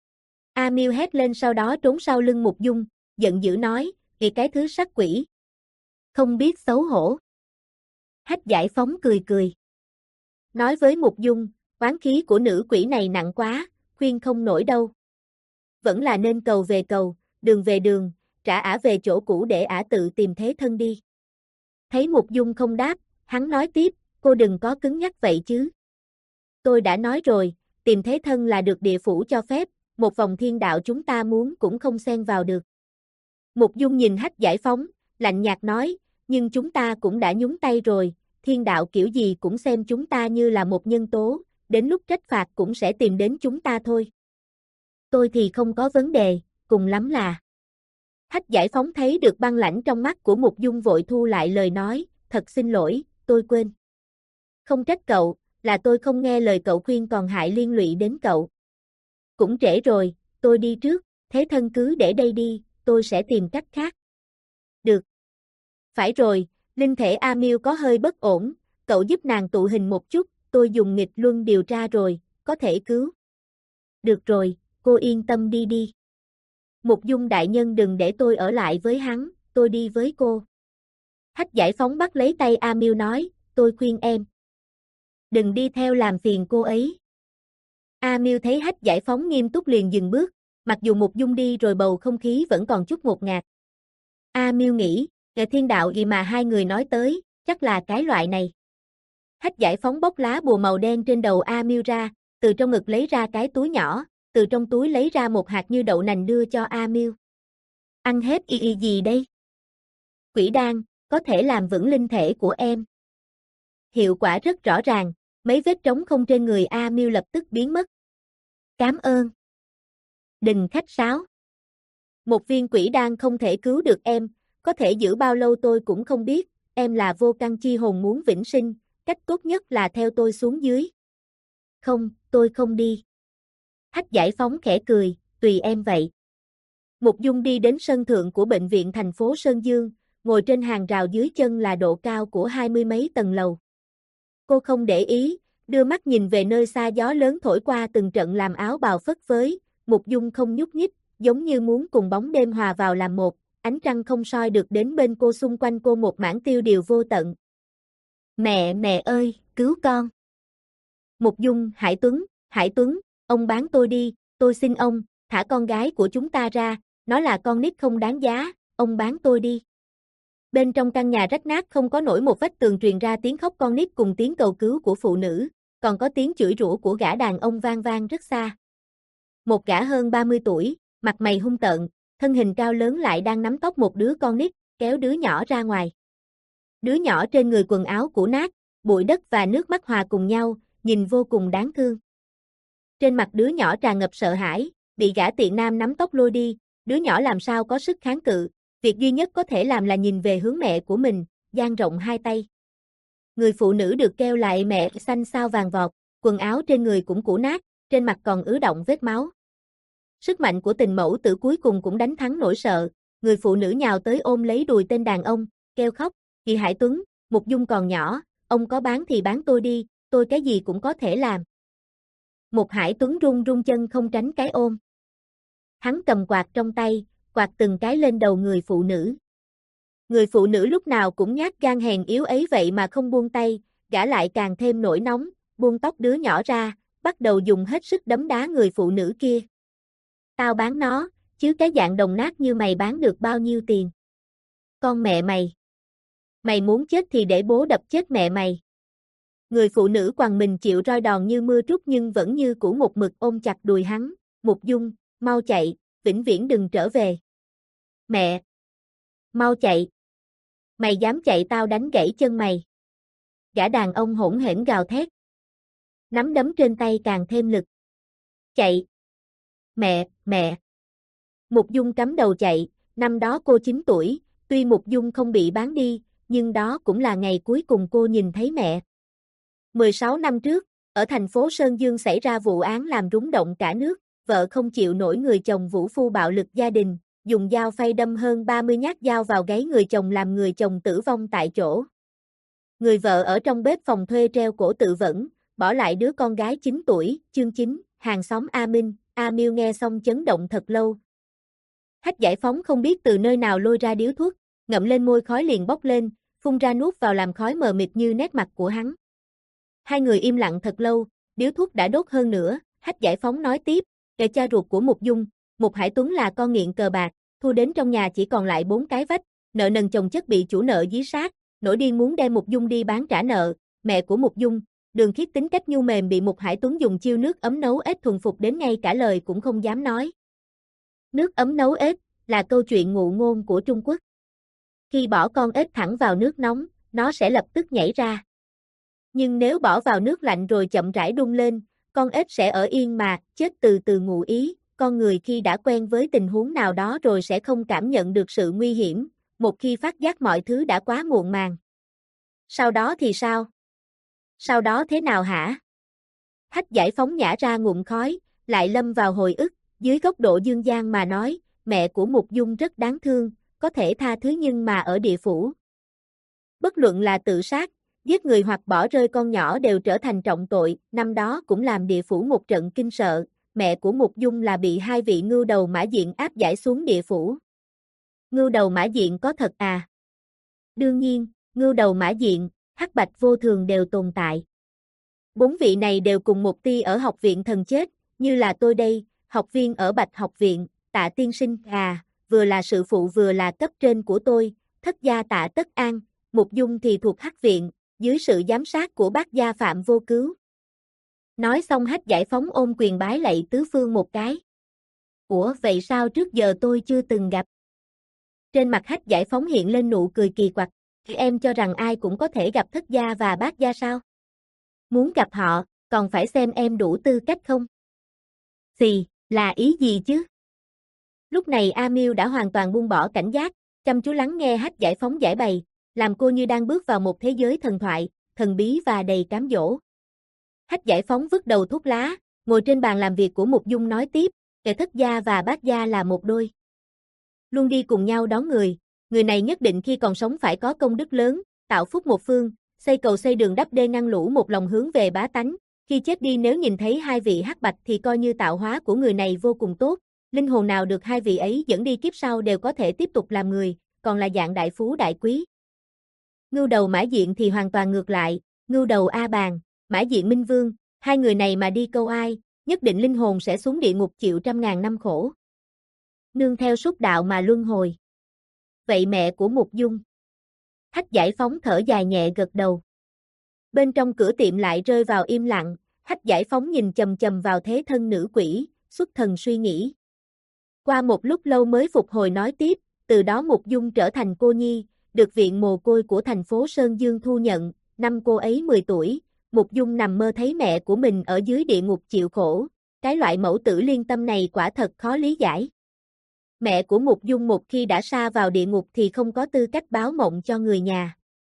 Amil hét lên sau đó trốn sau lưng Mục Dung, giận dữ nói, "Kìa cái thứ sắc quỷ! Không biết xấu hổ." Hách Giải Phóng cười cười. Nói với Mục Dung, oán khí của nữ quỷ này nặng quá, khuyên không nổi đâu. Vẫn là nên cầu về cầu, đường về đường, trả ả về chỗ cũ để ả tự tìm thế thân đi. Thấy Mục Dung không đáp, hắn nói tiếp, cô đừng có cứng nhắc vậy chứ. Tôi đã nói rồi, tìm thế thân là được địa phủ cho phép, một vòng thiên đạo chúng ta muốn cũng không xen vào được. Mục Dung nhìn Hách Giải Phóng, lạnh nhạt nói, nhưng chúng ta cũng đã nhúng tay rồi, thiên đạo kiểu gì cũng xem chúng ta như là một nhân tố, đến lúc trách phạt cũng sẽ tìm đến chúng ta thôi. Tôi thì không có vấn đề, cùng lắm là. Hách Giải Phóng thấy được băng lãnh trong mắt của Mục Dung vội thu lại lời nói, thật xin lỗi, tôi quên. Không trách cậu, là tôi không nghe lời cậu khuyên còn hại liên lụy đến cậu. Cũng trễ rồi, tôi đi trước, thế thân cứ để đây đi, tôi sẽ tìm cách khác. Được. Phải rồi, linh thể Amil có hơi bất ổn, cậu giúp nàng tụ hình một chút, tôi dùng nghịch luân điều tra rồi, có thể cứu. Được rồi, cô yên tâm đi đi. Mục Dung đại nhân đừng để tôi ở lại với hắn, tôi đi với cô. Hách Giải Phóng bắt lấy tay Amil nói, tôi khuyên em. Đừng đi theo làm phiền cô ấy. Amil thấy Hách Giải Phóng nghiêm túc liền dừng bước, mặc dù Mục Dung đi rồi bầu không khí vẫn còn chút ngột ngạt. Amil nghĩ, kẻ thiên đạo gì mà hai người nói tới, chắc là cái loại này. Hách Giải Phóng bóc lá bùa màu đen trên đầu Amil ra, từ trong ngực lấy ra cái túi nhỏ, từ trong túi lấy ra một hạt như đậu nành đưa cho Amil. Ăn hết y y gì đây? Quỷ đan, có thể làm vững linh thể của em. Hiệu quả rất rõ ràng, mấy vết trống không trên người Amil lập tức biến mất. Cảm ơn. Đừng khách sáo. Một viên quỷ đan không thể cứu được em, có thể giữ bao lâu tôi cũng không biết, em là vô căn chi hồn muốn vĩnh sinh, cách tốt nhất là theo tôi xuống dưới. Không, tôi không đi. Hách Giải Phóng khẽ cười, tùy em vậy. Mục Dung đi đến sân thượng của bệnh viện thành phố Sơn Dương, ngồi trên hàng rào dưới chân là độ cao của hai mươi mấy tầng lầu. Cô không để ý, đưa mắt nhìn về nơi xa gió lớn thổi qua từng trận làm áo bào phất phới, Mục Dung không nhúc nhích, giống như muốn cùng bóng đêm hòa vào làm một, ánh trăng không soi được đến bên cô, xung quanh cô một mảng tiêu điều vô tận. Mẹ, mẹ ơi, cứu con. Mục Dung, Hải Tuấn, Hải Tuấn, ông bán tôi đi, tôi xin ông, thả con gái của chúng ta ra, nó là con nít không đáng giá, ông bán tôi đi. Bên trong căn nhà rách nát không có nổi một vách tường truyền ra tiếng khóc con nít cùng tiếng cầu cứu của phụ nữ, còn có tiếng chửi rủa của gã đàn ông vang vang rất xa. Một gã hơn ba mươi tuổi, mặt mày hung tợn, thân hình cao lớn lại đang nắm tóc một đứa con nít, kéo đứa nhỏ ra ngoài. Đứa nhỏ trên người quần áo cũ nát, bụi đất và nước mắt hòa cùng nhau, nhìn vô cùng đáng thương. Trên mặt đứa nhỏ tràn ngập sợ hãi, bị gã tiện nam nắm tóc lôi đi, đứa nhỏ làm sao có sức kháng cự, việc duy nhất có thể làm là nhìn về hướng mẹ của mình, dang rộng hai tay. Người phụ nữ được kêu lại mẹ xanh xao vàng vọt, quần áo trên người cũng cũ nát, trên mặt còn ứ động vết máu. Sức mạnh của tình mẫu tử cuối cùng cũng đánh thắng nỗi sợ, người phụ nữ nhào tới ôm lấy đùi tên đàn ông, kêu khóc, "Kỳ Hải Tuấn, Mục Dung còn nhỏ, ông có bán thì bán tôi đi, tôi cái gì cũng có thể làm." Mục Hải Tuấn run run chân không tránh cái ôm. Hắn cầm quạt trong tay, quạt từng cái lên đầu người phụ nữ. Người phụ nữ lúc nào cũng nhát gan hèn yếu ấy vậy mà không buông tay, gã lại càng thêm nổi nóng, buông tóc đứa nhỏ ra, bắt đầu dùng hết sức đấm đá người phụ nữ kia. "Tao bán nó, chứ cái dạng đồng nát như mày bán được bao nhiêu tiền? Con mẹ mày! Mày muốn chết thì để bố đập chết mẹ mày. Người phụ nữ quằn mình chịu roi đòn như mưa trút nhưng vẫn như cũ một mực ôm chặt đùi hắn. Mục Dung, mau chạy, vĩnh viễn đừng trở về. Mẹ! Mau chạy! Mày dám chạy tao đánh gãy chân mày. Gã đàn ông hỗn hển gào thét. Nắm đấm trên tay càng thêm lực. Chạy! Mẹ, mẹ! Mục Dung cắm đầu chạy, năm đó cô chín tuổi, tuy Mục Dung không bị bán đi, nhưng đó cũng là ngày cuối cùng cô nhìn thấy mẹ. mười sáu năm trước, ở thành phố Sơn Dương xảy ra vụ án làm rúng động cả nước, vợ không chịu nổi người chồng vũ phu bạo lực gia đình, dùng dao phay đâm hơn ba mươi nhát dao vào gáy người chồng làm người chồng tử vong tại chỗ. Người vợ ở trong bếp phòng thuê treo cổ tự vẫn, bỏ lại đứa con gái chín tuổi, chương chín, hàng xóm A Minh, A Miêu nghe xong chấn động thật lâu. Hách Giải Phóng không biết từ nơi nào lôi ra điếu thuốc, ngậm lên môi khói liền bốc lên, phun ra nuốt vào làm khói mờ mịt như nét mặt của hắn. Hai người im lặng thật lâu, điếu thuốc đã đốt hơn nữa, Hách Giải Phóng nói tiếp, kẻ cha ruột của Mục Dung, Mục Hải Tuấn là con nghiện cờ bạc, thua đến trong nhà chỉ còn lại bốn cái vách, nợ nần chồng chất bị chủ nợ dí sát, nổi điên muốn đem Mục Dung đi bán trả nợ, mẹ của Mục Dung, Đường Khiết tính cách nhu mềm bị Mục Hải Tuấn dùng chiêu nước ấm nấu ếch thuần phục đến ngay cả lời cũng không dám nói. Nước ấm nấu ếch là câu chuyện ngụ ngôn của Trung Quốc. Khi bỏ con ếch thẳng vào nước nóng, nó sẽ lập tức nhảy ra. Nhưng nếu bỏ vào nước lạnh rồi chậm rãi đun lên, con ếch sẽ ở yên mà, chết từ từ ngụ ý, con người khi đã quen với tình huống nào đó rồi sẽ không cảm nhận được sự nguy hiểm, một khi phát giác mọi thứ đã quá muộn màng. Sau đó thì sao? Sau đó thế nào hả? Hách Giải Phóng nhả ra ngụm khói, lại lâm vào hồi ức, dưới góc độ dương gian mà nói, mẹ của Mục Dung rất đáng thương, có thể tha thứ nhưng mà ở địa phủ. Bất luận là tự sát, giết người hoặc bỏ rơi con nhỏ đều trở thành trọng tội, năm đó cũng làm địa phủ một trận kinh sợ, mẹ của Mục Dung là bị hai vị ngưu đầu mã diện áp giải xuống địa phủ. Ngưu đầu mã diện có thật à? Đương nhiên, ngưu đầu mã diện, hắc bạch vô thường đều tồn tại. Bốn vị này đều cùng một ti ở học viện thần chết, như là tôi đây, học viên ở Bạch học viện, Tạ tiên sinh à, vừa là sự phụ vừa là cấp trên của tôi, thất gia Tạ Tất An, Mục Dung thì thuộc hắc viện, dưới sự giám sát của bác gia Phạm Vô Cứu. Nói xong Hách Giải Phóng ôm quyền bái lạy tứ phương một cái. Ủa vậy sao trước giờ tôi chưa từng gặp? Trên mặt Hách Giải Phóng hiện lên nụ cười kỳ quặc, em cho rằng ai cũng có thể gặp thất gia và bác gia sao? Muốn gặp họ, còn phải xem em đủ tư cách không? Xì, là ý gì chứ? Lúc này A Miêu đã hoàn toàn buông bỏ cảnh giác, chăm chú lắng nghe Hách Giải Phóng giải bày, làm cô như đang bước vào một thế giới thần thoại, thần bí và đầy cám dỗ. Hách Giải Phóng vứt đầu thuốc lá, ngồi trên bàn làm việc của Mục Dung nói tiếp, kẻ thất gia và bác gia là một đôi. Luôn đi cùng nhau đón người, người này nhất định khi còn sống phải có công đức lớn, tạo phúc một phương, xây cầu xây đường đắp đê ngăn lũ một lòng hướng về bá tánh, khi chết đi nếu nhìn thấy hai vị hắc bạch thì coi như tạo hóa của người này vô cùng tốt, linh hồn nào được hai vị ấy dẫn đi kiếp sau đều có thể tiếp tục làm người, còn là dạng đại phú đại quý. Ngưu đầu mã diện thì hoàn toàn ngược lại, ngưu đầu A Bàn, mã diện Minh Vương, hai người này mà đi câu ai, nhất định linh hồn sẽ xuống địa ngục chịu trăm ngàn năm khổ. Nương theo xúc đạo mà luân hồi. Vậy mẹ của Mục Dung? Hách Giải Phóng thở dài nhẹ gật đầu. Bên trong cửa tiệm lại rơi vào im lặng, Hách Giải Phóng nhìn chầm chầm vào thế thân nữ quỷ, xuất thần suy nghĩ. Qua một lúc lâu mới phục hồi nói tiếp, từ đó Mục Dung trở thành cô nhi, được viện mồ côi của thành phố Sơn Dương thu nhận, năm cô ấy mười tuổi, Mục Dung nằm mơ thấy mẹ của mình ở dưới địa ngục chịu khổ, cái loại mẫu tử liên tâm này quả thật khó lý giải. Mẹ của Mục Dung một khi đã sa vào địa ngục thì không có tư cách báo mộng cho người nhà.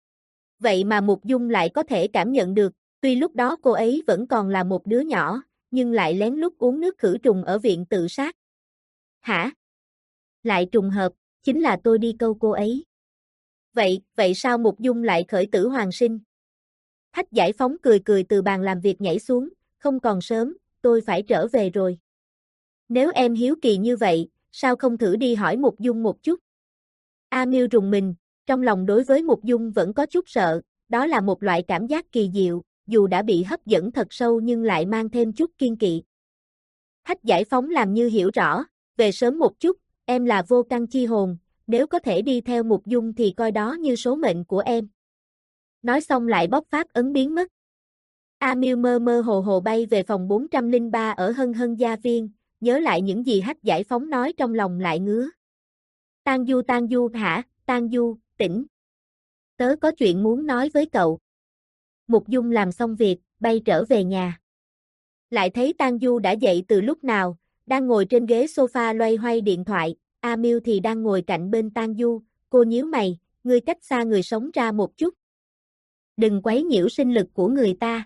Vậy mà Mục Dung lại có thể cảm nhận được, tuy lúc đó cô ấy vẫn còn là một đứa nhỏ, nhưng lại lén lút uống nước khử trùng ở viện tự sát. Hả? Lại trùng hợp, chính là tôi đi câu cô ấy. Vậy, vậy sao Mục Dung lại khởi tử hoàn sinh? Hách Giải Phóng cười cười từ bàn làm việc nhảy xuống, không còn sớm, tôi phải trở về rồi. Nếu em hiếu kỳ như vậy, sao không thử đi hỏi Mục Dung một chút? A Miêu rùng mình, trong lòng đối với Mục Dung vẫn có chút sợ, đó là một loại cảm giác kỳ diệu, dù đã bị hấp dẫn thật sâu nhưng lại mang thêm chút kiên kỵ. Hách Giải Phóng làm như hiểu rõ, về sớm một chút, em là vô căn chi hồn, nếu có thể đi theo Mục Dung thì coi đó như số mệnh của em. Nói xong lại bóc pháp ấn biến mất. A Miêu mơ mơ hồ hồ bay về phòng bốn trăm lẻ ba ở Hân Hân Gia Viên, nhớ lại những gì Hách Giải Phóng nói trong lòng lại ngứa. Tang Du Tang Du hả, Tang Du, tỉnh. Tớ có chuyện muốn nói với cậu. Mục Dung làm xong việc, bay trở về nhà. Lại thấy Tang Du đã dậy từ lúc nào, đang ngồi trên ghế sofa loay hoay điện thoại, A Miêu thì đang ngồi cạnh bên Tang Du, cô nhíu mày, ngươi cách xa người sống ra một chút. Đừng quấy nhiễu sinh lực của người ta.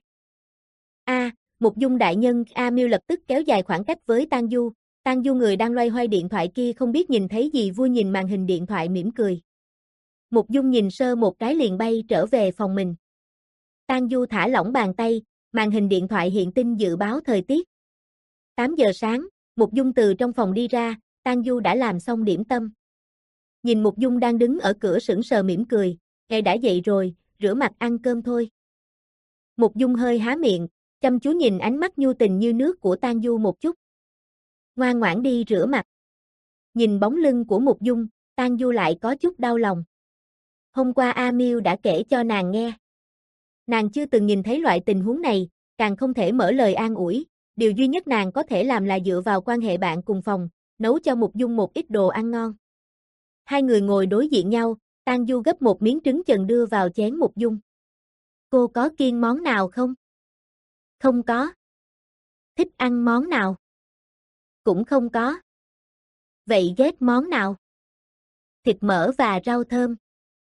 A, Mục Dung đại nhân, A Miêu lập tức kéo dài khoảng cách với Tang Du, Tang Du người đang loay hoay điện thoại kia không biết nhìn thấy gì vui nhìn màn hình điện thoại mỉm cười. Mục Dung nhìn sơ một cái liền bay trở về phòng mình. Tang Du thả lỏng bàn tay, màn hình điện thoại hiện tin dự báo thời tiết. tám giờ sáng, Mục Dung từ trong phòng đi ra, Tang Du đã làm xong điểm tâm. Nhìn Mục Dung đang đứng ở cửa sững sờ mỉm cười, "Ngài đã dậy rồi, rửa mặt ăn cơm thôi." Mục Dung hơi há miệng, chăm chú nhìn ánh mắt nhu tình như nước của Tang Du một chút. "Ngoan ngoãn đi rửa mặt." Nhìn bóng lưng của Mục Dung, Tang Du lại có chút đau lòng. Hôm qua A Miêu đã kể cho nàng nghe. Nàng chưa từng nhìn thấy loại tình huống này, càng không thể mở lời an ủi, điều duy nhất nàng có thể làm là dựa vào quan hệ bạn cùng phòng, nấu cho Mục Dung một ít đồ ăn ngon. Hai người ngồi đối diện nhau, Tang Du gấp một miếng trứng chần đưa vào chén Mục Dung. "Cô có kiêng món nào không?" "Không có." "Thích ăn món nào?" "Cũng không có." "Vậy ghét món nào?" "Thịt mỡ và rau thơm."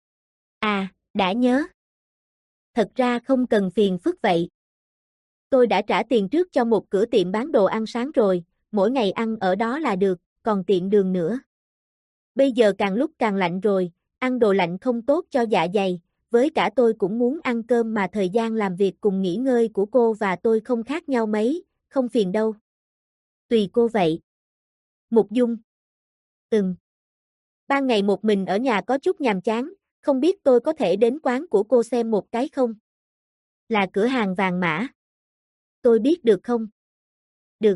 "À, đã nhớ. Thật ra không cần phiền phức vậy. Tôi đã trả tiền trước cho một cửa tiệm bán đồ ăn sáng rồi, mỗi ngày ăn ở đó là được, còn tiện đường nữa. Bây giờ càng lúc càng lạnh rồi, ăn đồ lạnh không tốt cho dạ dày, với cả tôi cũng muốn ăn cơm mà thời gian làm việc cùng nghỉ ngơi của cô và tôi không khác nhau mấy, không phiền đâu." "Tùy cô vậy." Mục Dung. "Ừm. Ban ngày một mình ở nhà có chút nhàm chán, không biết tôi có thể đến quán của cô xem một cái không?" "Là cửa hàng vàng mã." "Tôi biết được không?" "Được."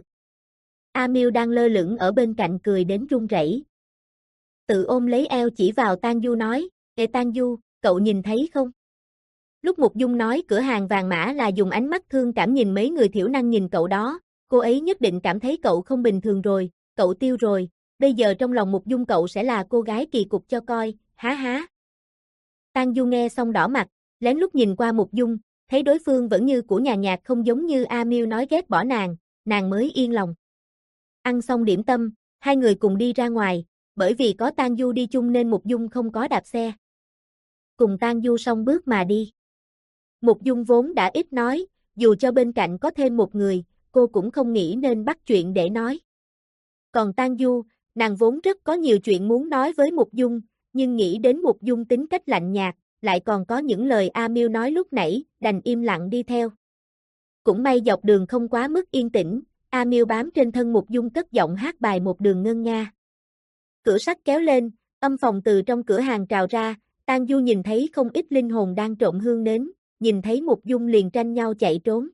A Miêu đang lơ lửng ở bên cạnh cười đến run rẩy. Tự ôm lấy eo chỉ vào Tang Du nói, "Ê Tang Du, cậu nhìn thấy không?" Lúc Mục Dung nói cửa hàng vàng mã là dùng ánh mắt thương cảm nhìn mấy người thiểu năng nhìn cậu đó, cô ấy nhất định cảm thấy cậu không bình thường rồi, cậu tiêu rồi, bây giờ trong lòng Mục Dung cậu sẽ là cô gái kỳ cục cho coi, há há. Tang Du nghe xong đỏ mặt, lén lút nhìn qua Mục Dung, thấy đối phương vẫn như của nhà nhạc không giống như A Miêu nói ghét bỏ nàng, nàng mới yên lòng. Ăn xong điểm tâm, hai người cùng đi ra ngoài, bởi vì có Tang Du đi chung nên Mục Dung không có đạp xe. Cùng Tang Du song bước mà đi. Mục Dung vốn đã ít nói, dù cho bên cạnh có thêm một người, cô cũng không nghĩ nên bắt chuyện để nói. Còn Tang Du, nàng vốn rất có nhiều chuyện muốn nói với Mục Dung, nhưng nghĩ đến Mục Dung tính cách lạnh nhạt, lại còn có những lời A Miêu nói lúc nãy, đành im lặng đi theo. Cũng may dọc đường không quá mức yên tĩnh, A Miêu bám trên thân Mục Dung cất giọng hát bài một đường ngân nga. Cửa sắt kéo lên, âm phòng từ trong cửa hàng trào ra, Tang Du nhìn thấy không ít linh hồn đang trộm hương nến, nhìn thấy Mục Dung liền tranh nhau chạy trốn.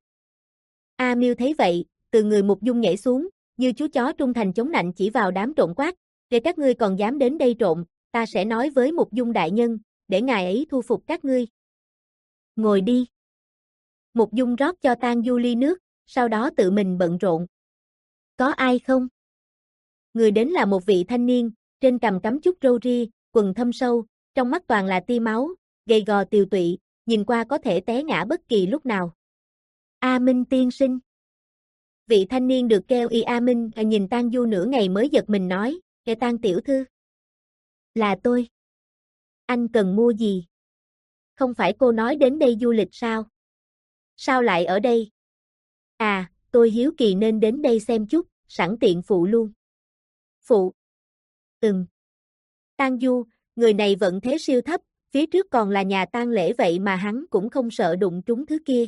A Miêu thấy vậy, từ người Mục Dung nhảy xuống, như chú chó trung thành chống nạnh chỉ vào đám trộm quát, "Để các ngươi còn dám đến đây trộm, ta sẽ nói với Mục Dung đại nhân, để ngài ấy thu phục các ngươi." "Ngồi đi." Mục Dung rót cho Tang Du ly nước, sau đó tự mình bận rộn. "Có ai không?" Người đến là một vị thanh niên, trên cằm cắm chút râu ria, quần thâm sâu, trong mắt toàn là tia máu, gầy gò tiều tụy, nhìn qua có thể té ngã bất kỳ lúc nào. "A Minh tiên sinh." Vị thanh niên được kêu y A Minh nhìn Tang Du nửa ngày mới giật mình nói, "Kẻ Tang tiểu thư." "Là tôi." "Anh cần mua gì?" "Không phải cô nói đến đây du lịch sao? Sao lại ở đây?" "À, tôi hiếu kỳ nên đến đây xem chút, sẵn tiện phụ luôn." "Phụ?" "Ừm." Tang Du, người này vận thế siêu thấp, phía trước còn là nhà tang lễ vậy mà hắn cũng không sợ đụng trúng thứ kia.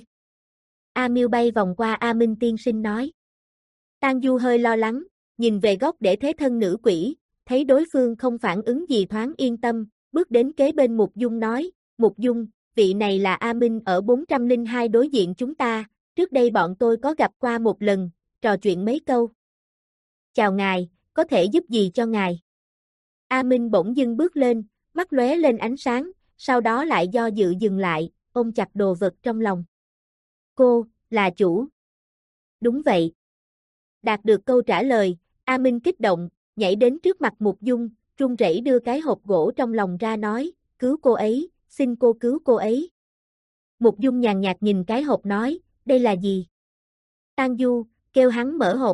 A Miêu bay vòng qua A Minh tiên sinh nói. Tang Du hơi lo lắng, nhìn về góc để thế thân nữ quỷ, thấy đối phương không phản ứng gì thoáng yên tâm, bước đến kế bên Mục Dung nói, Mục Dung, vị này là A Minh ở bốn trăm lẻ hai đối diện chúng ta, trước đây bọn tôi có gặp qua một lần, trò chuyện mấy câu. Chào ngài, có thể giúp gì cho ngài? A Minh bỗng dưng bước lên, mắt lóe lên ánh sáng, sau đó lại do dự dừng lại, ôm chặt đồ vật trong lòng. Cô, là chủ. Đúng vậy. Đạt được câu trả lời, A Minh kích động, nhảy đến trước mặt Mục Dung, run rẩy đưa cái hộp gỗ trong lòng ra nói, cứu cô ấy, xin cô cứu cô ấy. Mục Dung nhàn nhạt nhìn cái hộp nói, đây là gì? Tang Du, kêu hắn mở hộp.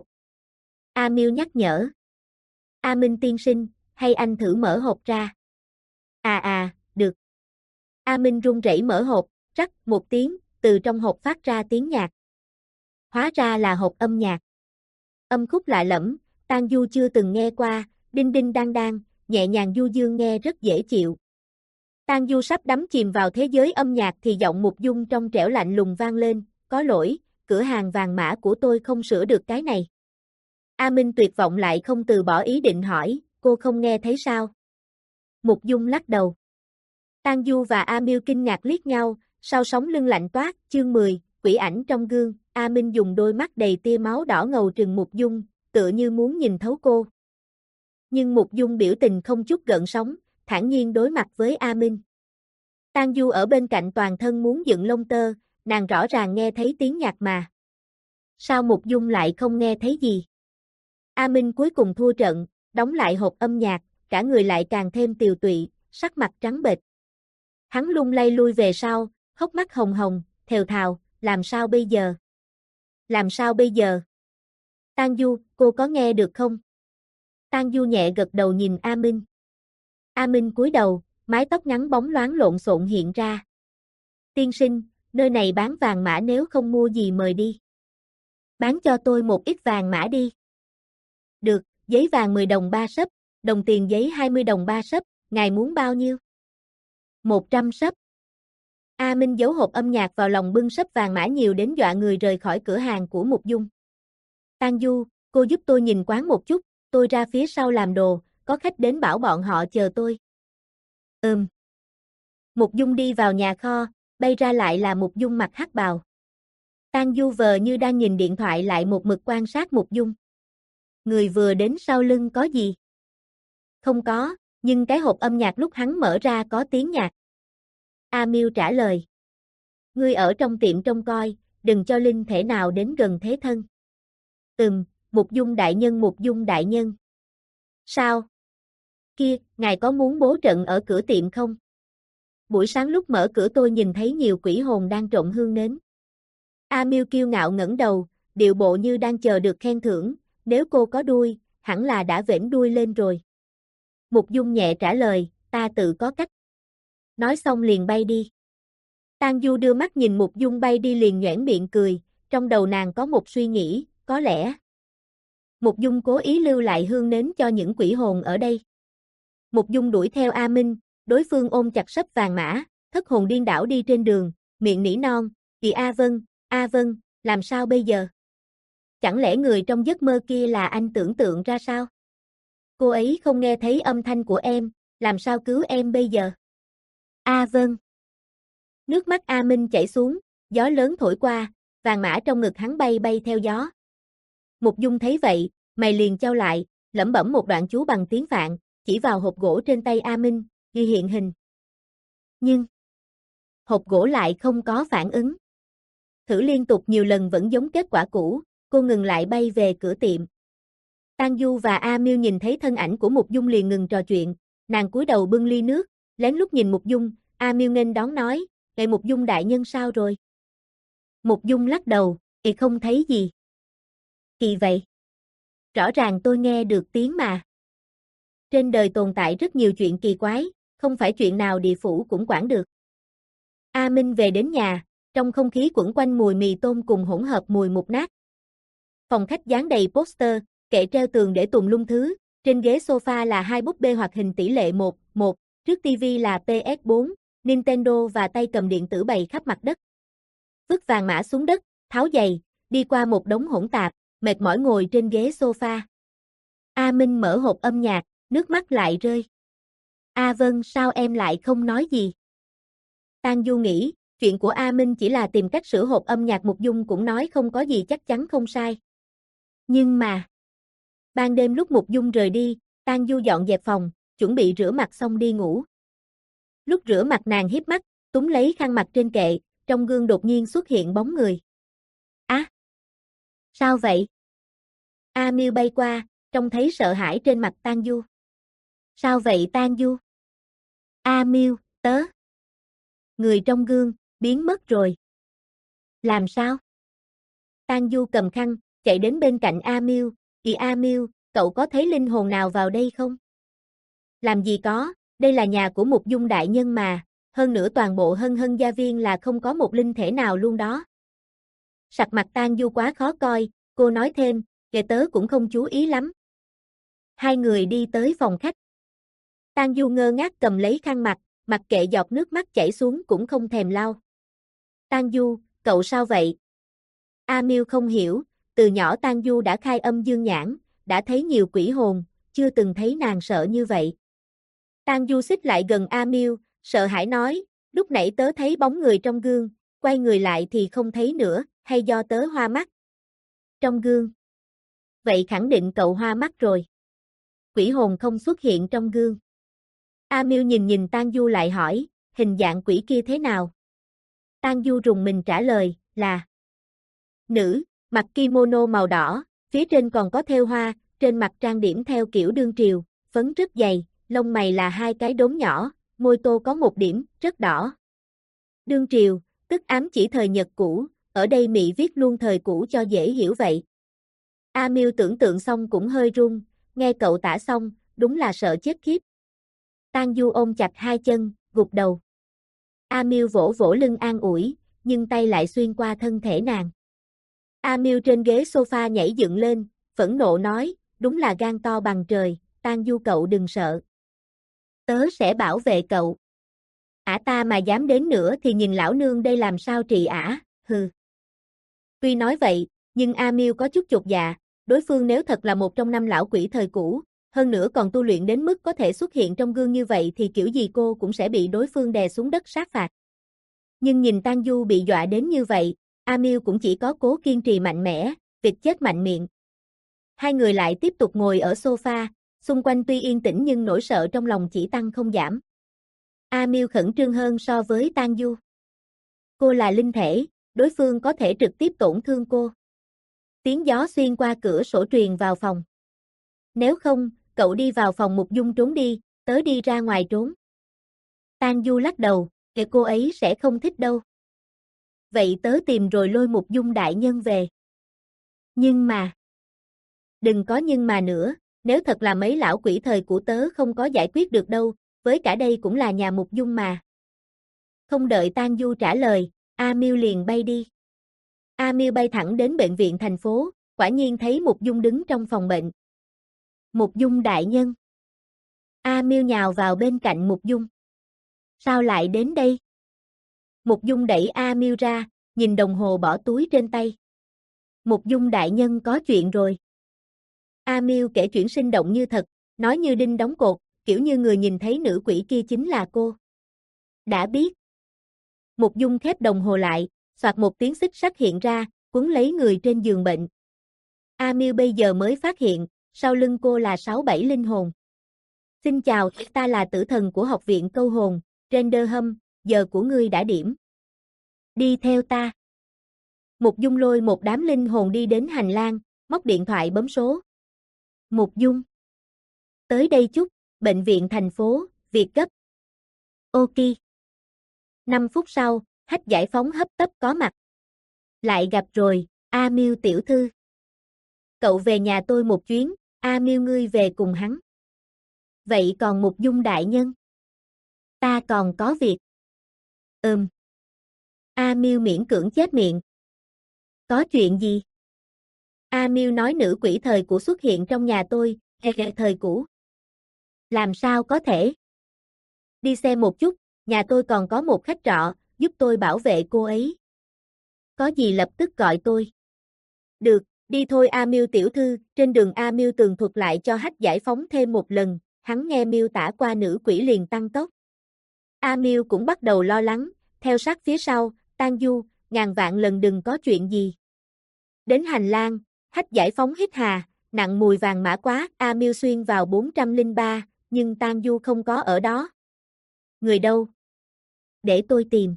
A Miêu nhắc nhở. A Minh tiên sinh, hay anh thử mở hộp ra. À à, được. A Minh run rẩy mở hộp, rắc một tiếng, từ trong hộp phát ra tiếng nhạc. Hóa ra là hộp âm nhạc. Âm khúc lạ lẫm, Tang Du chưa từng nghe qua, đinh đinh đang đang, nhẹ nhàng du dương nghe rất dễ chịu. Tang Du sắp đắm chìm vào thế giới âm nhạc thì giọng Mục Dung trong trẻo lạnh lùng vang lên, có lỗi, cửa hàng vàng mã của tôi không sửa được cái này. A Minh tuyệt vọng lại không từ bỏ ý định hỏi, cô không nghe thấy sao? Mục Dung lắc đầu. Tang Du và A Miêu kinh ngạc liếc nhau, sau sóng lưng lạnh toát, chương mười, quỷ ảnh trong gương, A Minh dùng đôi mắt đầy tia máu đỏ ngầu trừng Mục Dung, tựa như muốn nhìn thấu cô. Nhưng Mục Dung biểu tình không chút gợn sóng, thản nhiên đối mặt với A Minh. Tang Du ở bên cạnh toàn thân muốn dựng lông tơ, nàng rõ ràng nghe thấy tiếng nhạc mà. Sao Mục Dung lại không nghe thấy gì? A Minh cuối cùng thua trận, đóng lại hộp âm nhạc, cả người lại càng thêm tiều tụy, sắc mặt trắng bệch. Hắn lung lay lui về sau, hốc mắt hồng hồng, thều thào, làm sao bây giờ? Làm sao bây giờ? Tang Du, cô có nghe được không? Tang Du nhẹ gật đầu nhìn A Minh. A Minh cúi đầu, mái tóc ngắn bóng loáng lộn xộn hiện ra. Tiên sinh, nơi này bán vàng mã nếu không mua gì mời đi. Bán cho tôi một ít vàng mã đi. Được, giấy vàng mười đồng ba sấp, đồng tiền giấy hai mươi đồng ba sấp, ngài muốn bao nhiêu? một trăm sấp. A Minh giấu hộp âm nhạc vào lòng bưng sấp vàng mã nhiều đến dọa người rời khỏi cửa hàng của Mục Dung. Tang Du, cô giúp tôi nhìn quán một chút, tôi ra phía sau làm đồ, có khách đến bảo bọn họ chờ tôi. Ừm. Mục Dung đi vào nhà kho, bay ra lại là Mục Dung mặc hắc bào. Tang Du vờ như đang nhìn điện thoại lại một mực quan sát Mục Dung. Người vừa đến sau lưng có gì? Không có, nhưng cái hộp âm nhạc lúc hắn mở ra có tiếng nhạc. A Miêu trả lời. Ngươi ở trong tiệm trông coi, đừng cho linh thể nào đến gần thế thân. Ừm, Mục Dung đại nhân Mục Dung đại nhân. Sao? Kia, ngài có muốn bố trận ở cửa tiệm không? Buổi sáng lúc mở cửa tôi nhìn thấy nhiều quỷ hồn đang trộn hương nến. A Miêu kiêu ngạo ngẩng đầu, điệu bộ như đang chờ được khen thưởng, nếu cô có đuôi, hẳn là đã vểnh đuôi lên rồi. Mục Dung nhẹ trả lời, ta tự có cách. Nói xong liền bay đi. Tang Du đưa mắt nhìn Mục Dung bay đi liền nhoẻn miệng cười, trong đầu nàng có một suy nghĩ, có lẽ Mục Dung cố ý lưu lại hương nến cho những quỷ hồn ở đây. Mục Dung đuổi theo A Minh, đối phương ôm chặt sấp vàng mã, thất hồn điên đảo đi trên đường, miệng nỉ non, "Kỳ A Vân, A Vân, làm sao bây giờ? Chẳng lẽ người trong giấc mơ kia là anh tưởng tượng ra sao? Cô ấy không nghe thấy âm thanh của em, làm sao cứu em bây giờ?" A Vân. Nước mắt A Minh chảy xuống, gió lớn thổi qua, vàng mã trong ngực hắn bay bay theo gió. Mục Dung thấy vậy, mày liền chau lại, lẩm bẩm một đoạn chú bằng tiếng Phạn, chỉ vào hộp gỗ trên tay A Minh, ghi hiện hình. Nhưng hộp gỗ lại không có phản ứng. Thử liên tục nhiều lần vẫn giống kết quả cũ, cô ngừng lại bay về cửa tiệm. Tang Du và A Miêu nhìn thấy thân ảnh của Mục Dung liền ngừng trò chuyện, nàng cúi đầu bưng ly nước, lén lút nhìn Mục Dung, A Miêu nghênh đón nói, "Ngài Mục Dung đại nhân sao rồi?" Mục Dung lắc đầu, "Ì không thấy gì." "Kỳ vậy? Rõ ràng tôi nghe được tiếng mà." Trên đời tồn tại rất nhiều chuyện kỳ quái, không phải chuyện nào địa phủ cũng quản được. A Minh về đến nhà, trong không khí quẩn quanh mùi mì tôm cùng hỗn hợp mùi mục nát. Phòng khách dán đầy poster, kệ treo tường để tùm lum thứ, trên ghế sofa là hai búp bê hoạt hình tỷ lệ một một, trước tivi là P S bốn, Nintendo và tay cầm điện tử bày khắp mặt đất. Vứt vàng mã xuống đất, tháo giày, đi qua một đống hỗn tạp, mệt mỏi ngồi trên ghế sofa. A Minh mở hộp âm nhạc, nước mắt lại rơi. "A Vân, sao em lại không nói gì?" Tang Du nghĩ, chuyện của A Minh chỉ là tìm cách sửa hộp âm nhạc, Mục Dung cũng nói không có gì chắc chắn không sai. Nhưng mà, ban đêm lúc Mục Dung rời đi, Tang Du dọn dẹp phòng, chuẩn bị rửa mặt xong đi ngủ. Lúc rửa mặt nàng híp mắt, túm lấy khăn mặt trên kệ, trong gương đột nhiên xuất hiện bóng người. Á! À, sao vậy? A Miêu bay qua, trông thấy sợ hãi trên mặt Tang Du. Sao vậy Tang Du? A Miêu, tớ. Người trong gương, biến mất rồi. Làm sao? Tang Du cầm khăn, chạy đến bên cạnh A Miêu. Ì A Miêu, cậu có thấy linh hồn nào vào đây không? Làm gì có, đây là nhà của Mục Dung đại nhân mà, hơn nữa toàn bộ Hân Hân gia viên là không có một linh thể nào luôn đó. Sặc mặt Tang Du quá khó coi, cô nói thêm, kẻ tớ cũng không chú ý lắm. Hai người đi tới phòng khách. Tang Du ngơ ngác cầm lấy khăn mặt, mặc kệ giọt nước mắt chảy xuống cũng không thèm lau. Tang Du, cậu sao vậy? A Miêu không hiểu, từ nhỏ Tang Du đã khai âm dương nhãn, đã thấy nhiều quỷ hồn, chưa từng thấy nàng sợ như vậy. Tang Du xích lại gần A Miêu, sợ hãi nói, lúc nãy tớ thấy bóng người trong gương, quay người lại thì không thấy nữa, hay do tớ hoa mắt? Trong gương. Vậy khẳng định cậu hoa mắt rồi. Quỷ hồn không xuất hiện trong gương. A Miêu nhìn nhìn Tang Du lại hỏi, hình dạng quỷ kia thế nào? Tang Du rùng mình trả lời, là nữ, mặc kimono màu đỏ, phía trên còn có thêu hoa, trên mặt trang điểm theo kiểu đương triều, phấn rất dày, lông mày là hai cái đốm nhỏ, môi tô có một điểm, rất đỏ. Đương triều, tức ám chỉ thời Nhật cũ, ở đây Mỹ viết luôn thời cũ cho dễ hiểu vậy. A Miêu tưởng tượng xong cũng hơi run, nghe cậu tả xong, đúng là sợ chết khiếp. Tang Du ôm chặt hai chân, gục đầu. A Miêu vỗ vỗ lưng an ủi, nhưng tay lại xuyên qua thân thể nàng. A Miêu trên ghế sofa nhảy dựng lên, phẫn nộ nói, đúng là gan to bằng trời, Tang Du cậu đừng sợ. Tớ sẽ bảo vệ cậu. Ả ta mà dám đến nữa thì nhìn lão nương đây làm sao trị ả, hừ. Tuy nói vậy, nhưng A Miêu có chút chột dạ, đối phương nếu thật là một trong năm lão quỷ thời cũ, hơn nữa còn tu luyện đến mức có thể xuất hiện trong gương như vậy thì kiểu gì cô cũng sẽ bị đối phương đè xuống đất sát phạt. Nhưng nhìn Tang Du bị dọa đến như vậy, A Miêu cũng chỉ có cố kiên trì mạnh mẽ, vịt chết mạnh miệng. Hai người lại tiếp tục ngồi ở sofa, xung quanh tuy yên tĩnh nhưng nỗi sợ trong lòng chỉ tăng không giảm. A Miêu khẩn trương hơn so với Tang Du. Cô là linh thể, đối phương có thể trực tiếp tổn thương cô. Tiếng gió xuyên qua cửa sổ truyền vào phòng. Nếu không, cậu đi vào phòng Mục Dung trốn đi, tớ đi ra ngoài trốn. Tang Du lắc đầu, kệ cô ấy sẽ không thích đâu. Vậy tớ tìm rồi lôi Mục Dung đại nhân về. Nhưng mà... Đừng có nhưng mà nữa, nếu thật là mấy lão quỷ thời của tớ không có giải quyết được đâu, với cả đây cũng là nhà Mục Dung mà. Không đợi Tang Du trả lời, A Miêu liền bay đi. A Miêu bay thẳng đến bệnh viện thành phố, quả nhiên thấy Mục Dung đứng trong phòng bệnh. Mục Dung đại nhân. A Miêu nhào vào bên cạnh Mục Dung. Sao lại đến đây? Mục Dung đẩy A Miêu ra, nhìn đồng hồ bỏ túi trên tay. Mục Dung đại nhân có chuyện rồi. A Miêu kể chuyện sinh động như thật, nói như đinh đóng cột, kiểu như người nhìn thấy nữ quỷ kia chính là cô. Đã biết. Mục Dung khép đồng hồ lại, soạt một tiếng xích sắt hiện ra, quấn lấy người trên giường bệnh. A Miêu bây giờ mới phát hiện, sau lưng cô là sáu bảy linh hồn. Xin chào, ta là tử thần của học viện câu hồn, Renderham, giờ của ngươi đã điểm. Đi theo ta. Mục Dung lôi một đám linh hồn đi đến hành lang, móc điện thoại bấm số. Mục Dung. Tới đây chút, bệnh viện thành phố, việc gấp. Ok. năm phút sau, Hách Giải Phóng hấp tấp có mặt. Lại gặp rồi, A Miêu tiểu thư. Cậu về nhà tôi một chuyến, A Miêu ngươi về cùng hắn. Vậy còn Mục Dung đại nhân? Ta còn có việc. Ừm. A Miêu miễn cưỡng chép miệng. Có chuyện gì? A Miêu nói nữ quỷ thời cũ xuất hiện trong nhà tôi, thời cũ. Làm sao có thể? Đi xem một chút, nhà tôi còn có một khách trọ, giúp tôi bảo vệ cô ấy. Có gì lập tức gọi tôi. Được, đi thôi A Miêu tiểu thư, trên đường A Miêu tường thuật lại cho Hách Giải Phóng thêm một lần, hắn nghe miêu tả qua nữ quỷ liền tăng tốc. A Miêu cũng bắt đầu lo lắng, theo sát phía sau, Tang Du, ngàn vạn lần đừng có chuyện gì. Đến hành lang, Hách Giải Phóng hít hà, nặng mùi vàng mã quá, A Miêu xuyên vào bốn trăm lẻ ba, nhưng Tang Du không có ở đó. Người đâu? Để tôi tìm.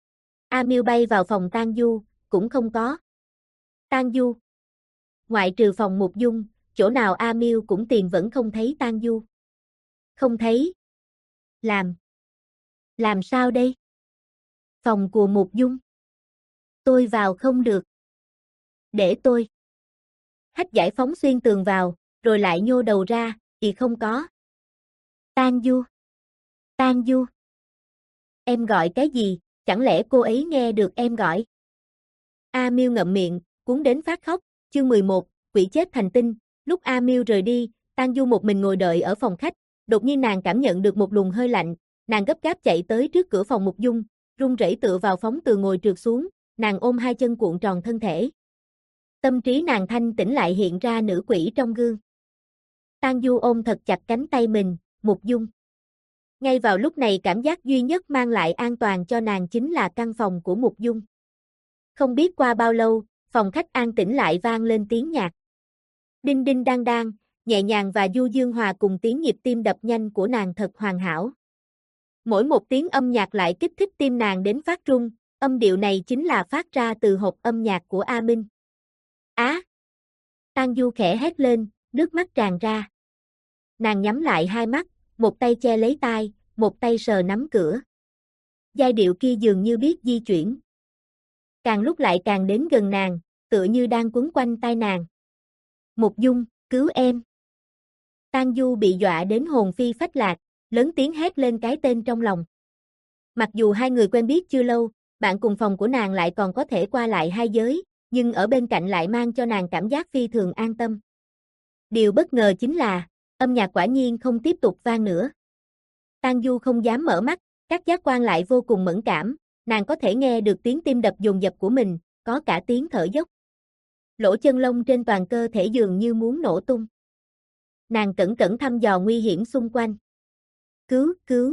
A Miêu bay vào phòng Tang Du, cũng không có. Tang Du. Ngoại trừ phòng Mục Dung, chỗ nào A Miêu cũng tìm vẫn không thấy Tang Du. Không thấy. Làm. Làm sao đây? Phòng của Mục Dung. Tôi vào không được. Để tôi. Hách giải phóng xuyên tường vào, rồi lại nhô đầu ra, thì không có. Tang Du. Tang Du. Em gọi cái gì, chẳng lẽ cô ấy nghe được em gọi? A Miêu ngậm miệng, cuốn đến phát khóc, chương mười một, quỷ chết thành tinh. Lúc A Miêu rời đi, Tang Du một mình ngồi đợi ở phòng khách, đột nhiên nàng cảm nhận được một luồng hơi lạnh, nàng gấp gáp chạy tới trước cửa phòng Mục Dung, run rẩy tựa vào phóng tường ngồi trượt xuống, nàng ôm hai chân cuộn tròn thân thể. Tâm trí nàng thanh tĩnh lại hiện ra nữ quỷ trong gương. Tang Du ôm thật chặt cánh tay mình, Mục Dung. Ngay vào lúc này cảm giác duy nhất mang lại an toàn cho nàng chính là căn phòng của Mục Dung. Không biết qua bao lâu, phòng khách an tĩnh lại vang lên tiếng nhạc. Đinh đinh đang đang, nhẹ nhàng và du dương hòa cùng tiếng nhịp tim đập nhanh của nàng thật hoàn hảo. Mỗi một tiếng âm nhạc lại kích thích tim nàng đến phát run, âm điệu này chính là phát ra từ hộp âm nhạc của A Minh. Á! Tang Du khẽ hét lên, nước mắt tràn ra. Nàng nhắm lại hai mắt, một tay che lấy tai, một tay sờ nắm cửa. Giai điệu kia dường như biết di chuyển. Càng lúc lại càng đến gần nàng, tựa như đang quấn quanh tai nàng. Mục Dung, cứu em. Tang Du bị dọa đến hồn phi phách lạc, lớn tiếng hét lên cái tên trong lòng. Mặc dù hai người quen biết chưa lâu, bạn cùng phòng của nàng lại còn có thể qua lại hai giới, nhưng ở bên cạnh lại mang cho nàng cảm giác phi thường an tâm. Điều bất ngờ chính là, âm nhạc quả nhiên không tiếp tục vang nữa. Tang Du không dám mở mắt, các giác quan lại vô cùng mẫn cảm, nàng có thể nghe được tiếng tim đập dồn dập của mình, có cả tiếng thở dốc. Lỗ chân lông trên toàn cơ thể dường như muốn nổ tung. Nàng cẩn cẩn thăm dò nguy hiểm xung quanh. Cứu, cứu.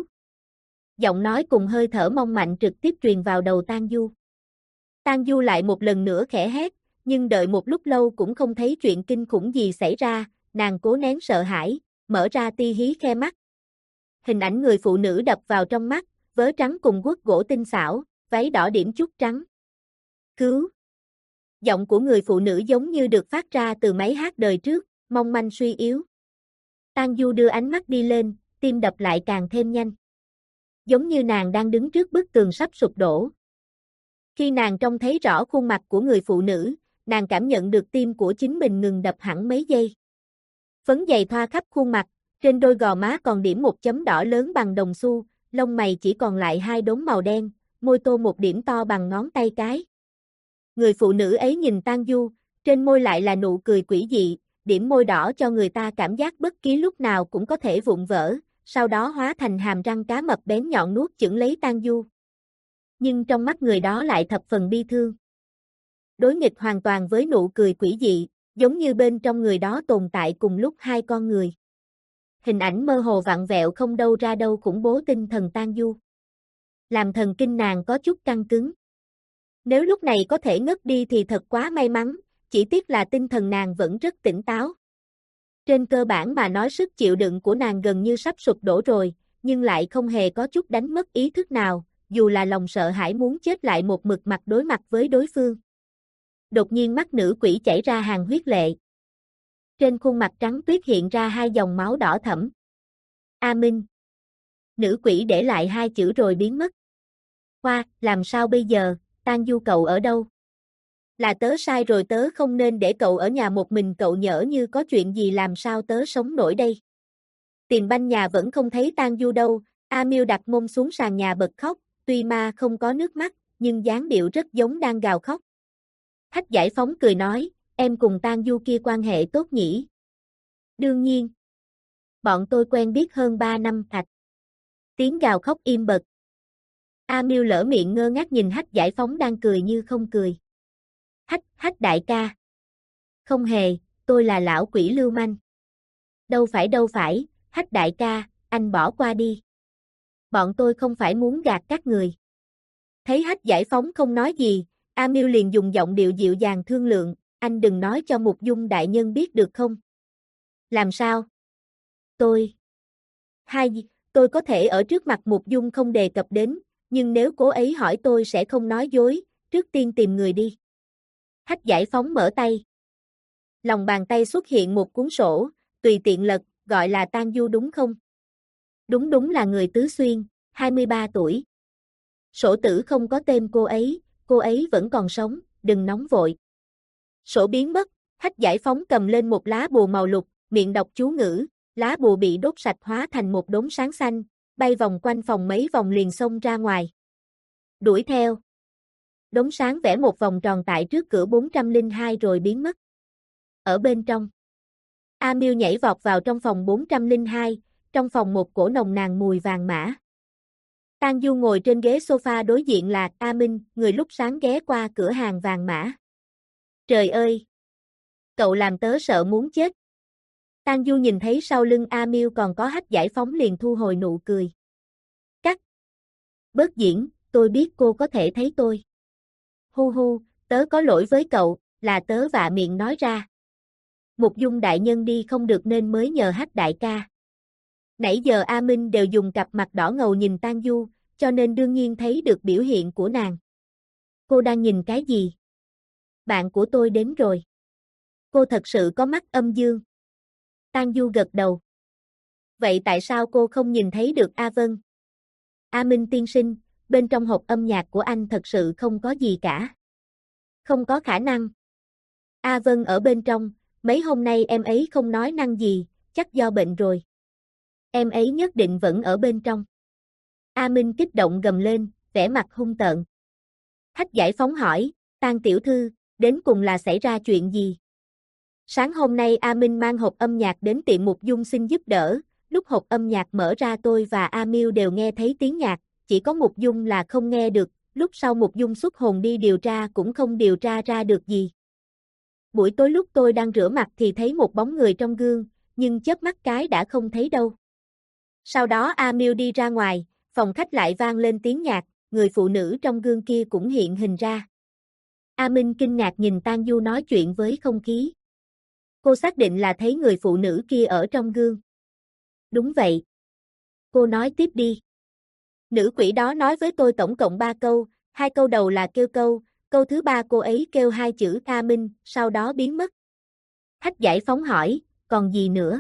Giọng nói cùng hơi thở mong mạnh trực tiếp truyền vào đầu Tang Du. Tang Du lại một lần nữa khẽ hét, nhưng đợi một lúc lâu cũng không thấy chuyện kinh khủng gì xảy ra, nàng cố nén sợ hãi, mở ra ti hí khe mắt. Hình ảnh người phụ nữ đập vào trong mắt, vớ trắng cùng guốc gỗ tinh xảo, váy đỏ điểm chút trắng. Cứu! Giọng của người phụ nữ giống như được phát ra từ máy hát đời trước, mong manh suy yếu. Tang Du đưa ánh mắt đi lên, tim đập lại càng thêm nhanh. Giống như nàng đang đứng trước bức tường sắp sụp đổ. Khi nàng trông thấy rõ khuôn mặt của người phụ nữ, nàng cảm nhận được tim của chính mình ngừng đập hẳn mấy giây. Phấn dày thoa khắp khuôn mặt, trên đôi gò má còn điểm một chấm đỏ lớn bằng đồng xu, lông mày chỉ còn lại hai đốm màu đen, môi tô một điểm to bằng ngón tay cái. Người phụ nữ ấy nhìn Tang Du, trên môi lại là nụ cười quỷ dị, điểm môi đỏ cho người ta cảm giác bất kỳ lúc nào cũng có thể vụn vỡ, sau đó hóa thành hàm răng cá mập bén nhọn nuốt chửng lấy Tang Du. Nhưng trong mắt người đó lại thập phần bi thương. Đối nghịch hoàn toàn với nụ cười quỷ dị, giống như bên trong người đó tồn tại cùng lúc hai con người. Hình ảnh mơ hồ vặn vẹo không đâu ra đâu khủng bố tinh thần Tang Du. Làm thần kinh nàng có chút căng cứng. Nếu lúc này có thể ngất đi thì thật quá may mắn, chỉ tiếc là tinh thần nàng vẫn rất tỉnh táo. Trên cơ bản mà nói sức chịu đựng của nàng gần như sắp sụp đổ rồi, nhưng lại không hề có chút đánh mất ý thức nào, dù là lòng sợ hãi muốn chết lại một mực mặt đối mặt với đối phương. Đột nhiên mắt nữ quỷ chảy ra hàng huyết lệ. Trên khuôn mặt trắng tuyết hiện ra hai dòng máu đỏ thẫm. A Minh. Nữ quỷ để lại hai chữ rồi biến mất. Hoa, làm sao bây giờ, Tang Du cậu ở đâu? Là tớ sai rồi, tớ không nên để cậu ở nhà một mình, cậu nhỡ như có chuyện gì làm sao tớ sống nổi đây. Tiền banh nhà vẫn không thấy Tang Du đâu, A Miêu đặt mông xuống sàn nhà bật khóc, tuy ma không có nước mắt, nhưng dáng điệu rất giống đang gào khóc. Hách giải phóng cười nói, em cùng Tang Du kia quan hệ tốt nhỉ? Đương nhiên. Bọn tôi quen biết hơn ba năm thạch. Tiếng gào khóc im bật. A Miêu lỡ miệng ngơ ngác nhìn Hách giải phóng đang cười như không cười. Hách, Hách đại ca. Không hề, tôi là lão quỷ lưu manh. Đâu phải đâu phải, Hách đại ca, anh bỏ qua đi. Bọn tôi không phải muốn gạt các người. Thấy Hách giải phóng không nói gì, A Miêu liền dùng giọng điệu dịu dàng thương lượng, anh đừng nói cho Mục Dung đại nhân biết được không? Làm sao? Tôi. Hai, tôi có thể ở trước mặt Mục Dung không đề cập đến, nhưng nếu cô ấy hỏi tôi sẽ không nói dối, trước tiên tìm người đi. Hách Giải Phóng mở tay. Lòng bàn tay xuất hiện một cuốn sổ, tùy tiện lật, gọi là Tang Du đúng không? Đúng đúng là người Tứ Xuyên, hai mươi ba tuổi. Sổ tử không có tên cô ấy, cô ấy vẫn còn sống, đừng nóng vội. Sổ biến mất, Hách Giải Phóng cầm lên một lá bùa màu lục, miệng đọc chú ngữ, lá bùa bị đốt sạch hóa thành một đốm sáng xanh, bay vòng quanh phòng mấy vòng liền xông ra ngoài. Đuổi theo. Đốm sáng vẽ một vòng tròn tại trước cửa bốn trăm lẻ hai rồi biến mất. Ở bên trong, A Miêu nhảy vọt vào trong phòng bốn trăm lẻ hai, trong phòng một cổ nồng nàn mùi vàng mã. Tang Du ngồi trên ghế sofa đối diện là A Minh, người lúc sáng ghé qua cửa hàng vàng mã. Trời ơi! Cậu làm tớ sợ muốn chết. Tang Du nhìn thấy sau lưng A Miêu còn có Hách Giải Phóng liền thu hồi nụ cười. Cắt! Bớt diễn, tôi biết cô có thể thấy tôi. Hu hu, tớ có lỗi với cậu, là tớ vạ miệng nói ra. Mục Dung đại nhân đi không được nên mới nhờ Hách đại ca. Nãy giờ A Minh đều dùng cặp mặt đỏ ngầu nhìn Tang Du, cho nên đương nhiên thấy được biểu hiện của nàng. Cô đang nhìn cái gì? Bạn của tôi đến rồi. Cô thật sự có mắt âm dương. Tang Du gật đầu. Vậy tại sao cô không nhìn thấy được A Vân? A Minh tiên sinh, bên trong hộp âm nhạc của anh thật sự không có gì cả. Không có khả năng. A Vân ở bên trong, mấy hôm nay em ấy không nói năng gì, chắc do bệnh rồi. Em ấy nhất định vẫn ở bên trong. A Minh kích động gầm lên, vẻ mặt hung tợn. Hách Giải Phóng hỏi, Tang tiểu thư, đến cùng là xảy ra chuyện gì? Sáng hôm nay A Minh mang hộp âm nhạc đến tiệm Mục Dung xin giúp đỡ, lúc hộp âm nhạc mở ra tôi và A Miêu đều nghe thấy tiếng nhạc, chỉ có Mục Dung là không nghe được, lúc sau Mục Dung xuất hồn đi điều tra cũng không điều tra ra được gì. Buổi tối lúc tôi đang rửa mặt thì thấy một bóng người trong gương, nhưng chớp mắt cái đã không thấy đâu. Sau đó A Miêu đi ra ngoài, phòng khách lại vang lên tiếng nhạc, người phụ nữ trong gương kia cũng hiện hình ra. A Minh kinh ngạc nhìn Tang Du nói chuyện với không khí. Cô xác định là thấy người phụ nữ kia ở trong gương. Đúng vậy. Cô nói tiếp đi. Nữ quỷ đó nói với tôi tổng cộng ba câu, hai câu đầu là kêu câu, câu thứ ba cô ấy kêu hai chữ A Minh, sau đó biến mất. Hách Giải Phóng hỏi, còn gì nữa?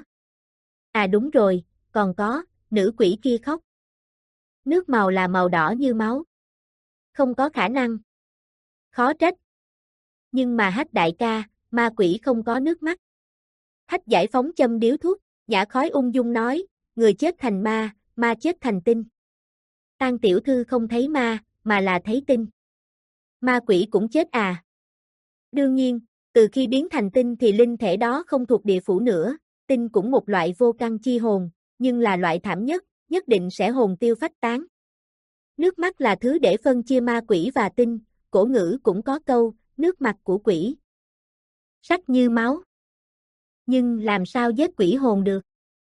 À đúng rồi, còn có, nữ quỷ kia khóc. Nước màu là màu đỏ như máu. Không có khả năng. Khó trách. Nhưng mà Hách đại ca, ma quỷ không có nước mắt. Hách Giải Phóng châm điếu thuốc, nhả khói ung dung nói, người chết thành ma, ma chết thành tinh. Tang tiểu thư không thấy ma, mà là thấy tinh. Ma quỷ cũng chết à? Đương nhiên, từ khi biến thành tinh thì linh thể đó không thuộc địa phủ nữa, tinh cũng một loại vô căn chi hồn, nhưng là loại thảm nhất, nhất định sẽ hồn tiêu phách tán. Nước mắt là thứ để phân chia ma quỷ và tinh, cổ ngữ cũng có câu, nước mặt của quỷ. Sắc như máu. Nhưng làm sao giết quỷ hồn được?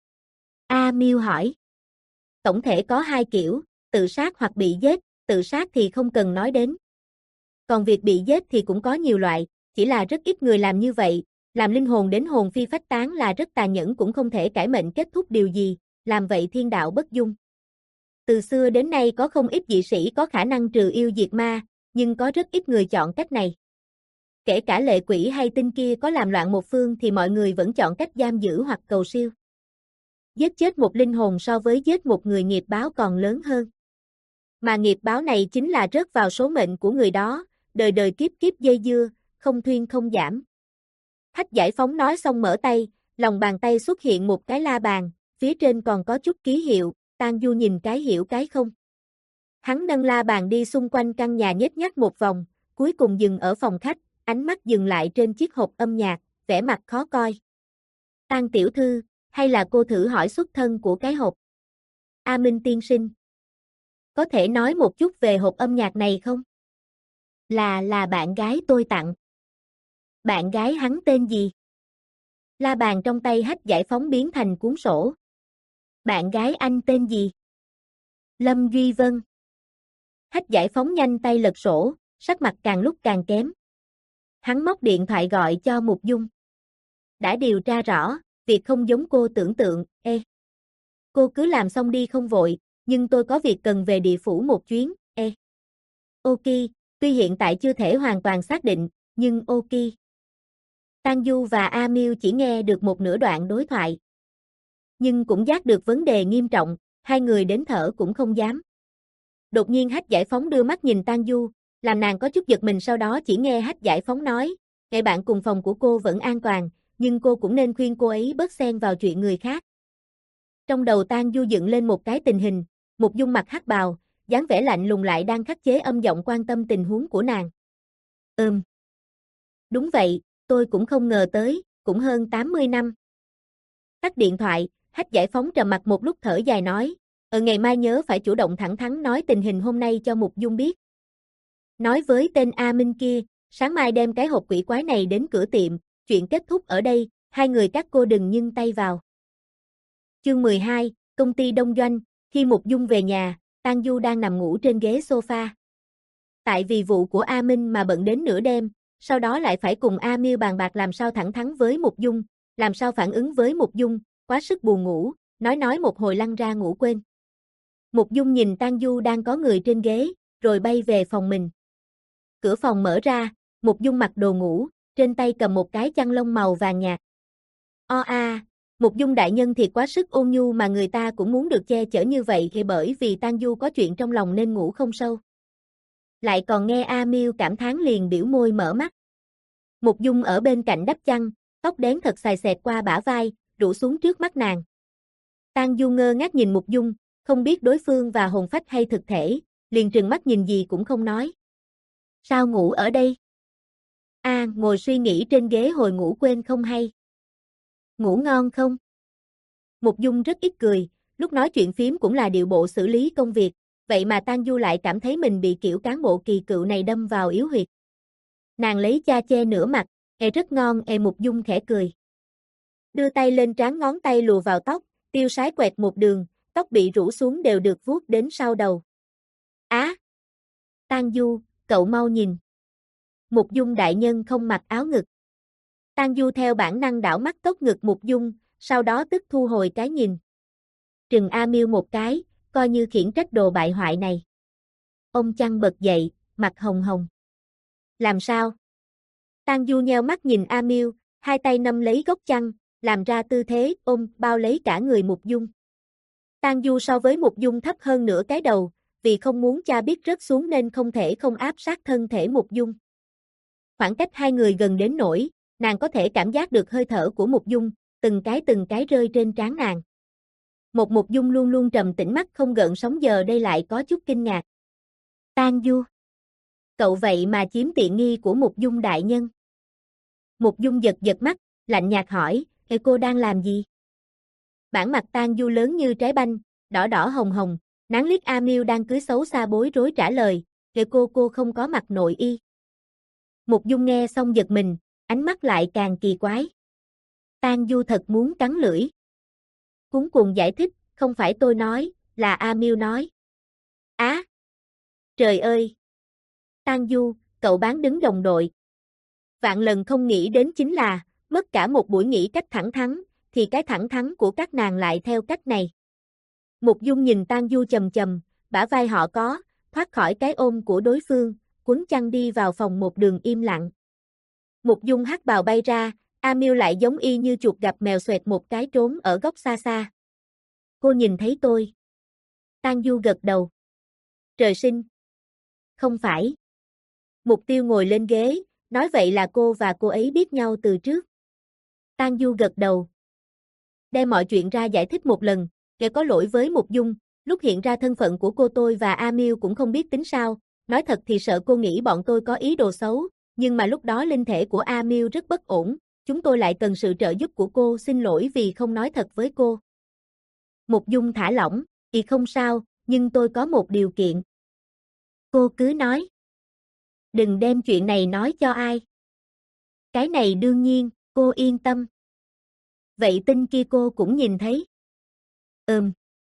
A Miêu hỏi. Tổng thể có hai kiểu, tự sát hoặc bị giết, tự sát thì không cần nói đến. Còn việc bị giết thì cũng có nhiều loại, chỉ là rất ít người làm như vậy, làm linh hồn đến hồn phi phách tán là rất tàn nhẫn cũng không thể cải mệnh kết thúc điều gì, làm vậy thiên đạo bất dung. Từ xưa đến nay có không ít dị sĩ có khả năng trừ yêu diệt ma, nhưng có rất ít người chọn cách này. Kể cả lệ quỷ hay tinh kia có làm loạn một phương thì mọi người vẫn chọn cách giam giữ hoặc cầu siêu. Giết chết một linh hồn so với giết một người nghiệp báo còn lớn hơn. Mà nghiệp báo này chính là rớt vào số mệnh của người đó, đời đời kiếp kiếp dây dưa, không thuyên không giảm. Hách Giải Phóng nói xong mở tay, lòng bàn tay xuất hiện một cái la bàn, phía trên còn có chút ký hiệu, Tang Du nhìn cái hiểu cái không. Hắn nâng la bàn đi xung quanh căn nhà nhếch nhác một vòng, cuối cùng dừng ở phòng khách, ánh mắt dừng lại trên chiếc hộp âm nhạc, vẻ mặt khó coi. Tang tiểu thư, hay là cô thử hỏi xuất thân của cái hộp? A Minh tiên sinh. Có thể nói một chút về hộp âm nhạc này không? Là, là bạn gái tôi tặng. Bạn gái hắn tên gì? La bàn trong tay Hách Giải Phóng biến thành cuốn sổ. Bạn gái anh tên gì? Lâm Duy Vân. Hách Giải Phóng nhanh tay lật sổ, sắc mặt càng lúc càng kém. Hắn móc điện thoại gọi cho Mục Dung. Đã điều tra rõ, việc không giống cô tưởng tượng, ê. Cô cứ làm xong đi không vội, nhưng tôi có việc cần về địa phủ một chuyến, e. Ok, tuy hiện tại chưa thể hoàn toàn xác định, nhưng ok. Tang Du và A Miêu chỉ nghe được một nửa đoạn đối thoại. Nhưng cũng giác được vấn đề nghiêm trọng, hai người đến thở cũng không dám. Đột nhiên Hách Giải Phóng đưa mắt nhìn Tang Du, làm nàng có chút giật mình, sau đó chỉ nghe Hách Giải Phóng nói, "Ngày bạn cùng phòng của cô vẫn an toàn, nhưng cô cũng nên khuyên cô ấy bớt xen vào chuyện người khác." Trong đầu Tang Du dựng lên một cái tình hình, một dung mặt hắc bào, dáng vẻ lạnh lùng lại đang khắc chế âm giọng quan tâm tình huống của nàng. Ừm. Đúng vậy, tôi cũng không ngờ tới, cũng hơn tám mươi năm. Tắt điện thoại, Hách Giải Phóng trầm mặt một lúc thở dài nói, ở ngày mai nhớ phải chủ động thẳng thắn nói tình hình hôm nay cho Mục Dung biết. Nói với tên A Minh kia, sáng mai đem cái hộp quỷ quái này đến cửa tiệm, chuyện kết thúc ở đây, hai người các cô đừng nhưng tay vào. Chương mười hai, công ty đông doanh, khi Mục Dung về nhà, Tang Du đang nằm ngủ trên ghế sofa. Tại vì vụ của A Minh mà bận đến nửa đêm, sau đó lại phải cùng A Miêu bàn bạc làm sao thẳng thắn với Mục Dung, làm sao phản ứng với Mục Dung, quá sức buồn ngủ, nói nói một hồi lăn ra ngủ quên. Mục Dung nhìn Tang Du đang có người trên ghế, rồi bay về phòng mình. Cửa phòng mở ra, Mục Dung mặc đồ ngủ, trên tay cầm một cái chăn lông màu vàng nhạt. O a, Mục Dung đại nhân thiệt quá sức ôn nhu mà người ta cũng muốn được che chở như vậy thì bởi vì Tang Du có chuyện trong lòng nên ngủ không sâu. Lại còn nghe A Miêu cảm thán liền biểu môi mở mắt. Mục Dung ở bên cạnh đắp chăn, tóc đen thật xài xẹt qua bả vai, rủ xuống trước mắt nàng. Tang Du ngơ ngác nhìn Mục Dung, không biết đối phương và hồn phách hay thực thể, liền trừng mắt nhìn gì cũng không nói. Sao ngủ ở đây? A, à, ngồi suy nghĩ trên ghế hồi ngủ quên không hay. Ngủ ngon không? Mục Dung rất ít cười, lúc nói chuyện phím cũng là điệu bộ xử lý công việc, vậy mà Tang Du lại cảm thấy mình bị kiểu cán bộ kỳ cựu này đâm vào yếu huyệt. Nàng lấy cha che nửa mặt, e rất ngon, e. Mục Dung khẽ cười. Đưa tay lên trán, ngón tay lùa vào tóc, tiêu sái quẹt một đường, tóc bị rủ xuống đều được vuốt đến sau đầu. Á! À, Tang Du, cậu mau nhìn. Mục Dung đại nhân không mặc áo ngực. Tang Du theo bản năng đảo mắt tóc ngực Mục Dung, sau đó tức thu hồi cái nhìn. Trừng A Miêu một cái, coi như khiển trách đồ bại hoại này. Ông chăn bật dậy, mặt hồng hồng. Làm sao? Tang Du nheo mắt nhìn A Miêu, hai tay nắm lấy góc chăn, làm ra tư thế ôm bao lấy cả người Mục Dung. Tang Du so với Mục Dung thấp hơn nửa cái đầu, vì không muốn cha biết rớt xuống nên không thể không áp sát thân thể Mục Dung. Khoảng cách hai người gần đến nỗi, nàng có thể cảm giác được hơi thở của Mục Dung, từng cái từng cái rơi trên trán nàng. Một Mục Dung luôn luôn trầm tĩnh mắt không gợn sóng giờ đây lại có chút kinh ngạc. Tang Du, cậu vậy mà chiếm tiện nghi của Mục Dung đại nhân. Mục Dung giật giật mắt, lạnh nhạt hỏi, "Ê cô đang làm gì?" Bản mặt Tang Du lớn như trái banh, đỏ đỏ hồng hồng, nán liếc A Miêu đang cưới xấu xa bối rối trả lời, "Ê cô cô không có mặc nội y." Mục Dung nghe xong giật mình, ánh mắt lại càng kỳ quái. Tang Du thật muốn cắn lưỡi. Cuống cuồng giải thích, "Không phải tôi nói, là A Miêu nói." Á! À, trời ơi! Tang Du, cậu bán đứng đồng đội. Vạn lần không nghĩ đến chính là, mất cả một buổi nghỉ cách thẳng thắn, thì cái thẳng thắn của các nàng lại theo cách này. Mục Dung nhìn Tang Du chầm chầm, bả vai họ có, thoát khỏi cái ôm của đối phương, quấn chăn đi vào phòng một đường im lặng. Mục Dung hắc bào bay ra, A Miêu lại giống y như chuột gặp mèo xoẹt một cái trốn ở góc xa xa. Cô nhìn thấy tôi. Tang Du gật đầu. Trời sinh. Không phải. Mục Tiêu ngồi lên ghế, nói vậy là cô và cô ấy biết nhau từ trước. Tang Du gật đầu. Đem mọi chuyện ra giải thích một lần, kẻ có lỗi với Mục Dung, lúc hiện ra thân phận của cô tôi và A Miêu cũng không biết tính sao, nói thật thì sợ cô nghĩ bọn tôi có ý đồ xấu, nhưng mà lúc đó linh thể của A Miêu rất bất ổn, chúng tôi lại cần sự trợ giúp của cô, xin lỗi vì không nói thật với cô. Mục Dung thả lỏng, "Thì không sao, nhưng tôi có một điều kiện." Cô cứ nói. Đừng đem chuyện này nói cho ai. Cái này đương nhiên, cô yên tâm. Vậy tin kia cô cũng nhìn thấy. Ừm.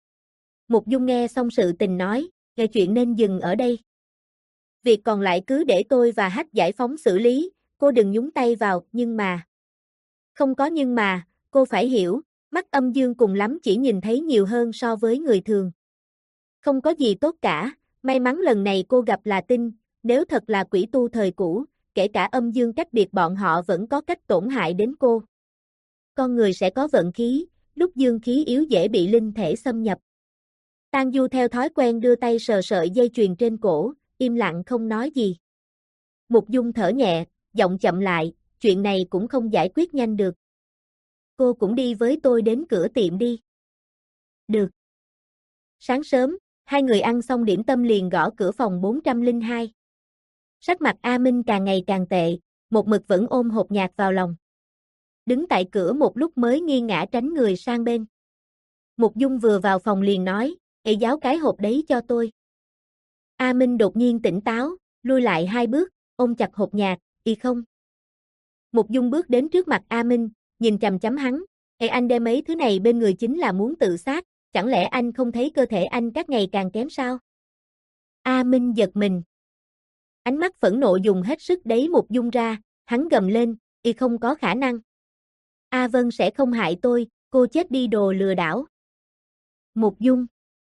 Mục Dung nghe xong sự tình nói, nghe chuyện nên dừng ở đây. Việc còn lại cứ để tôi và Hách Giải Phóng xử lý, cô đừng nhúng tay vào, nhưng mà. Không có nhưng mà, cô phải hiểu, Mắt âm dương cùng lắm chỉ nhìn thấy nhiều hơn so với người thường. Không có gì tốt cả, may mắn lần này cô gặp là tinh, nếu thật là quỷ tu thời cũ, kể cả âm dương cách biệt bọn họ vẫn có cách tổn hại đến cô. Con người sẽ có vận khí, lúc dương khí yếu dễ bị linh thể xâm nhập. Tang Du theo thói quen đưa tay sờ sợi dây chuyền trên cổ, im lặng không nói gì. Mục Dung thở nhẹ, giọng chậm lại, chuyện này cũng không giải quyết nhanh được. Cô cũng đi với tôi đến cửa tiệm đi. Được. Sáng sớm, hai người ăn xong điểm tâm liền gõ cửa phòng bốn trăm lẻ hai. Sắc mặt A Minh càng ngày càng tệ, một mực vẫn ôm hộp nhạc vào lòng. Đứng tại cửa một lúc mới nghiêng ngã tránh người sang bên. Mục Dung vừa vào phòng liền nói, "Ê giáo cái hộp đấy cho tôi." A Minh đột nhiên tỉnh táo, lui lại hai bước, ôm chặt hộp nhạc, "Y không." Mục Dung bước đến trước mặt A Minh, nhìn chằm chằm hắn, "Ê anh đem mấy thứ này bên người chính là muốn tự sát, chẳng lẽ anh không thấy cơ thể anh các ngày càng kém sao?" A Minh giật mình. Ánh mắt phẫn nộ dùng hết sức đẩy Mục Dung ra, hắn gầm lên, "Y không có khả năng. A Vân sẽ không hại tôi, cô chết đi đồ lừa đảo." Mục Dung.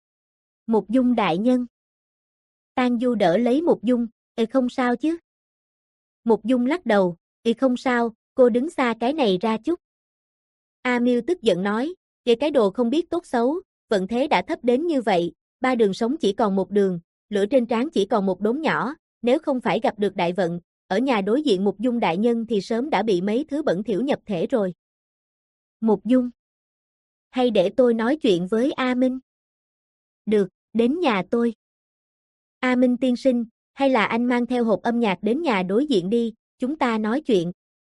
Mục Dung đại nhân. Tang Du đỡ lấy Mục Dung, "Ê không sao chứ?" Mục Dung lắc đầu, "Y không sao, cô đứng xa cái này ra chút." A Miêu tức giận nói, "Kìa cái đồ không biết tốt xấu, vận thế đã thấp đến như vậy, ba đường sống chỉ còn một đường, lửa trên trán chỉ còn một đốm nhỏ, nếu không phải gặp được đại vận, ở nhà đối diện Mục Dung đại nhân thì sớm đã bị mấy thứ bẩn thỉu nhập thể rồi." Mục Dung. "Hay để tôi nói chuyện với A Minh?" "Được, đến nhà tôi." "A Minh tiên sinh, hay là anh mang theo hộp âm nhạc đến nhà đối diện đi, chúng ta nói chuyện."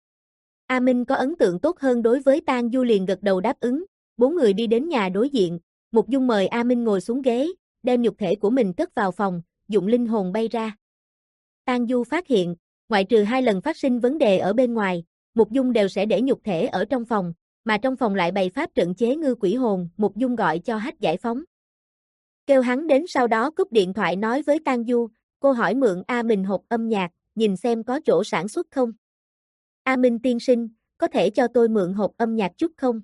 A Minh có ấn tượng tốt hơn đối với Tang Du liền gật đầu đáp ứng, bốn người đi đến nhà đối diện, Mục Dung mời A Minh ngồi xuống ghế, đem nhục thể của mình cất vào phòng, dụng linh hồn bay ra. Tang Du phát hiện, ngoại trừ hai lần phát sinh vấn đề ở bên ngoài, Mục Dung đều sẽ để nhục thể ở trong phòng, mà trong phòng lại bày pháp trận chế ngư quỷ hồn, Mục Dung gọi cho Hách Giải Phóng. Kêu hắn đến sau đó cúp điện thoại nói với Tang Du, cô hỏi mượn A Minh hộp âm nhạc, nhìn xem có chỗ sản xuất không. "A Minh tiên sinh, có thể cho tôi mượn hộp âm nhạc chút không?"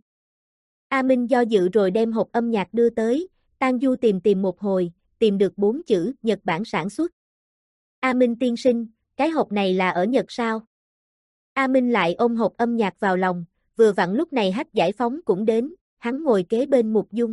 A Minh do dự rồi đem hộp âm nhạc đưa tới, Tang Du tìm tìm một hồi, tìm được bốn chữ Nhật Bản sản xuất. "A Minh tiên sinh, cái hộp này là ở Nhật sao?" A Minh lại ôm hộp âm nhạc vào lòng, vừa vặn lúc này Hách Giải Phóng cũng đến, hắn ngồi kế bên Mục Dung.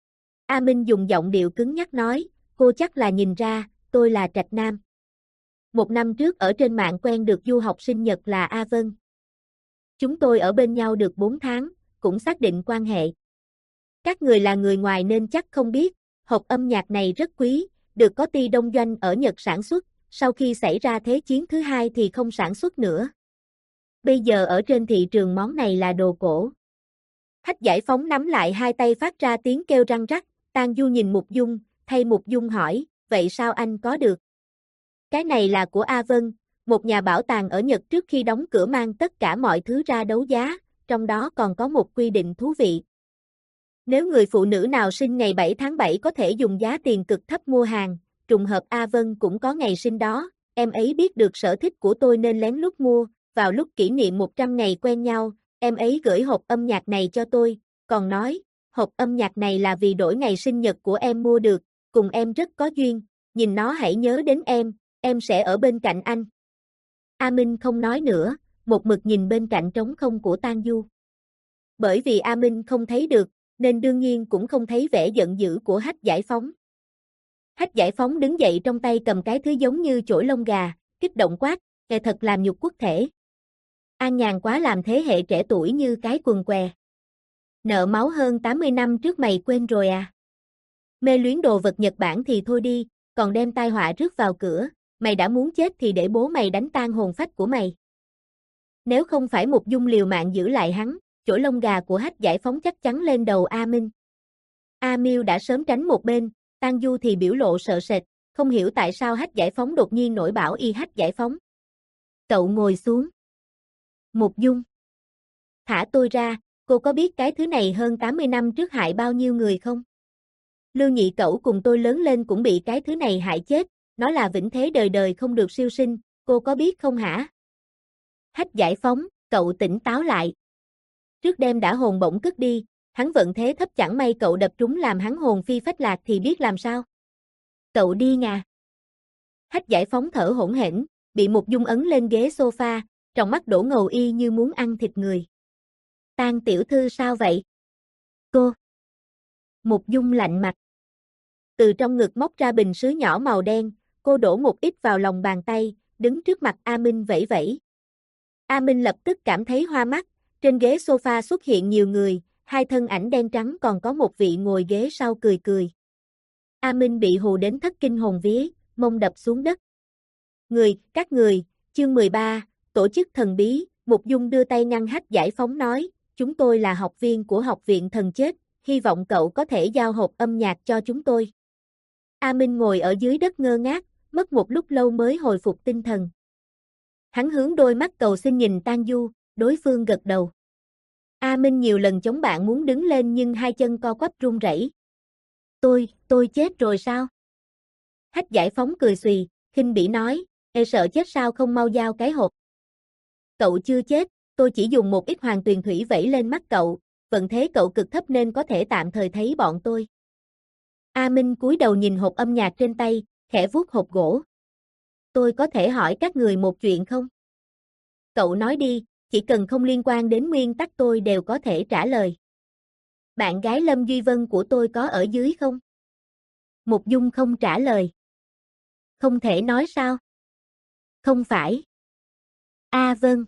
A Minh dùng giọng điệu cứng nhắc nói, "Cô chắc là nhìn ra, tôi là Trạch Nam. Một năm trước ở trên mạng quen được du học sinh Nhật là A Vân. Chúng tôi ở bên nhau được bốn tháng, cũng xác định quan hệ. Các người là người ngoài nên chắc không biết, hộp âm nhạc này rất quý, được có ty đông doanh ở Nhật sản xuất, sau khi xảy ra thế chiến thứ hai thì không sản xuất nữa. Bây giờ ở trên thị trường món này là đồ cổ." Hách Giải Phóng nắm lại hai tay phát ra tiếng kêu răng rắc, Tang Du nhìn Mục Dung, thay Mục Dung hỏi, "Vậy sao anh có được?" "Cái này là của A Vân, một nhà bảo tàng ở Nhật trước khi đóng cửa mang tất cả mọi thứ ra đấu giá, trong đó còn có một quy định thú vị. Nếu người phụ nữ nào sinh ngày bảy tháng bảy có thể dùng giá tiền cực thấp mua hàng, trùng hợp A Vân cũng có ngày sinh đó, em ấy biết được sở thích của tôi nên lén lút mua, vào lúc kỷ niệm một trăm ngày quen nhau, em ấy gửi hộp âm nhạc này cho tôi, còn nói, hộp âm nhạc này là vì đổi ngày sinh nhật của em mua được, cùng em rất có duyên, nhìn nó hãy nhớ đến em, em sẽ ở bên cạnh anh." A Minh không nói nữa, một mực nhìn bên cạnh trống không của Tang Du. Bởi vì A Minh không thấy được, nên đương nhiên cũng không thấy vẻ giận dữ của Hách Giải Phóng. Hách Giải Phóng đứng dậy trong tay cầm cái thứ giống như chổi lông gà, kích động quát, "Kẻ thật làm nhục quốc thể. An nhàn quá làm thế hệ trẻ tuổi như cái quần què. Nợ máu hơn tám mươi năm trước mày quên rồi à? Mê luyến đồ vật Nhật Bản thì thôi đi, còn đem tai họa rước vào cửa, mày đã muốn chết thì để bố mày đánh tan hồn phách của mày." Nếu không phải Mục Dung liều mạng giữ lại hắn, chổi lông gà của Hách Giải Phóng chắc chắn lên đầu A Minh. A Miêu đã sớm tránh một bên, Tang Du thì biểu lộ sợ sệt, không hiểu tại sao Hách Giải Phóng đột nhiên nổi bão y Hách Giải Phóng. "Cậu ngồi xuống." "Mục Dung, thả tôi ra, cô có biết cái thứ này hơn tám mươi năm trước hại bao nhiêu người không? Lưu Nhị Cẩu cùng tôi lớn lên cũng bị cái thứ này hại chết, nó là vĩnh thế đời đời không được siêu sinh, cô có biết không hả?" Hách Giải Phóng, cậu tỉnh táo lại. Trước đêm đã hồn bổng cất đi, hắn vận thế thấp chẳng may cậu đập trúng làm hắn hồn phi phách lạc thì biết làm sao. Cậu đi ngà. Hách Giải Phóng thở hổn hển, bị Mục Dung ấn lên ghế sofa, trong mắt đổ ngầu y như muốn ăn thịt người. Tang tiểu thư sao vậy? Cô. Mục Dung lạnh mặt. Từ trong ngực móc ra bình sứ nhỏ màu đen, cô đổ một ít vào lòng bàn tay, đứng trước mặt A Minh vẫy vẫy. A Minh lập tức cảm thấy hoa mắt, trên ghế sofa xuất hiện nhiều người, hai thân ảnh đen trắng còn có một vị ngồi ghế sau cười cười. A Minh bị hù đến thất kinh hồn vía, mông đập xuống đất. Người, các người, chương mười ba, tổ chức thần bí, Mục Dung đưa tay ngăn Hách Giải Phóng nói, chúng tôi là học viên của học viện thần chết, hy vọng cậu có thể giao hộp âm nhạc cho chúng tôi. A Minh ngồi ở dưới đất ngơ ngác, mất một lúc lâu mới hồi phục tinh thần. Hắn hướng đôi mắt cầu xin nhìn Tang Du, đối phương gật đầu. A Minh nhiều lần chống bạn muốn đứng lên nhưng hai chân co quắp run rẩy. Tôi, tôi chết rồi sao? Hách Giải Phóng cười xùy, khinh bỉ nói, e sợ chết sao không mau giao cái hộp. Cậu chưa chết, tôi chỉ dùng một ít hoàng tuyền thủy vẩy lên mắt cậu, vận thế cậu cực thấp nên có thể tạm thời thấy bọn tôi. A Minh cúi đầu nhìn hộp âm nhạc trên tay, khẽ vuốt hộp gỗ. Tôi có thể hỏi các người một chuyện không? Cậu nói đi, chỉ cần không liên quan đến nguyên tắc tôi đều có thể trả lời. Bạn gái Lâm Duy Vân của tôi có ở dưới không? Mục Dung không trả lời. Không thể nói sao? Không phải. A vâng.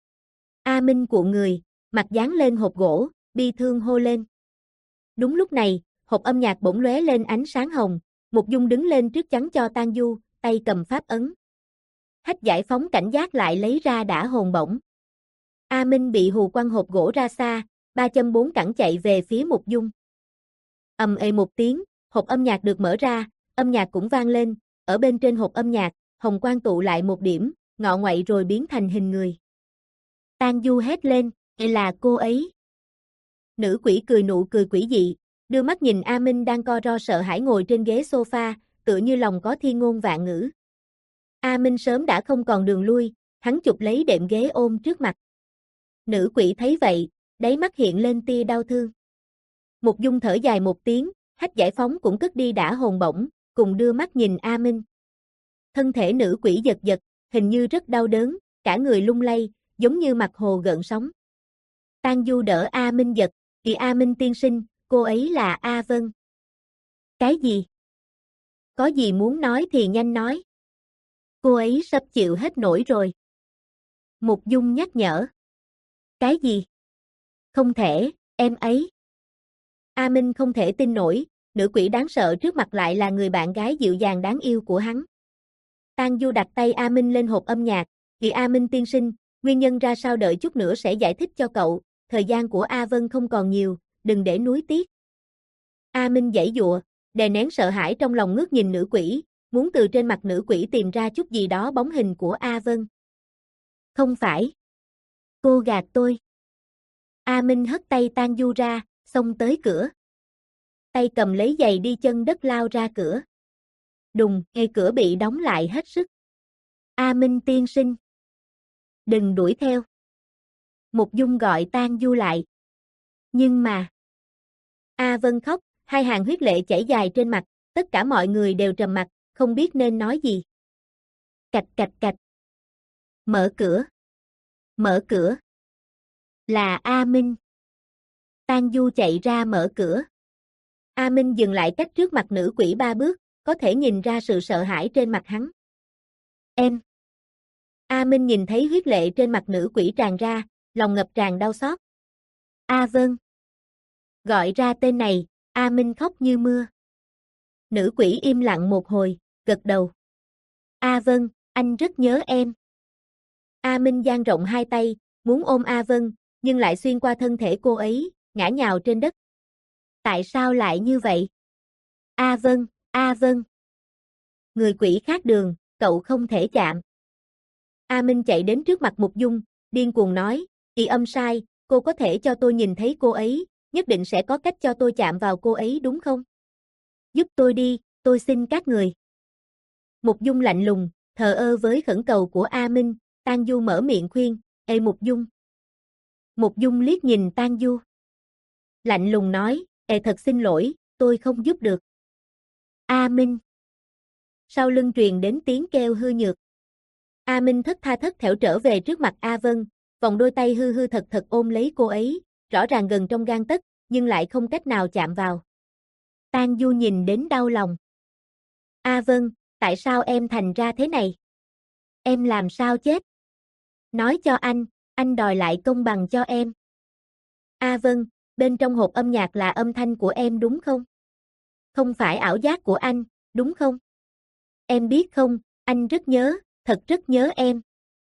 A Minh cuộn người, mặt dán lên hộp gỗ, bi thương hô lên. Đúng lúc này, hộp âm nhạc bỗng lóe lên ánh sáng hồng, Mục Dung đứng lên trước chắn cho Tang Du, tay cầm pháp ấn. Hách Giải Phóng cảnh giác lại lấy ra đã hồn bổng. A Minh bị hù quăng hộp gỗ ra xa, ba châm bốn cẳng chạy về phía Mục Dung. Ầm ĩ một tiếng, hộp âm nhạc được mở ra, âm nhạc cũng vang lên, ở bên trên hộp âm nhạc, hồng quang tụ lại một điểm, ngọ ngoậy rồi biến thành hình người. Tang Du hét lên, là cô ấy. Nữ quỷ cười nụ cười quỷ dị, đưa mắt nhìn A Minh đang co ro sợ hãi ngồi trên ghế sofa, tựa như lòng có thiên ngôn vạn ngữ. A Minh sớm đã không còn đường lui, hắn chụp lấy đệm ghế ôm trước mặt. Nữ quỷ thấy vậy, đáy mắt hiện lên tia đau thương. Mục Dung thở dài một tiếng, Hách Giải Phóng cũng cất đi đã hồn bổng, cùng đưa mắt nhìn A Minh. Thân thể nữ quỷ giật giật, hình như rất đau đớn, cả người lung lay, giống như mặt hồ gợn sóng. Tang Du đỡ A Minh giật, "Thì A Minh tiên sinh, cô ấy là A Vân." "Cái gì?" "Có gì muốn nói thì nhanh nói." "Cô ấy sắp chịu hết nổi rồi." Mục Dung nhắc nhở. "Cái gì?" "Không thể, em ấy." A Minh không thể tin nổi, nữ quỷ đáng sợ trước mặt lại là người bạn gái dịu dàng đáng yêu của hắn. Tang Du đặt tay A Minh lên hộp âm nhạc, "Thì A Minh tiên sinh, nguyên nhân ra sao đợi chút nữa sẽ giải thích cho cậu, thời gian của A Vân không còn nhiều, đừng để nuối tiếc." A Minh giãy giụa, đè nén sợ hãi trong lòng ngước nhìn nữ quỷ, muốn từ trên mặt nữ quỷ tìm ra chút gì đó bóng hình của A Vân. "Không phải. Cô gạt tôi." A Minh hất tay Tang Du ra, xông tới cửa. Tay cầm lấy giày đi chân đất lao ra cửa. Đùng, ngay cửa bị đóng lại hết sức. "A Minh tiên sinh. Đừng đuổi theo." Mục Dung gọi Tang Du lại. Nhưng mà... A Vân khóc, hai hàng huyết lệ chảy dài trên mặt, tất cả mọi người đều trầm mặc, không biết nên nói gì. Cạch cạch cạch. Mở cửa. Mở cửa. Là A Minh. Tang Du chạy ra mở cửa. A Minh dừng lại cách trước mặt nữ quỷ ba bước, có thể nhìn ra sự sợ hãi trên mặt hắn. "Em." A Minh nhìn thấy huyết lệ trên mặt nữ quỷ tràn ra, lòng ngập tràn đau xót. "A Vân." Gọi ra tên này, A Minh khóc như mưa. Nữ quỷ im lặng một hồi, gật đầu. "A Vân, anh rất nhớ em." A Minh dang rộng hai tay, muốn ôm A Vân, nhưng lại xuyên qua thân thể cô ấy, ngã nhào trên đất. "Tại sao lại như vậy?" "A Vân, A Vân." "Người quỷ khác đường, cậu không thể chạm." A Minh chạy đến trước mặt Mục Dung, điên cuồng nói, "Kỳ âm sai, cô có thể cho tôi nhìn thấy cô ấy, nhất định sẽ có cách cho tôi chạm vào cô ấy đúng không? Giúp tôi đi, tôi xin các người." Mục Dung lạnh lùng, thờ ơ với khẩn cầu của A Minh, Tang Du mở miệng khuyên, "Ê Mục Dung." Mục Dung liếc nhìn Tang Du. Lạnh lùng nói, "Ê thật xin lỗi, tôi không giúp được." A Minh. Sau lưng truyền đến tiếng kêu hư nhược. A Minh thất tha thất thểu trở về trước mặt A Vân, vòng đôi tay hư hư thật thật ôm lấy cô ấy, rõ ràng gần trong gang tấc, nhưng lại không cách nào chạm vào. Tang Du nhìn đến đau lòng. A Vân, tại sao em thành ra thế này? Em làm sao chết? Nói cho anh, anh đòi lại công bằng cho em. A Vân, bên trong hộp âm nhạc là âm thanh của em đúng không? Không phải ảo giác của anh, đúng không? Em biết không, anh rất nhớ, thật rất nhớ em.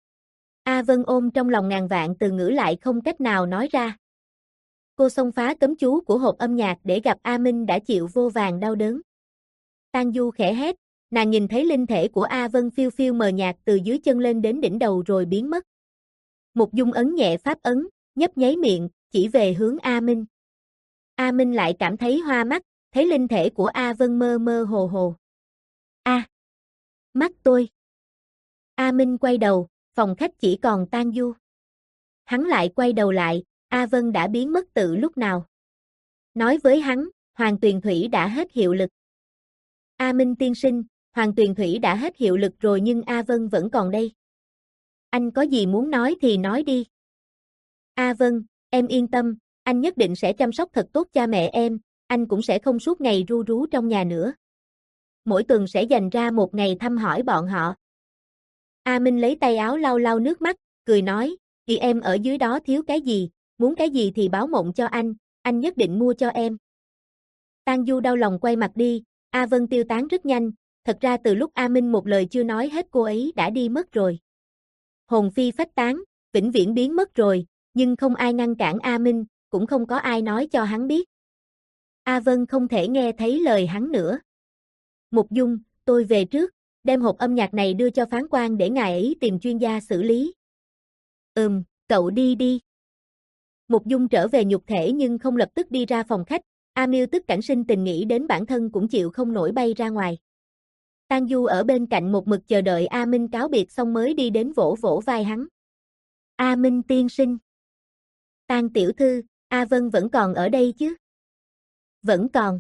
A Vân ôm trong lòng ngàn vạn từ ngữ lại không cách nào nói ra. Cô xông phá cấm chú của hộp âm nhạc để gặp A Minh đã chịu vô vàn đau đớn. Tang Du khẽ hét, nàng nhìn thấy linh thể của A Vân phiêu phiêu mờ nhạt từ dưới chân lên đến đỉnh đầu rồi biến mất. Một dung ấn nhẹ pháp ấn, nhấp nháy miệng, chỉ về hướng A Minh. A Minh lại cảm thấy hoa mắt, thấy linh thể của A Vân mơ mơ hồ hồ. A! À, mắt tôi! A Minh quay đầu, phòng khách chỉ còn Tang Du. Hắn lại quay đầu lại, A Vân đã biến mất từ lúc nào. Nói với hắn, Hoàng Tuyền Thủy đã hết hiệu lực. A Minh tiên sinh, Hoàng Tuyền Thủy đã hết hiệu lực rồi nhưng A Vân vẫn còn đây. Anh có gì muốn nói thì nói đi. A Vân, em yên tâm, anh nhất định sẽ chăm sóc thật tốt cha mẹ em, anh cũng sẽ không suốt ngày ru rú trong nhà nữa. Mỗi tuần sẽ dành ra một ngày thăm hỏi bọn họ. A Minh lấy tay áo lau lau nước mắt, cười nói, chị em ở dưới đó thiếu cái gì, muốn cái gì thì báo mộng cho anh, anh nhất định mua cho em. Tang Du đau lòng quay mặt đi, A Vân tiêu tán rất nhanh, thật ra từ lúc A Minh một lời chưa nói hết cô ấy đã đi mất rồi. Hồn phi phách tán, vĩnh viễn biến mất rồi, nhưng không ai ngăn cản A Minh, cũng không có ai nói cho hắn biết. A Vân không thể nghe thấy lời hắn nữa. Mục Dung, tôi về trước, đem hộp âm nhạc này đưa cho phán quan để ngài ấy tìm chuyên gia xử lý. Ừm, cậu đi đi. Mục Dung trở về nhục thể nhưng không lập tức đi ra phòng khách, A Miêu tức cảnh sinh tình nghĩ đến bản thân cũng chịu không nổi bay ra ngoài. Tang Du ở bên cạnh một mực chờ đợi A Minh cáo biệt xong mới đi đến vỗ vỗ vai hắn. A Minh tiên sinh. Tang tiểu thư, A Vân vẫn còn ở đây chứ? Vẫn còn.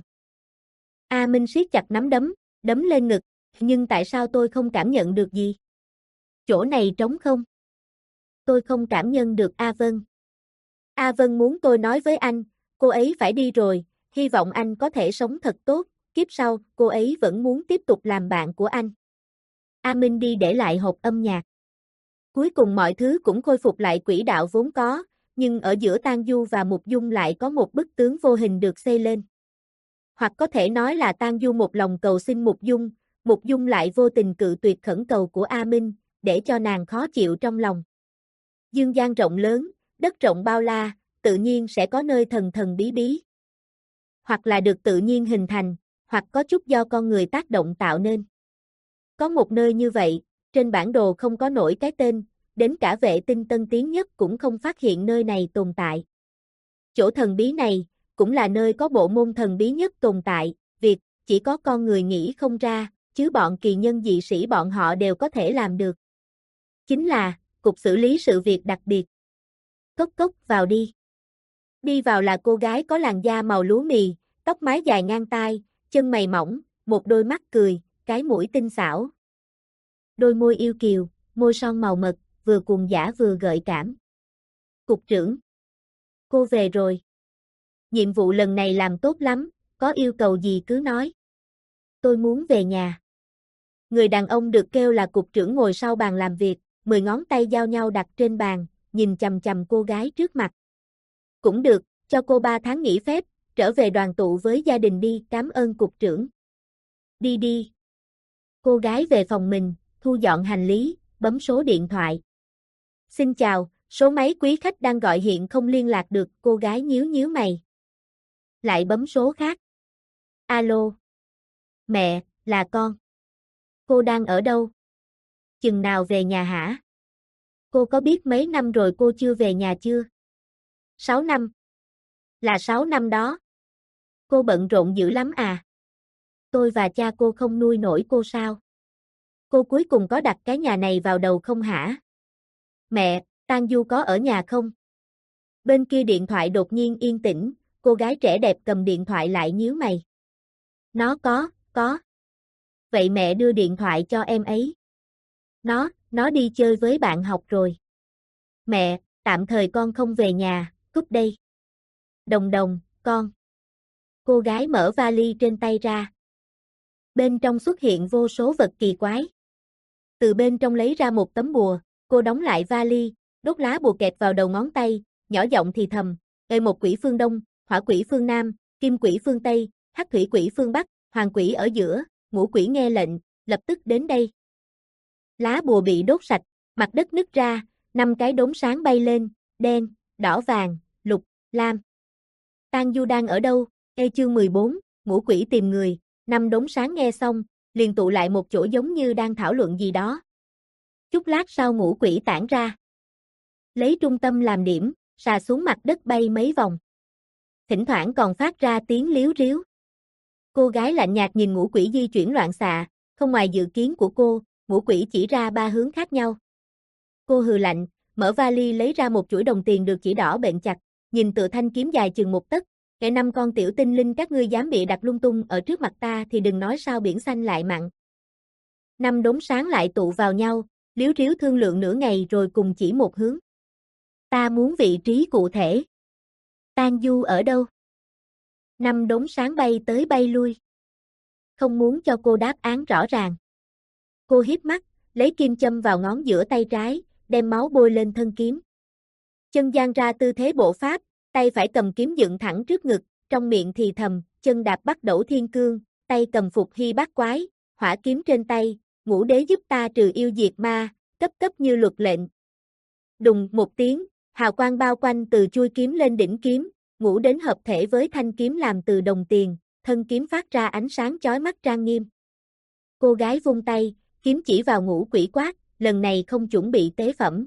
A Minh siết chặt nắm đấm, đấm lên ngực, nhưng tại sao tôi không cảm nhận được gì? Chỗ này trống không? Tôi không cảm nhận được A Vân. A Vân muốn tôi nói với anh, cô ấy phải đi rồi, hy vọng anh có thể sống thật tốt, kiếp sau, cô ấy vẫn muốn tiếp tục làm bạn của anh. A Minh đi để lại hộp âm nhạc. Cuối cùng mọi thứ cũng khôi phục lại quỹ đạo vốn có, nhưng ở giữa Tang Du và Mục Dung lại có một bức tướng vô hình được xây lên. Hoặc có thể nói là Tang Du một lòng cầu xin Mục Dung, Mục Dung lại vô tình cự tuyệt khẩn cầu của A Minh, để cho nàng khó chịu trong lòng. Dương gian rộng lớn, đất rộng bao la, tự nhiên sẽ có nơi thần thần bí bí. Hoặc là được tự nhiên hình thành, hoặc có chút do con người tác động tạo nên. Có một nơi như vậy, trên bản đồ không có nổi cái tên, đến cả vệ tinh tân tiến nhất cũng không phát hiện nơi này tồn tại. Chỗ thần bí này, cũng là nơi có bộ môn thần bí nhất tồn tại, việc chỉ có con người nghĩ không ra, chứ bọn kỳ nhân dị sĩ bọn họ đều có thể làm được. Chính là, cục xử lý sự việc đặc biệt. Cốc cốc vào đi. Đi vào là cô gái có làn da màu lúa mì, tóc mái dài ngang tai, chân mày mỏng, một đôi mắt cười, cái mũi tinh xảo. Đôi môi yêu kiều, môi son màu mật, vừa cuồng dã vừa gợi cảm. Cục trưởng. Cô về rồi. Nhiệm vụ lần này làm tốt lắm, có yêu cầu gì cứ nói. Tôi muốn về nhà. Người đàn ông được kêu là cục trưởng ngồi sau bàn làm việc, mười ngón tay giao nhau đặt trên bàn, nhìn chằm chằm cô gái trước mặt. Cũng được, cho cô ba tháng nghỉ phép, trở về đoàn tụ với gia đình đi, cảm ơn cục trưởng. Đi đi. Cô gái về phòng mình, thu dọn hành lý, bấm số điện thoại. Xin chào, số máy quý khách đang gọi hiện không liên lạc được, cô gái nhíu nhíu mày. Lại bấm số khác. Alo. Mẹ, là con. Cô đang ở đâu? Chừng nào về nhà hả? Cô có biết mấy năm rồi cô chưa về nhà chưa? Sáu năm. Là sáu năm đó. Cô bận rộn dữ lắm à? Tôi và cha cô không nuôi nổi cô sao? Cô cuối cùng có đặt cái nhà này vào đầu không hả? Mẹ, Tang Du có ở nhà không? Bên kia điện thoại đột nhiên yên tĩnh, cô gái trẻ đẹp cầm điện thoại lại nhíu mày. Nó có, có. Vậy mẹ đưa điện thoại cho em ấy. Nó, nó đi chơi với bạn học rồi. Mẹ, tạm thời con không về nhà, cúp đây. Đồng đồng, con. Cô gái mở vali trên tay ra. Bên trong xuất hiện vô số vật kỳ quái. Từ bên trong lấy ra một tấm bùa, cô đóng lại vali, đốt lá bùa kẹp vào đầu ngón tay, nhỏ giọng thì thầm, ê một quỷ phương Đông, hỏa quỷ phương Nam, kim quỷ phương Tây, hắc thủy quỷ phương Bắc, hoàng quỷ ở giữa, ngũ quỷ nghe lệnh, lập tức đến đây. Lá bùa bị đốt sạch, mặt đất nứt ra, năm cái đốm sáng bay lên, đen, đỏ vàng, lục, lam. Tang Du đang ở đâu? Ê chương mười bốn, ngũ quỷ tìm người, năm đốm sáng nghe xong, liền tụ lại một chỗ giống như đang thảo luận gì đó. Chút lát sau ngũ quỷ tản ra. Lấy trung tâm làm điểm, xà xuống mặt đất bay mấy vòng. Thỉnh thoảng còn phát ra tiếng líu ríu. Cô gái lạnh nhạt nhìn ngũ quỷ di chuyển loạn xạ, không ngoài dự kiến của cô, ngũ quỷ chỉ ra ba hướng khác nhau. Cô hừ lạnh, mở vali lấy ra một chuỗi đồng tiền được chỉ đỏ bện chặt, nhìn tựa thanh kiếm dài chừng một tấc. Kẻ năm con tiểu tinh linh các ngươi dám bịa đặt lung tung ở trước mặt ta thì đừng nói sao biển xanh lại mặn. Năm đốm sáng lại tụ vào nhau, liếu riếu thương lượng nửa ngày rồi cùng chỉ một hướng. Ta muốn vị trí cụ thể. Tang Du ở đâu? Năm đốm sáng bay tới bay lui. Không muốn cho cô đáp án rõ ràng. Cô híp mắt, lấy kim châm vào ngón giữa tay trái, đem máu bôi lên thân kiếm. Chân dang ra tư thế bộ pháp, tay phải cầm kiếm dựng thẳng trước ngực, trong miệng thì thầm, chân đạp bắt đẩu thiên cương, tay cầm phục hy bát quái, hỏa kiếm trên tay, ngũ đế giúp ta trừ yêu diệt ma, cấp cấp như luật lệnh. Đùng một tiếng, hào quang bao quanh từ chui kiếm lên đỉnh kiếm, ngũ đến hợp thể với thanh kiếm làm từ đồng tiền, thân kiếm phát ra ánh sáng chói mắt trang nghiêm. Cô gái vung tay, kiếm chỉ vào ngũ quỷ quát, lần này không chuẩn bị tế phẩm.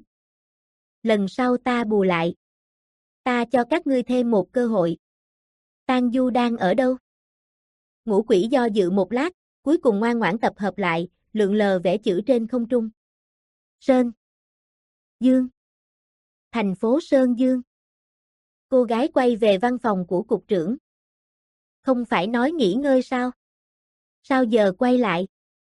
Lần sau ta bù lại. Ta cho các ngươi thêm một cơ hội. Tang Du đang ở đâu? Ngũ quỷ do dự một lát, cuối cùng ngoan ngoãn tập hợp lại, lượn lờ vẽ chữ trên không trung. Sơn Dương. Thành phố Sơn Dương. Cô gái quay về văn phòng của cục trưởng. Không phải nói nghỉ ngơi sao? Sao giờ quay lại?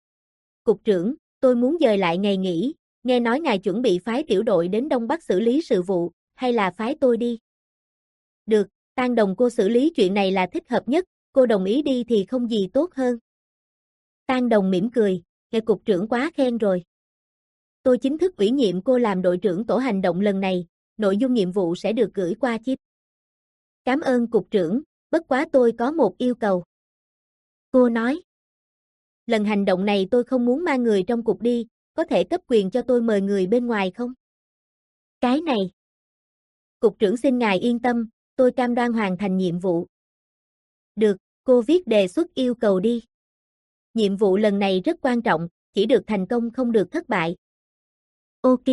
Cục trưởng, tôi muốn dời lại ngày nghỉ, nghe nói ngài chuẩn bị phái tiểu đội đến Đông Bắc xử lý sự vụ, hay là phái tôi đi? Được, Tang Đồng cô xử lý chuyện này là thích hợp nhất, cô đồng ý đi thì không gì tốt hơn. Tang Đồng mỉm cười, nghe cục trưởng quá khen rồi. Tôi chính thức ủy nhiệm cô làm đội trưởng tổ hành động lần này, nội dung nhiệm vụ sẽ được gửi qua chip. Cảm ơn cục trưởng, bất quá tôi có một yêu cầu. Cô nói. Lần hành động này tôi không muốn mang người trong cục đi, có thể cấp quyền cho tôi mời người bên ngoài không? Cái này. Cục trưởng xin ngài yên tâm, tôi cam đoan hoàn thành nhiệm vụ. Được, cô viết đề xuất yêu cầu đi. Nhiệm vụ lần này rất quan trọng, chỉ được thành công không được thất bại. Ok.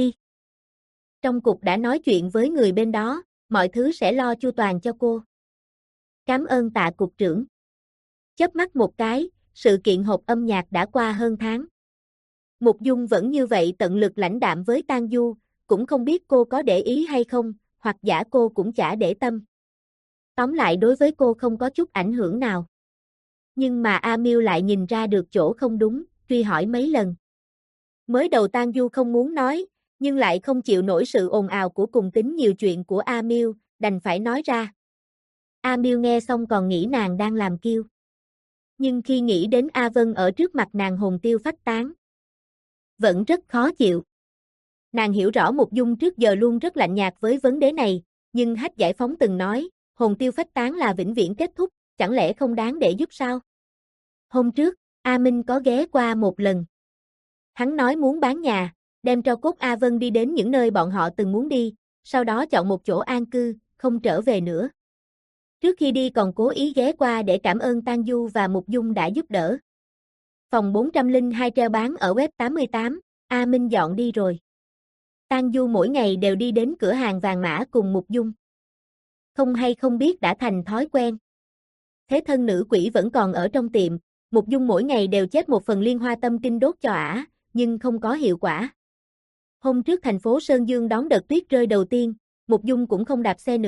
Trong cục đã nói chuyện với người bên đó, mọi thứ sẽ lo chu toàn cho cô. Cảm ơn Tạ cục trưởng. Chớp mắt một cái, sự kiện hộp âm nhạc đã qua hơn tháng. Mục Dung vẫn như vậy tận lực lãnh đạm với Tang Du, cũng không biết cô có để ý hay không, hoặc giả cô cũng chả để tâm. Tóm lại đối với cô không có chút ảnh hưởng nào. Nhưng mà A Miêu lại nhìn ra được chỗ không đúng, truy hỏi mấy lần. Mới đầu Tang Du không muốn nói, nhưng lại không chịu nổi sự ồn ào của cùng tính nhiều chuyện của A Miêu, đành phải nói ra. A Miêu nghe xong còn nghĩ nàng đang làm kiêu. Nhưng khi nghĩ đến A Vân ở trước mặt nàng hồn tiêu phách tán, vẫn rất khó chịu. Nàng hiểu rõ Mục Dung trước giờ luôn rất lạnh nhạt với vấn đề này, nhưng Hách Giải Phóng từng nói, hồn tiêu phách tán là vĩnh viễn kết thúc, chẳng lẽ không đáng để giúp sao? Hôm trước, A Minh có ghé qua một lần. Hắn nói muốn bán nhà, đem tro cốt A Vân đi đến những nơi bọn họ từng muốn đi, sau đó chọn một chỗ an cư, không trở về nữa. Trước khi đi còn cố ý ghé qua để cảm ơn Tang Du và Mục Dung đã giúp đỡ. Phòng bốn trăm lẻ hai treo bán ở web tám mươi tám, A Minh dọn đi rồi. Tang Du mỗi ngày đều đi đến cửa hàng vàng mã cùng Mục Dung. Không hay không biết đã thành thói quen. Thế thân nữ quỷ vẫn còn ở trong tiệm, Mục Dung mỗi ngày đều chép một phần liên hoa tâm kinh đốt cho ả, nhưng không có hiệu quả. Hôm trước thành phố Sơn Dương đón đợt tuyết rơi đầu tiên, Mục Dung cũng không đạp xe nữa,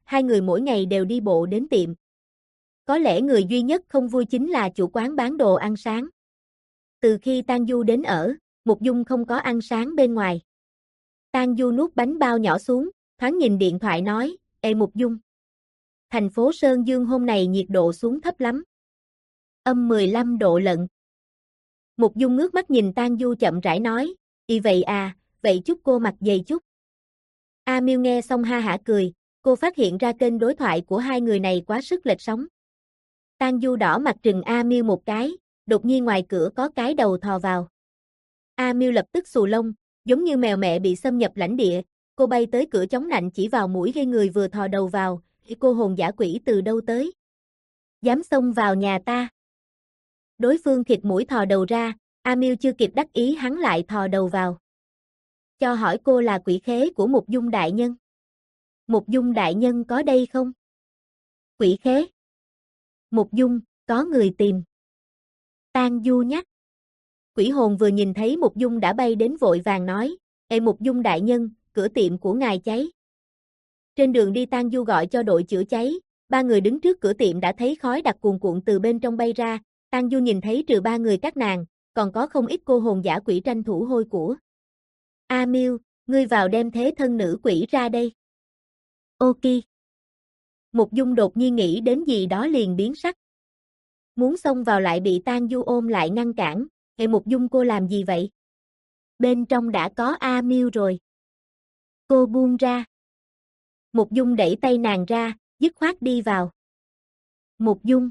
hai người mỗi ngày đều đi bộ đến tiệm. Có lẽ người duy nhất không vui chính là chủ quán bán đồ ăn sáng. Từ khi Tang Du đến ở, Mục Dung không có ăn sáng bên ngoài. Tang Du nuốt bánh bao nhỏ xuống, thoáng nhìn điện thoại nói, ê Mục Dung. Thành phố Sơn Dương hôm nay nhiệt độ xuống thấp lắm. Âm mười lăm độ lận. Mục Dung ngước mắt nhìn Tang Du chậm rãi nói, y vậy à, vậy chúc cô mặc dày chút. A Miêu nghe xong ha hả cười, cô phát hiện ra kênh đối thoại của hai người này quá sức lệch sóng. Tang Du đỏ mặt trừng A Miêu một cái, đột nhiên ngoài cửa có cái đầu thò vào. A Miêu lập tức xù lông, giống như mèo mẹ bị xâm nhập lãnh địa, cô bay tới cửa chống nạnh chỉ vào mũi gây người vừa thò đầu vào, cô hồn dã quỷ từ đâu tới? Dám xông vào nhà ta? Đối phương khịt mũi thò đầu ra, A Miêu chưa kịp đắc ý hắn lại thò đầu vào. Cho hỏi cô là quỷ khế của Mục Dung đại nhân. Mục Dung đại nhân có đây không? Quỷ khế. Mục Dung, có người tìm. Tang Du nhắc. Quỷ hồn vừa nhìn thấy Mục Dung đã bay đến vội vàng nói, ê Mục Dung đại nhân, cửa tiệm của ngài cháy. Trên đường đi Tang Du gọi cho đội chữa cháy, ba người đứng trước cửa tiệm đã thấy khói đặc cuồn cuộn từ bên trong bay ra, Tang Du nhìn thấy trừ ba người các nàng, còn có không ít cô hồn dã quỷ tranh thủ hôi của. A Miêu, ngươi vào đem thế thân nữ quỷ ra đây. Ok. Mục Dung đột nhiên nghĩ đến gì đó liền biến sắc. Muốn xông vào lại bị Tang Du ôm lại ngăn cản, "Ê Mục Dung cô làm gì vậy? Bên trong đã có A Miêu rồi." Cô buông ra. Mục Dung đẩy tay nàng ra, dứt khoát đi vào. Mục Dung.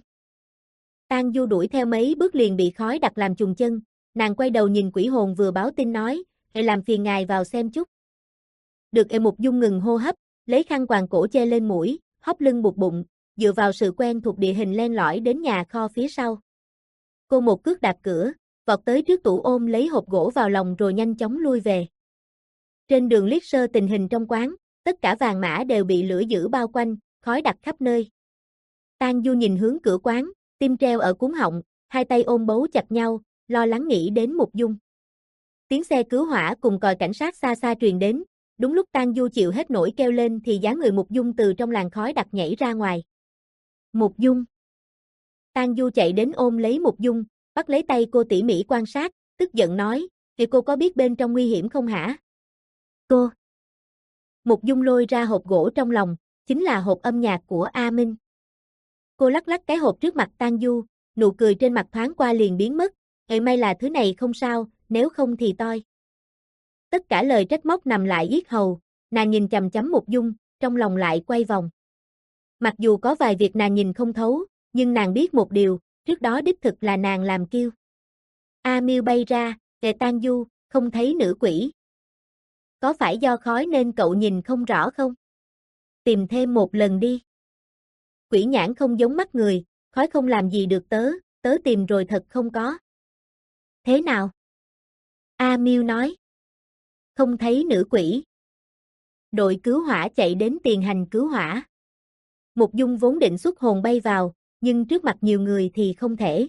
Tang Du đuổi theo mấy bước liền bị khói đặc làm chùng chân, nàng quay đầu nhìn quỷ hồn vừa báo tin nói, "Ê làm phiền ngài vào xem chút." Được. Ê Mục Dung ngừng hô hấp, lấy khăn quàng cổ che lên mũi, hóc lưng buộc bụng, dựa vào sự quen thuộc địa hình len lỏi đến nhà kho phía sau. Cô một cước đạp cửa, vọt tới trước tủ ôm lấy hộp gỗ vào lòng rồi nhanh chóng lui về. Trên đường liếc sơ tình hình trong quán, tất cả vàng mã đều bị lửa dữ bao quanh, khói đặc khắp nơi. Tang Du nhìn hướng cửa quán, tim treo ở cuống họng, hai tay ôm bấu chặt nhau, lo lắng nghĩ đến Mục Dung. Tiếng xe cứu hỏa cùng còi cảnh sát xa xa truyền đến, đúng lúc Tang Du chịu hết nổi kêu lên thì dáng người Mục Dung từ trong làn khói đặc nhảy ra ngoài. Mục Dung. Tang Du chạy đến ôm lấy Mục Dung, bắt lấy tay cô tỉ mỉ quan sát, tức giận nói, "Thì cô có biết bên trong nguy hiểm không hả?" Cô. Mục Dung lôi ra hộp gỗ trong lòng, chính là hộp âm nhạc của A Minh. Cô lắc lắc cái hộp trước mặt Tang Du, nụ cười trên mặt thoáng qua liền biến mất, "Ê may là thứ này không sao, nếu không thì toi." Tất cả lời trách móc nằm lại yết hầu, nàng nhìn chằm chằm Mục Dung, trong lòng lại quay vòng. Mặc dù có vài việc nàng nhìn không thấu, nhưng nàng biết một điều, trước đó đích thực là nàng làm kiêu. A Miêu bay ra, "Kệ Tang Du, không thấy nữ quỷ. Có phải do khói nên cậu nhìn không rõ không? Tìm thêm một lần đi." Quỷ nhãn không giống mắt người, khói không làm gì được tớ, tớ tìm rồi thật không có. Thế nào? A Miêu nói. Không thấy nữ quỷ. Đội cứu hỏa chạy đến tiền hành cứu hỏa. Mục Dung vốn định xuất hồn bay vào, nhưng trước mặt nhiều người thì không thể.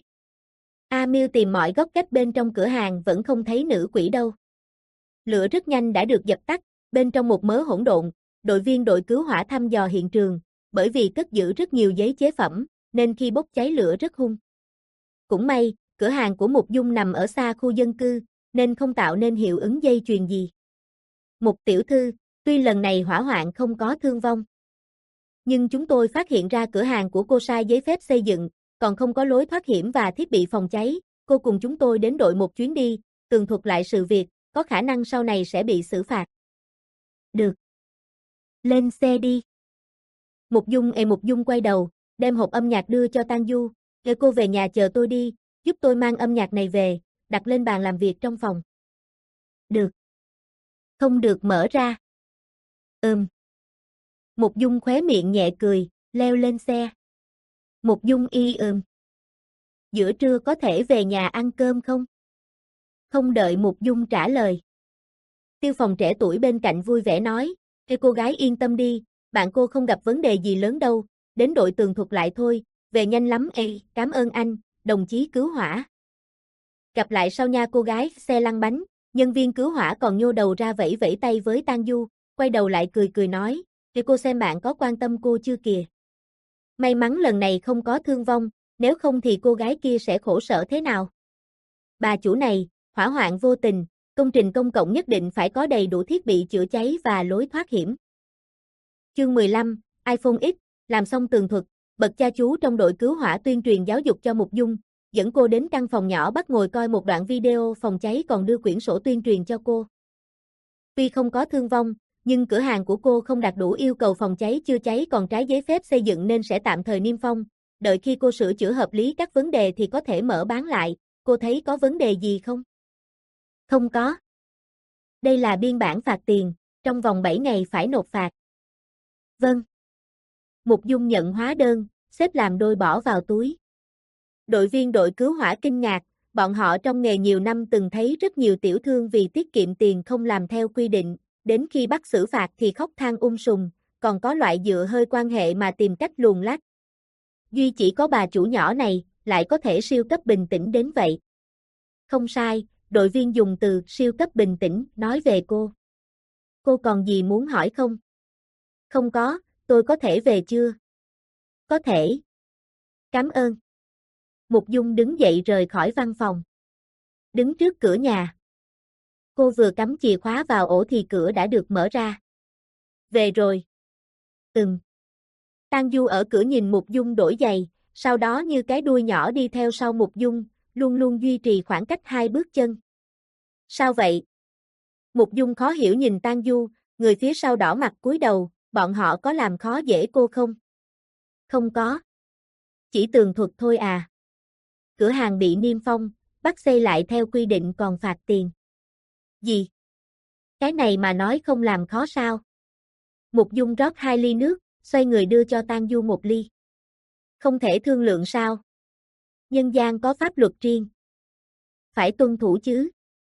A Miêu tìm mọi góc cách bên trong cửa hàng vẫn không thấy nữ quỷ đâu. Lửa rất nhanh đã được dập tắt, bên trong một mớ hỗn độn, đội viên đội cứu hỏa thăm dò hiện trường, bởi vì cất giữ rất nhiều giấy chế phẩm, nên khi bốc cháy lửa rất hung. Cũng may, cửa hàng của Mục Dung nằm ở xa khu dân cư, nên không tạo nên hiệu ứng dây chuyền gì. Mục tiểu thư, tuy lần này hỏa hoạn không có thương vong, nhưng chúng tôi phát hiện ra cửa hàng của cô sai giấy phép xây dựng, còn không có lối thoát hiểm và thiết bị phòng cháy, cô cùng chúng tôi đến đội một chuyến đi, tường thuật lại sự việc, có khả năng sau này sẽ bị xử phạt. Được. Lên xe đi. Mục Dung ê Mục Dung quay đầu, đem hộp âm nhạc đưa cho Tang Du, "Kêu cô về nhà chờ tôi đi, giúp tôi mang âm nhạc này về, đặt lên bàn làm việc trong phòng." Được. Không được mở ra. Ừm. Mục Dung khóe miệng nhẹ cười, leo lên xe. Mục Dung y ừm. Giữa trưa có thể về nhà ăn cơm không? Không đợi Mục Dung trả lời. Tiêu Phòng trẻ tuổi bên cạnh vui vẻ nói, "Ê cô gái yên tâm đi, bạn cô không gặp vấn đề gì lớn đâu, đến đội tường thuật lại thôi, về nhanh lắm." "Ê, cảm ơn anh, đồng chí cứu hỏa." Gặp lại sau nha cô gái, xe lăn bánh, nhân viên cứu hỏa còn nhô đầu ra vẫy vẫy tay với Tang Du, quay đầu lại cười cười nói, Thì cô xem bạn có quan tâm cô chưa kìa. May mắn lần này không có thương vong, nếu không thì cô gái kia sẽ khổ sở thế nào. Bà chủ này, hỏa hoạn vô tình, công trình công cộng nhất định phải có đầy đủ thiết bị chữa cháy và lối thoát hiểm. Chương mười lăm, iPhone X, làm xong tường thuật, bậc cha chú trong đội cứu hỏa tuyên truyền giáo dục cho Mục Dung, dẫn cô đến căn phòng nhỏ bắt ngồi coi một đoạn video phòng cháy còn đưa quyển sổ tuyên truyền cho cô. Tuy không có thương vong, nhưng cửa hàng của cô không đạt đủ yêu cầu phòng cháy chữa cháy còn trái giấy phép xây dựng nên sẽ tạm thời niêm phong, đợi khi cô sửa chữa hợp lý các vấn đề thì có thể mở bán lại, cô thấy có vấn đề gì không? Không có. Đây là biên bản phạt tiền, trong vòng bảy ngày phải nộp phạt. Vâng. Mục Dung nhận hóa đơn, xếp làm đôi bỏ vào túi. Đội viên đội cứu hỏa kinh ngạc, bọn họ trong nghề nhiều năm từng thấy rất nhiều tiểu thương vì tiết kiệm tiền không làm theo quy định, đến khi bắt xử phạt thì khóc than um sùm, còn có loại dựa hơi quan hệ mà tìm cách luồn lách. Duy chỉ có bà chủ nhỏ này, lại có thể siêu cấp bình tĩnh đến vậy. Không sai, đội viên dùng từ siêu cấp bình tĩnh nói về cô. Cô còn gì muốn hỏi không? Không có, tôi có thể về chưa? Có thể. Cảm ơn. Mục Dung đứng dậy rời khỏi văn phòng. Đứng trước cửa nhà. Cô vừa cắm chìa khóa vào ổ thì cửa đã được mở ra. Về rồi. Ừm. Tang Du ở cửa nhìn Mục Dung đổi giày, sau đó như cái đuôi nhỏ đi theo sau Mục Dung, luôn luôn duy trì khoảng cách hai bước chân. Sao vậy? Mục Dung khó hiểu nhìn Tang Du, người phía sau đỏ mặt cúi đầu, bọn họ có làm khó dễ cô không? Không có. Chỉ tường thuật thôi à. Cửa hàng bị niêm phong, bắt xây lại theo quy định còn phạt tiền. Gì? Cái này mà nói không làm khó sao? Mục Dung rót hai ly nước, xoay người đưa cho Tang Du một ly. Không thể thương lượng sao? Nhân gian có pháp luật riêng. Phải tuân thủ chứ.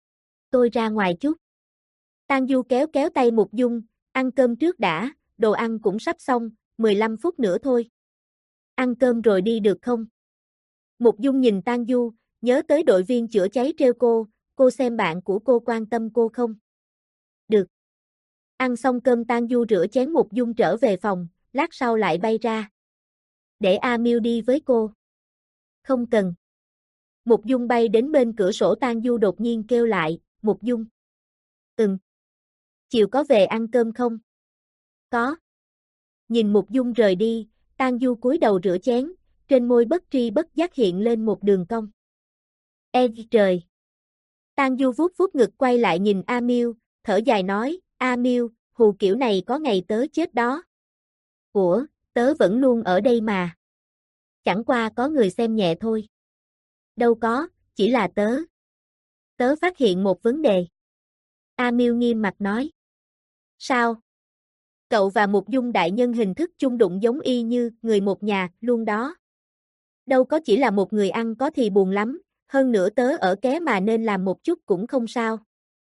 Tôi ra ngoài chút. Tang Du kéo kéo tay Mục Dung, ăn cơm trước đã, đồ ăn cũng sắp xong, mười lăm phút nữa thôi. Ăn cơm rồi đi được không? Mục Dung nhìn Tang Du, nhớ tới đội viên chữa cháy treo cô, cô xem bạn của cô quan tâm cô không? Được. Ăn xong cơm Tang Du rửa chén Mục Dung trở về phòng, lát sau lại bay ra. Để A Miêu đi với cô. Không cần. Mục Dung bay đến bên cửa sổ Tang Du đột nhiên kêu lại, Mục Dung. Ừm. Chiều có về ăn cơm không? Có. Nhìn Mục Dung rời đi, Tang Du cúi đầu rửa chén, trên môi bất tri bất giác hiện lên một đường cong. Ê trời! Tang Du vuốt vuốt ngực quay lại nhìn A Miêu, thở dài nói, A Miêu, hù kiểu này có ngày tớ chết đó. Ủa, tớ vẫn luôn ở đây mà. Chẳng qua có người xem nhẹ thôi. Đâu có, chỉ là tớ. Tớ phát hiện một vấn đề. A Miêu nghiêm mặt nói. Sao? Cậu và Mục Dung đại nhân hình thức chung đụng giống y như người một nhà, luôn đó. Đâu có chỉ là một người ăn có thì buồn lắm, hơn nữa tớ ở ké mà nên làm một chút cũng không sao.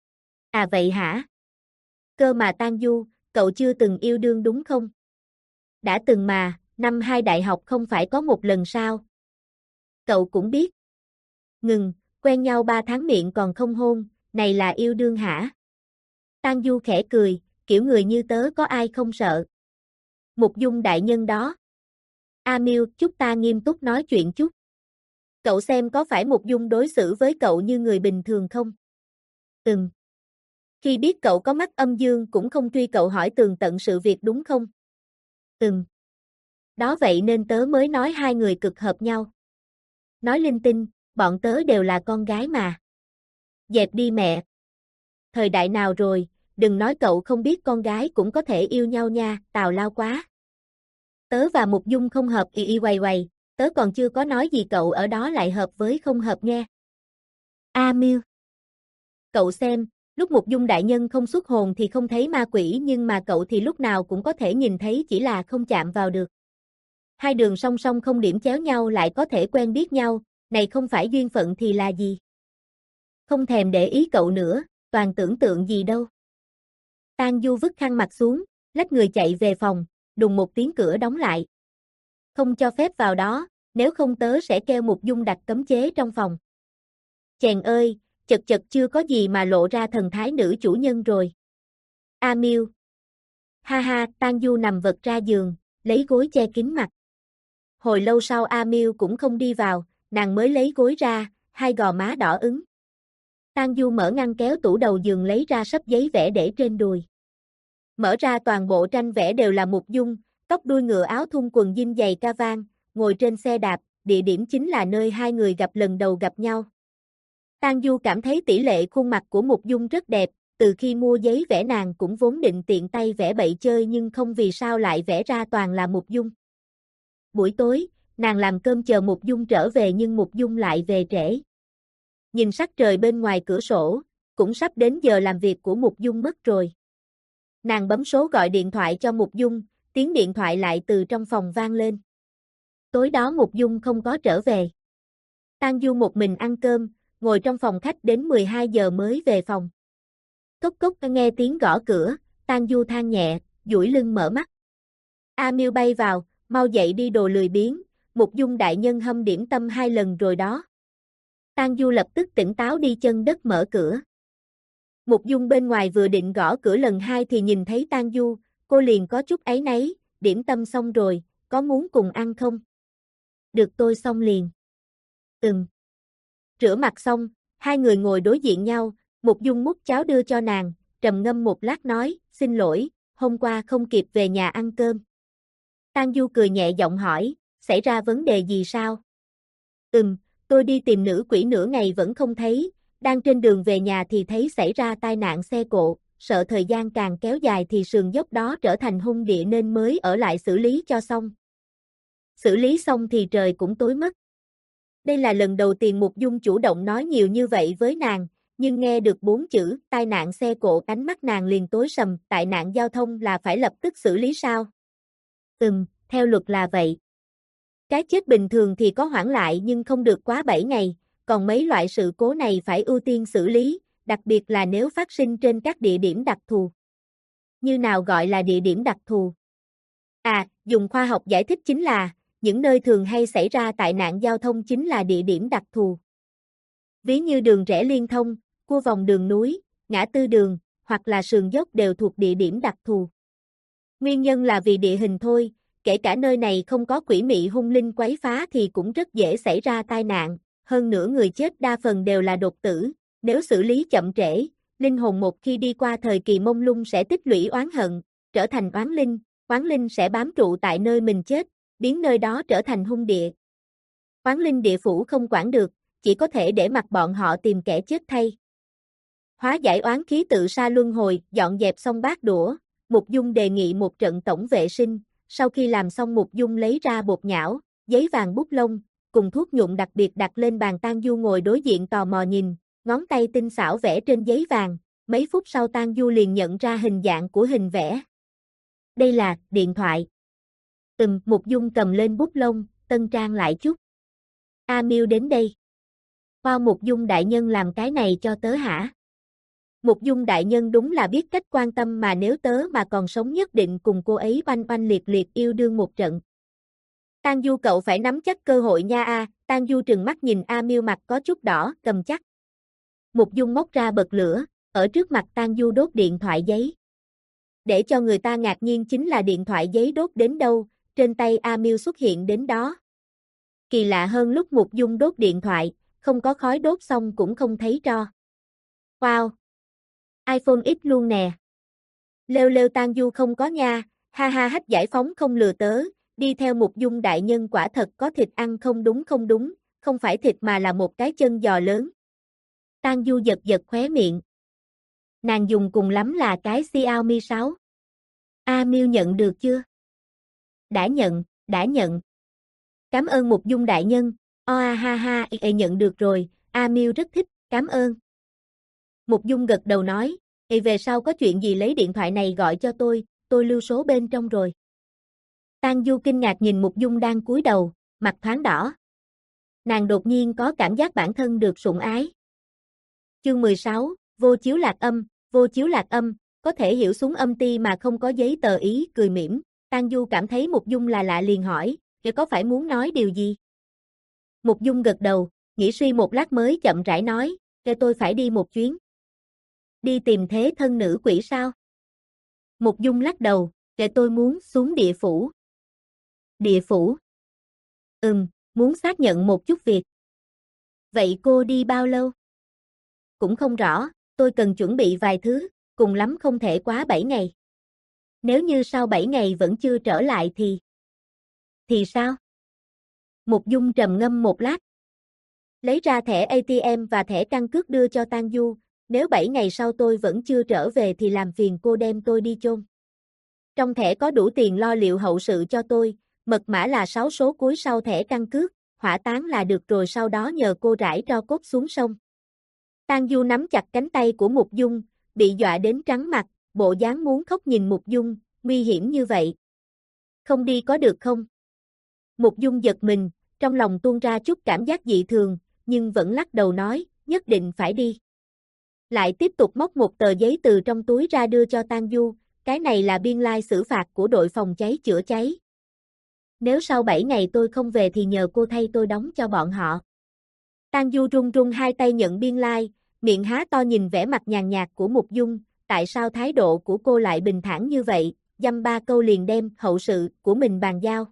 À vậy hả? Cơ mà Tang Du, cậu chưa từng yêu đương đúng không? Đã từng mà, năm hai đại học không phải có một lần sao? Cậu cũng biết. Ngừng, quen nhau ba tháng miệng còn không hôn, này là yêu đương hả? Tang Du khẽ cười, kiểu người như tớ có ai không sợ. Mục Dung đại nhân đó. A Miêu, chúc ta nghiêm túc nói chuyện chút. Cậu xem có phải Mục Dung đối xử với cậu như người bình thường không? Ừm. Khi biết cậu có mắt âm dương cũng không truy cậu hỏi tường tận sự việc đúng không? Ừm. Đó vậy nên tớ mới nói hai người cực hợp nhau. Nói linh tinh, bọn tớ đều là con gái mà. Dẹp đi mẹ. Thời đại nào rồi, đừng nói cậu không biết con gái cũng có thể yêu nhau nha, tào lao quá. Tớ và Mục Dung không hợp y y quầy quầy, tớ còn chưa có nói gì cậu ở đó lại hợp với không hợp nghe. A Miêu. Cậu xem, lúc Mục Dung đại nhân không xuất hồn thì không thấy ma quỷ nhưng mà cậu thì lúc nào cũng có thể nhìn thấy chỉ là không chạm vào được. Hai đường song song không điểm chéo nhau lại có thể quen biết nhau, này không phải duyên phận thì là gì? Không thèm để ý cậu nữa, toàn tưởng tượng gì đâu. Tang Du vứt khăn mặt xuống, lách người chạy về phòng, đùng một tiếng cửa đóng lại. Không cho phép vào đó, nếu không tớ sẽ kêu Mục Dung đặt cấm chế trong phòng. Chèn ơi, chật chật chưa có gì mà lộ ra thần thái nữ chủ nhân rồi. A Miêu. Ha ha, Tang Du nằm vật ra giường, lấy gối che kín mặt. Hồi lâu sau A Miêu cũng không đi vào, nàng mới lấy gối ra, hai gò má đỏ ửng. Tang Du mở ngăn kéo tủ đầu giường lấy ra sấp giấy vẽ để trên đùi. Mở ra toàn bộ tranh vẽ đều là Mục Dung, tóc đuôi ngựa áo thun quần jean giày ca vang, ngồi trên xe đạp, địa điểm chính là nơi hai người gặp lần đầu gặp nhau. Tang Du cảm thấy tỷ lệ khuôn mặt của Mục Dung rất đẹp, từ khi mua giấy vẽ nàng cũng vốn định tiện tay vẽ bậy chơi nhưng không vì sao lại vẽ ra toàn là Mục Dung. Buổi tối, nàng làm cơm chờ Mục Dung trở về nhưng Mục Dung lại về trễ. Nhìn sắc trời bên ngoài cửa sổ, cũng sắp đến giờ làm việc của Mục Dung mất rồi. Nàng bấm số gọi điện thoại cho Mục Dung, tiếng điện thoại lại từ trong phòng vang lên. Tối đó Mục Dung không có trở về. Tang Du một mình ăn cơm, ngồi trong phòng khách đến mười hai giờ mới về phòng. Cốc cốc nghe tiếng gõ cửa, Tang Du than nhẹ, duỗi lưng mở mắt. A Miêu bay vào, mau dậy đi đồ lười biếng, Mục Dung đại nhân hâm điểm tâm hai lần rồi đó. Tang Du lập tức tỉnh táo đi chân đất mở cửa. Mục Dung bên ngoài vừa định gõ cửa lần hai thì nhìn thấy Tang Du, cô liền có chút áy náy, điểm tâm xong rồi, có muốn cùng ăn không? Được tôi xong liền. Ừm. Rửa mặt xong, hai người ngồi đối diện nhau, Mục Dung múc cháo đưa cho nàng, trầm ngâm một lát nói, xin lỗi, hôm qua không kịp về nhà ăn cơm. Tang Du cười nhẹ giọng hỏi, xảy ra vấn đề gì sao? Ừm, tôi đi tìm nữ quỷ nửa ngày vẫn không thấy, đang trên đường về nhà thì thấy xảy ra tai nạn xe cộ, sợ thời gian càng kéo dài thì sườn dốc đó trở thành hung địa nên mới ở lại xử lý cho xong. Xử lý xong thì trời cũng tối mất. Đây là lần đầu tiên Mục Dung chủ động nói nhiều như vậy với nàng, nhưng nghe được bốn chữ tai nạn xe cộ ánh mắt nàng liền tối sầm, tai nạn giao thông là phải lập tức xử lý sao? Ừm, theo luật là vậy. Cái chết bình thường thì có hoãn lại nhưng không được quá bảy ngày, còn mấy loại sự cố này phải ưu tiên xử lý, đặc biệt là nếu phát sinh trên các địa điểm đặc thù. Như nào gọi là địa điểm đặc thù? À, dùng khoa học giải thích chính là, những nơi thường hay xảy ra tai nạn giao thông chính là địa điểm đặc thù. Ví như đường rẽ liên thông, cua vòng đường núi, ngã tư đường, hoặc là sườn dốc đều thuộc địa điểm đặc thù. Nguyên nhân là vì địa hình thôi, kể cả nơi này không có quỷ mị hung linh quấy phá thì cũng rất dễ xảy ra tai nạn, hơn nữa người chết đa phần đều là đột tử, nếu xử lý chậm trễ, linh hồn một khi đi qua thời kỳ mông lung sẽ tích lũy oán hận, trở thành oán linh, oán linh sẽ bám trụ tại nơi mình chết, biến nơi đó trở thành hung địa. Oán linh địa phủ không quản được, chỉ có thể để mặc bọn họ tìm kẻ chết thay. Hóa giải oán khí tự sa luân hồi, dọn dẹp xong bát đũa, Mục Dung đề nghị một trận tổng vệ sinh, sau khi làm xong Mục Dung lấy ra bột nhão, giấy vàng bút lông, cùng thuốc nhuộm đặc biệt đặt lên bàn. Tang Du ngồi đối diện tò mò nhìn, ngón tay tinh xảo vẽ trên giấy vàng, mấy phút sau Tang Du liền nhận ra hình dạng của hình vẽ. Đây là điện thoại. Ừm, Mục Dung cầm lên bút lông, tân trang lại chút. A Miêu đến đây. Wow, Mục Dung đại nhân làm cái này cho tớ hả? Mục Dung đại nhân đúng là biết cách quan tâm mà nếu tớ mà còn sống nhất định cùng cô ấy oanh oanh liệt liệt yêu đương một trận. Tang Du cậu phải nắm chắc cơ hội nha a. Tang Du trừng mắt nhìn A Miêu mặt có chút đỏ, cầm chắc. Mục Dung móc ra bật lửa, ở trước mặt Tang Du đốt điện thoại giấy. Để cho người ta ngạc nhiên chính là điện thoại giấy đốt đến đâu, trên tay A Miêu xuất hiện đến đó. Kỳ lạ hơn lúc Mục Dung đốt điện thoại, không có khói đốt xong cũng không thấy tro. Wow! iPhone X luôn nè. Lêu lêu Tang Du không có nha, ha ha Hách Giải Phóng không lừa tớ, đi theo Mục Dung đại nhân quả thật có thịt ăn không đúng không đúng, không phải thịt mà là một cái chân giò lớn. Tang Du giật giật khóe miệng. Nàng dùng cùng lắm là cái Xiaomi sáu. A Miêu nhận được chưa? Đã nhận, đã nhận. Cảm ơn Mục Dung đại nhân, oa ha ha, e nhận được rồi, A Miêu rất thích, cảm ơn. Mục Dung gật đầu nói, "Ê về sau có chuyện gì lấy điện thoại này gọi cho tôi, tôi lưu số bên trong rồi." Tang Du kinh ngạc nhìn Mục Dung đang cúi đầu, mặt thoáng đỏ. Nàng đột nhiên có cảm giác bản thân được sủng ái. Chương mười sáu, vô chiếu lạc âm, vô chiếu lạc âm, có thể hiểu súng âm ti mà không có giấy tờ ý, cười mỉm. Tang Du cảm thấy Mục Dung là lạ liền hỏi, "Kìa có phải muốn nói điều gì?" Mục Dung gật đầu, nghĩ suy một lát mới chậm rãi nói, "Kìa tôi phải đi một chuyến." Đi tìm thế thân nữ quỷ sao? Mục Dung lắc đầu, để tôi muốn xuống địa phủ. Địa phủ? Ừm, muốn xác nhận một chút việc. Vậy cô đi bao lâu? Cũng không rõ, tôi cần chuẩn bị vài thứ, cùng lắm không thể quá bảy ngày. Nếu như sau bảy ngày vẫn chưa trở lại thì... Thì sao? Mục Dung trầm ngâm một lát. Lấy ra thẻ a tê em và thẻ căn cước đưa cho Tang Du, nếu bảy ngày sau tôi vẫn chưa trở về thì làm phiền cô đem tôi đi chôn. Trong thẻ có đủ tiền lo liệu hậu sự cho tôi, mật mã là sáu số cuối sau thẻ căn cước, hỏa táng là được rồi sau đó nhờ cô rải tro cốt xuống sông. Tang Du nắm chặt cánh tay của Mục Dung, bị dọa đến trắng mặt, bộ dáng muốn khóc nhìn Mục Dung, nguy hiểm như vậy. Không đi có được không? Mục Dung giật mình, trong lòng tuôn ra chút cảm giác dị thường, nhưng vẫn lắc đầu nói, nhất định phải đi. Lại tiếp tục móc một tờ giấy từ trong túi ra đưa cho Tang Du, cái này là biên lai xử phạt của đội phòng cháy chữa cháy. Nếu sau bảy ngày tôi không về thì nhờ cô thay tôi đóng cho bọn họ. Tang Du run run hai tay nhận biên lai, miệng há to nhìn vẻ mặt nhàn nhạt của Mục Dung, tại sao thái độ của cô lại bình thản như vậy, dăm ba câu liền đem hậu sự của mình bàn giao.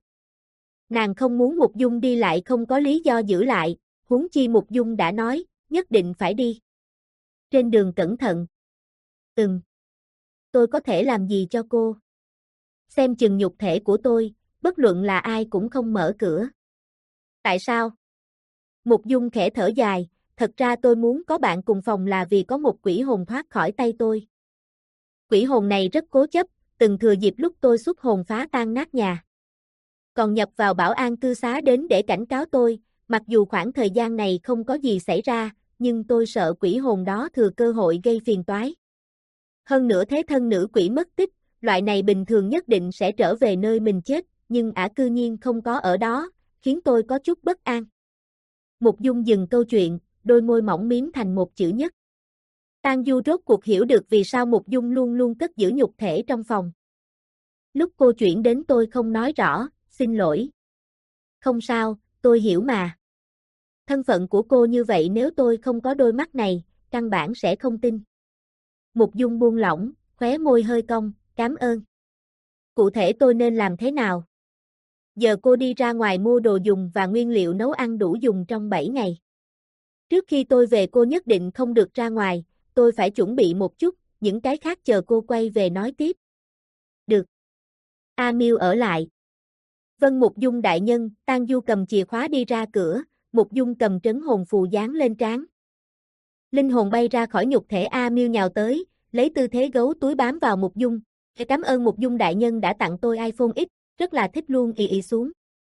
Nàng không muốn Mục Dung đi lại không có lý do giữ lại, huống chi Mục Dung đã nói, nhất định phải đi. Trên đường cẩn thận. Ừm. Tôi có thể làm gì cho cô? Xem chừng nhục thể của tôi, bất luận là ai cũng không mở cửa. Tại sao? Mục Dung khẽ thở dài, thật ra tôi muốn có bạn cùng phòng là vì có một quỷ hồn thoát khỏi tay tôi. Quỷ hồn này rất cố chấp, từng thừa dịp lúc tôi xuất hồn phá tan nát nhà. Còn nhập vào bảo an cư xá đến để cảnh cáo tôi, mặc dù khoảng thời gian này không có gì xảy ra, nhưng tôi sợ quỷ hồn đó thừa cơ hội gây phiền toái. Hơn nữa thế thân nữ quỷ mất tích, loại này bình thường nhất định sẽ trở về nơi mình chết, nhưng ả cư nhiên không có ở đó, khiến tôi có chút bất an. Mục Dung dừng câu chuyện, đôi môi mỏng miếm thành một chữ nhất. Tang Du rốt cuộc hiểu được vì sao Mục Dung luôn luôn cất giữ nhục thể trong phòng. Lúc cô chuyển đến tôi không nói rõ, xin lỗi. Không sao, tôi hiểu mà. Thân phận của cô như vậy nếu tôi không có đôi mắt này, căn bản sẽ không tin. Mục Dung buông lỏng, khóe môi hơi cong, cảm ơn. Cụ thể tôi nên làm thế nào? Giờ cô đi ra ngoài mua đồ dùng và nguyên liệu nấu ăn đủ dùng trong bảy ngày. Trước khi tôi về cô nhất định không được ra ngoài, tôi phải chuẩn bị một chút, những cái khác chờ cô quay về nói tiếp. Được. A Miêu ở lại. Vân Mục Dung đại nhân, Tang Du cầm chìa khóa đi ra cửa, Mục Dung cầm trấn hồn phù dán lên trán. Linh hồn bay ra khỏi nhục thể A Miêu nhào tới, lấy tư thế gấu túi bám vào Mục Dung. Cảm ơn Mục Dung đại nhân đã tặng tôi iPhone X, rất là thích luôn y y xuống.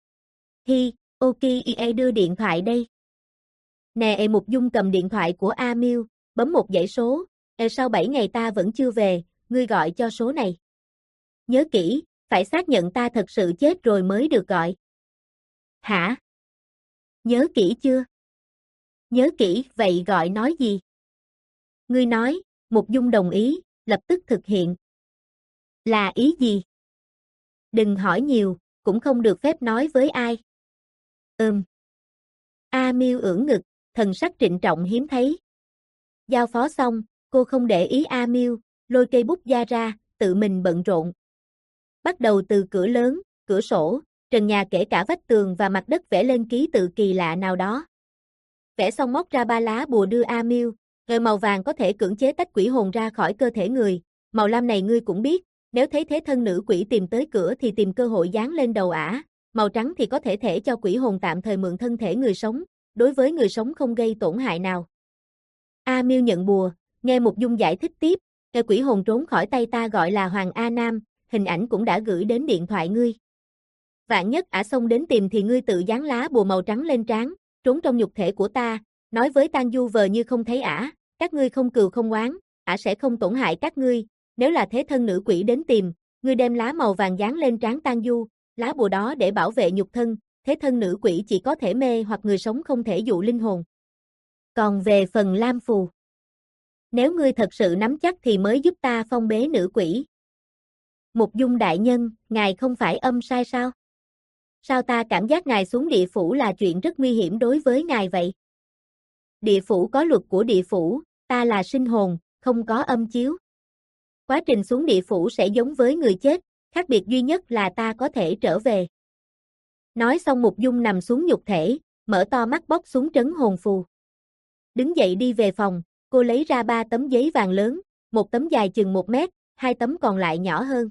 Hi, ok y đưa điện thoại đây. Nè Mục Dung cầm điện thoại của A Miêu, bấm một dãy số, e sau bảy ngày ta vẫn chưa về, ngươi gọi cho số này. Nhớ kỹ, phải xác nhận ta thật sự chết rồi mới được gọi. Hả? Nhớ kỹ chưa? Nhớ kỹ, vậy gọi nói gì? Ngươi nói, Mục Dung đồng ý, lập tức thực hiện. Là ý gì? Đừng hỏi nhiều, cũng không được phép nói với ai. Ừm. A Miêu ưỡn ngực, thần sắc trịnh trọng hiếm thấy. Giao phó xong, cô không để ý A Miêu, lôi cây bút da ra, tự mình bận rộn. Bắt đầu từ cửa lớn, cửa sổ, trần nhà kể cả vách tường và mặt đất vẽ lên ký tự kỳ lạ nào đó. Vẽ xong móc ra ba lá bùa đưa A Miêu, ngời màu vàng có thể cưỡng chế tách quỷ hồn ra khỏi cơ thể người, màu lam này ngươi cũng biết, nếu thấy thế thân nữ quỷ tìm tới cửa thì tìm cơ hội dán lên đầu ả, màu trắng thì có thể thể cho quỷ hồn tạm thời mượn thân thể người sống, đối với người sống không gây tổn hại nào. A Miêu nhận bùa, nghe Mục Dung giải thích tiếp, cái quỷ hồn trốn khỏi tay ta gọi là Hoàng A Nam, hình ảnh cũng đã gửi đến điện thoại ngươi. Vạn nhất ả xông đến tìm thì ngươi tự dán lá bùa màu trắng lên trán, trốn trong nhục thể của ta, nói với Tang Du vờ như không thấy ả, các ngươi không cừu không oán, ả sẽ không tổn hại các ngươi, nếu là thế thân nữ quỷ đến tìm, ngươi đem lá màu vàng dán lên trán Tang Du, lá bùa đó để bảo vệ nhục thân, thế thân nữ quỷ chỉ có thể mê hoặc người sống không thể dụ linh hồn. Còn về phần lam phù, nếu ngươi thật sự nắm chắc thì mới giúp ta phong bế nữ quỷ. Mục Dung đại nhân, ngài không phải âm sai sao? Sao ta cảm giác ngài xuống địa phủ là chuyện rất nguy hiểm đối với ngài vậy? Địa phủ có luật của địa phủ, ta là sinh hồn, không có âm chiếu. Quá trình xuống địa phủ sẽ giống với người chết, khác biệt duy nhất là ta có thể trở về. Nói xong Mục Dung nằm xuống nhục thể, mở to mắt bóc xuống trấn hồn phù. Đứng dậy đi về phòng, cô lấy ra ba tấm giấy vàng lớn, một tấm dài chừng một mét, hai tấm còn lại nhỏ hơn.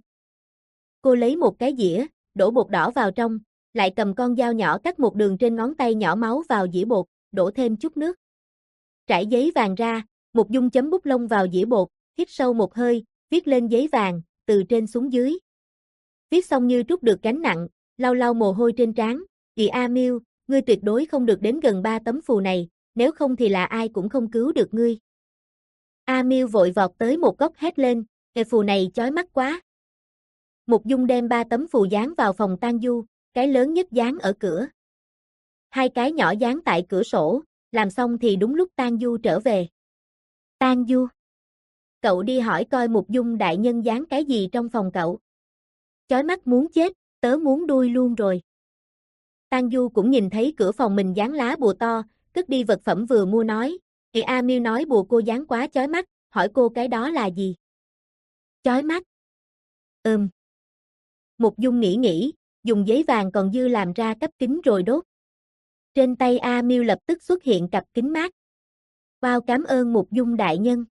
Cô lấy một cái dĩa, đổ bột đỏ vào trong, lại cầm con dao nhỏ cắt một đường trên ngón tay nhỏ máu vào dĩa bột, đổ thêm chút nước. Trải giấy vàng ra, Mục Dung chấm bút lông vào dĩa bột, hít sâu một hơi, viết lên giấy vàng, từ trên xuống dưới. Viết xong như trút được gánh nặng, lau lau mồ hôi trên trán, "Chị A Miêu, ngươi tuyệt đối không được đến gần ba tấm phù này, nếu không thì là ai cũng không cứu được ngươi." A Miêu vội vọt tới một góc hét lên, "Cái phù này chói mắt quá." Mục Dung đem ba tấm phù dán vào phòng Tang Du, cái lớn nhất dán ở cửa. Hai cái nhỏ dán tại cửa sổ, làm xong thì đúng lúc Tang Du trở về. "Tang Du, cậu đi hỏi coi Mục Dung đại nhân dán cái gì trong phòng cậu. Chói mắt muốn chết, tớ muốn đuôi luôn rồi." Tang Du cũng nhìn thấy cửa phòng mình dán lá bùa to, cất đi vật phẩm vừa mua nói, "Thì A Miêu nói bùa cô dán quá chói mắt, hỏi cô cái đó là gì?" "Chói mắt?" "Ừm." Mục Dung nghĩ nghĩ, dùng giấy vàng còn dư làm ra cấp kính rồi đốt. Trên tay A Miêu lập tức xuất hiện cặp kính mát. "Wow, cảm ơn Mục Dung đại nhân."